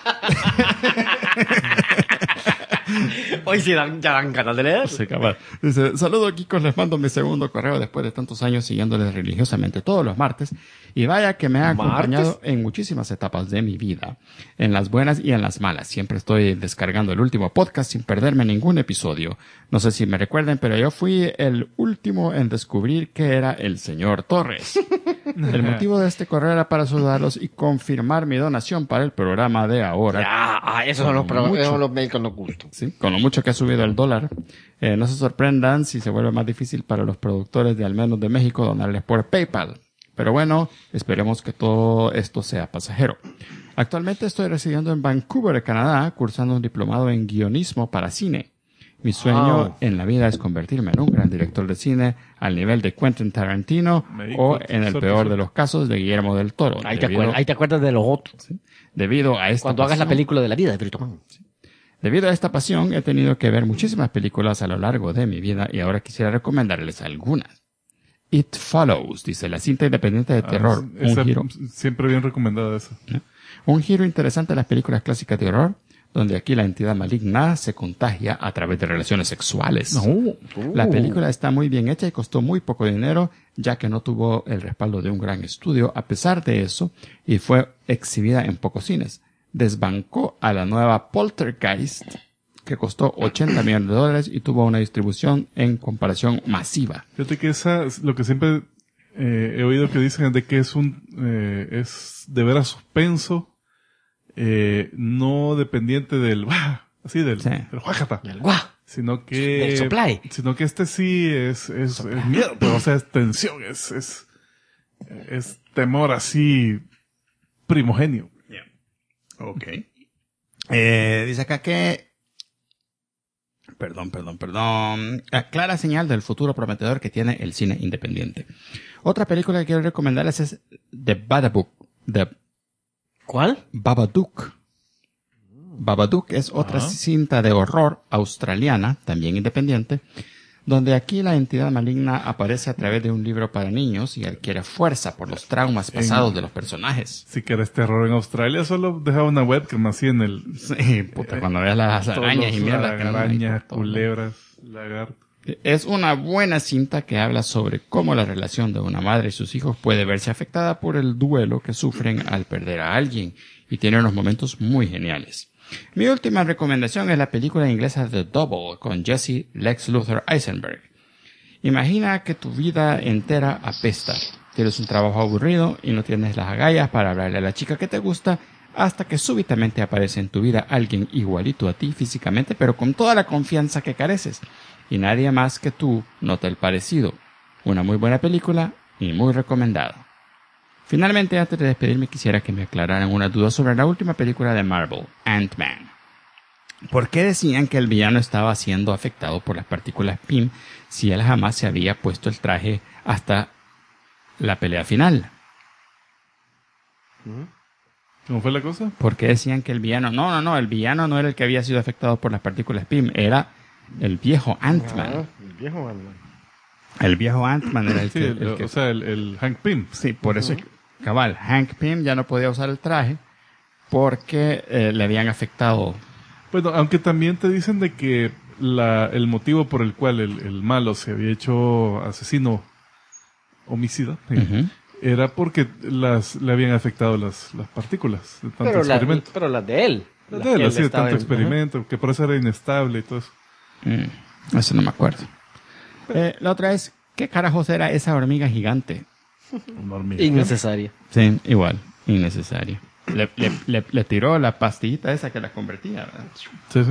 Hoy sí ya dan ganas de leer. Sí, cabal. Dice: saludo, Kikos, les mando mi segundo correo después de tantos años siguiéndoles religiosamente todos los martes. Y vaya que me ha acompañado en muchísimas etapas de mi vida. En las buenas y en las malas. Siempre estoy descargando el último podcast sin perderme ningún episodio. No sé si me recuerden, pero yo fui el último en descubrir que era el señor Torres. El motivo de este correo era para saludarlos y confirmar mi donación para el programa de ahora. Esos son los mails que nos gustan. Sí, con lo mucho que ha subido el dólar. No se sorprendan si se vuelve más difícil para los productores de al menos de México donarles por PayPal. Pero bueno, esperemos que todo esto sea pasajero. Actualmente estoy residiendo en Vancouver, Canadá, cursando un diplomado en guionismo para cine. Mi sueño en la vida es convertirme en un gran director de cine al nivel de Quentin Tarantino o, en el peor de los casos, de Guillermo del Toro. Ahí te acuerdas de los otros. ¿Sí? Debido a esta Cuando hagas la pasión- película de la vida de Brito Man. Debido a esta pasión, he tenido que ver muchísimas películas a lo largo de mi vida y ahora quisiera recomendarles algunas. It Follows, dice, la cinta independiente de terror. Siempre bien recomendada esa. Un giro interesante en las películas clásicas de horror, donde aquí la entidad maligna se contagia a través de relaciones sexuales. La película está muy bien hecha y costó muy poco dinero, ya que no tuvo el respaldo de un gran estudio a pesar de eso, y fue exhibida en pocos cines. Desbancó a la nueva Poltergeist, que costó $80 millones y tuvo una distribución en comparación masiva. Fíjate que esa es lo que siempre he oído que dicen de que es es de veras suspenso, no dependiente del del guajata, sino que del soplay. Sino que este sí es miedo, pero o sea, es tensión, es temor así primogenio. Ok. Dice acá que Perdón. Clara señal del futuro prometedor que tiene el cine independiente. Otra película que quiero recomendarles es The Babadook. ¿Cuál? Babadook. Babadook es otra cinta de horror australiana, también independiente, donde aquí la entidad maligna aparece a través de un libro para niños y adquiere fuerza por los traumas pasados de los personajes. Si querés terror en Australia, solo dejaba una webcam así en el... Sí, puta, cuando veas las arañas y mierda. Arañas, culebras, lagartos. Es una buena cinta que habla sobre cómo la relación de una madre y sus hijos puede verse afectada por el duelo que sufren al perder a alguien, y tiene unos momentos muy geniales. Mi última recomendación es la película inglesa The Double con Jesse Lex Luthor Eisenberg. Imagina que tu vida entera apesta. Tienes un trabajo aburrido y no tienes las agallas para hablarle a la chica que te gusta, hasta que súbitamente aparece en tu vida alguien igualito a ti físicamente, pero con toda la confianza que careces. Y nadie más que tú nota el parecido. Una muy buena película y muy recomendada. Finalmente, antes de despedirme, quisiera que me aclararan una duda sobre la última película de Marvel, Ant-Man. ¿Por qué decían que el villano estaba siendo afectado por las partículas PIM si él jamás se había puesto el traje hasta la pelea final? ¿Cómo fue la cosa? ¿Por qué decían que el villano... No, el villano no era el que había sido afectado por las partículas PIM, era el viejo Ant-Man. El viejo Ant-Man. El viejo Ant-Man era el Sí, que... o sea, el Hank Pym. Sí, por eso... Cabal, Hank Pym ya no podía usar el traje porque le habían afectado. Bueno, aunque también te dicen de que el motivo por el cual el malo se había hecho asesino homicida era porque le habían afectado las partículas de tanto experimento. Pero las de él. Las de él, así de tanto experimento, que por eso era inestable y todo eso. Eso no me acuerdo. La otra es, ¿qué carajos era esa hormiga gigante? Una hormiga. Innecesaria. Sí, igual, innecesaria. Le tiró la pastillita esa que la convertía, ¿verdad? Sí.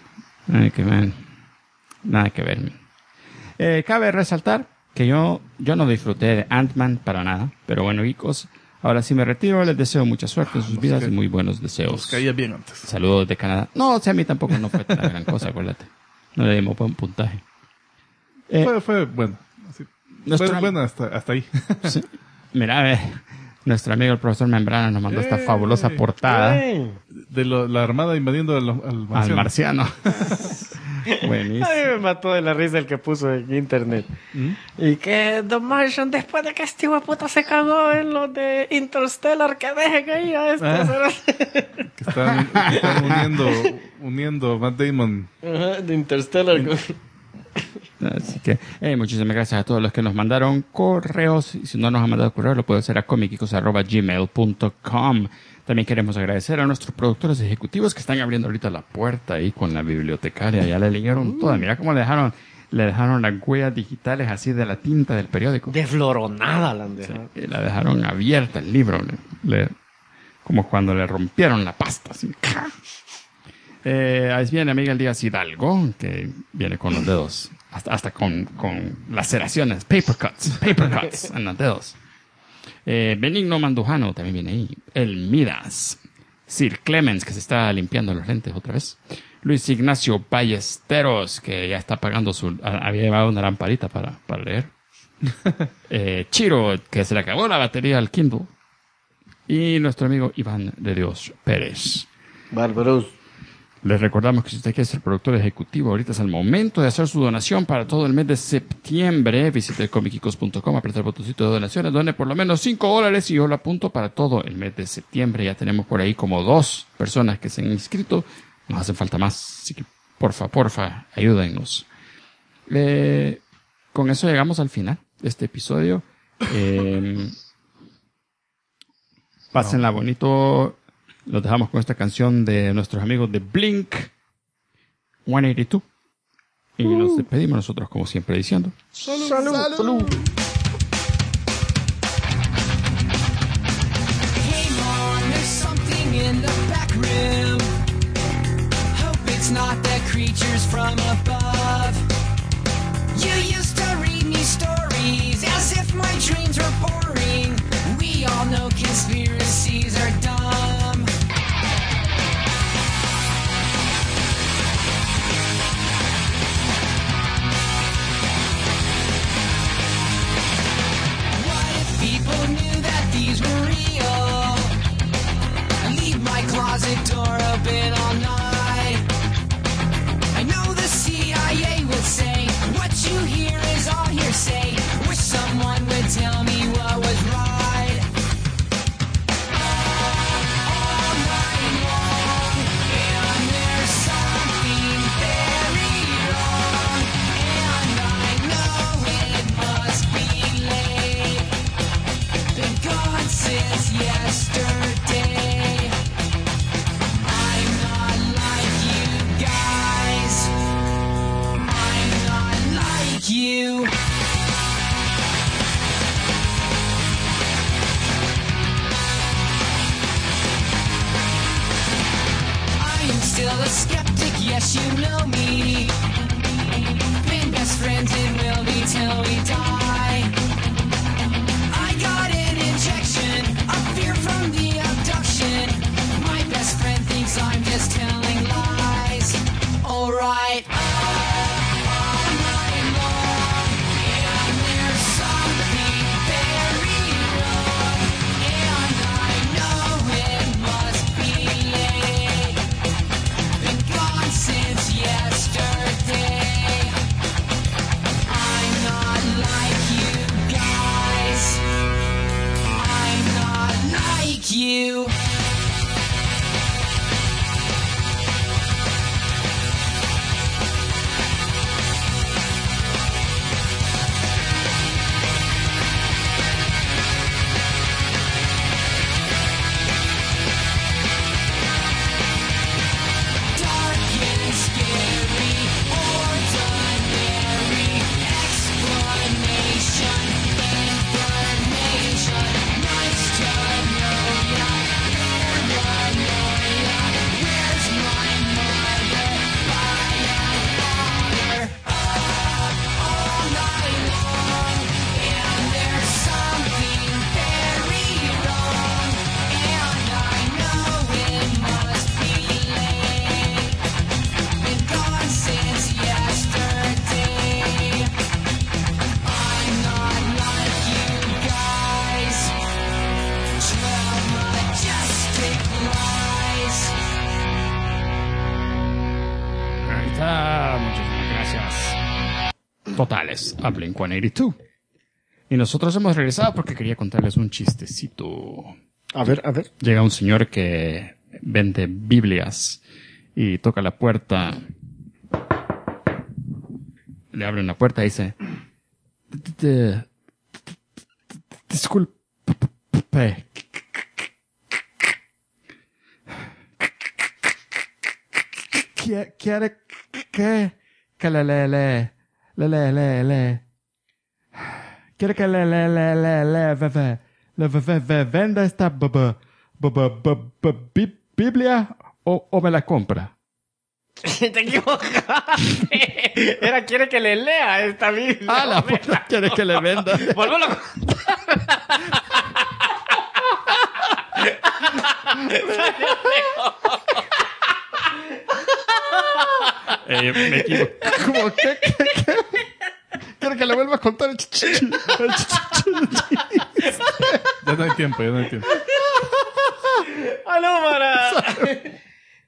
Nada que ver. Cabe resaltar que yo no disfruté de Ant-Man para nada, pero bueno, chicos, ahora sí me retiro, les deseo mucha suerte en sus vidas y muy buenos deseos. Nos caía bien antes. Saludos de Canadá. No, o sea, a mí tampoco no fue tan gran cosa, acuérdate. No le dimos buen puntaje. Fue bueno. Así. Fue bueno hasta ahí. Sí. Mira, nuestro amigo el profesor Membrana nos mandó esta fabulosa portada. De la armada invadiendo al marciano. Buenísimo. A mí me mató de la risa el que puso en internet. Y que The Martian, después de que este hijo de puta se cagó en lo de Interstellar, que dejen ahí a estos. Que están uniendo Matt Damon. De Interstellar. Así que muchísimas gracias a todos los que nos mandaron correos, y si no nos han mandado correos lo puede hacer a comicicos@gmail.com. También queremos agradecer a nuestros productores ejecutivos que están abriendo ahorita la puerta ahí con la bibliotecaria, ya le leyeron toda, mira cómo le dejaron las huellas digitales así de la tinta del periódico. Desfloronada la han dejado. Sí, la dejaron abierta el libro, como cuando le rompieron la pasta así. Ahí viene Miguel Díaz Hidalgo, que viene con los dedos, hasta con laceraciones, paper cuts en los dedos. Benigno Mandujano también viene ahí. El Midas. Sir Clemens, que se está limpiando los lentes otra vez. Luis Ignacio Ballesteros, que ya está pagando había llevado una lamparita para leer. Chiro, que se le acabó la batería al Kindle. Y nuestro amigo Iván de Dios Pérez. Bárbaros. Les recordamos que si usted quiere ser productor ejecutivo, ahorita es el momento de hacer su donación para todo el mes de septiembre. Visite comicicos.com, aprieta el botoncito de donaciones, done por lo menos $5 y yo lo apunto para todo el mes de septiembre. Ya tenemos por ahí como 2 personas que se han inscrito Nos hace falta más. Así que, porfa, ayúdennos. Con eso llegamos al final de este episodio. Pásenla bonito. Los dejamos con esta canción de nuestros amigos de Blink 182. Y nos despedimos nosotros, como siempre, diciendo: Salud. Hey Mom, there's something in the back room. Hope it's not the creatures from above. You used to read me stories as if my dreams were boring. We all know conspiracies are dumb. What if people knew that these were real? I leave my closet door open all night. I know the CIA would say what you hear is all hearsay. Wish someone would tell me what was right. All night long, and there's something very wrong, and I know it must be late. Been gone since yesterday. I'm not like you guys. I'm not like you. I am still a skeptic, yes, you know me. Been best friends and will be till we die. I got an injection of fear from the abduction. My best friend thinks I'm just telling lies. Alright. All night long, and there's something very wrong, and I know it must be late. Been gone since yesterday. I'm not like you guys. I'm not like you. Dark and scary, ordinary explanation, information, nice to know ya, paranoia, where's my mother, by and father, all night long, and there's something very wrong, and I know it must be late. Been gone since yesterday. I'm not like you guys. Tell majestic lies. Ahí está. Muchísimas gracias. Totales a Blink-182. Y nosotros hemos regresado porque quería contarles un chistecito. A ver. Llega un señor que vende Biblias y toca la puerta. Le abren la puerta y dice: disculpe. ¿Quiere que le quiere que le venda esta Biblia o me la compra? Te equivocaste. Era quiere que le lea esta Biblia. Ah, la puta quiere que le venda. Vuélvelo a Me equivoco. ¿Cómo qué? Quiero que le vuelva a contar el Ya no hay tiempo. ¡Aló, Mara!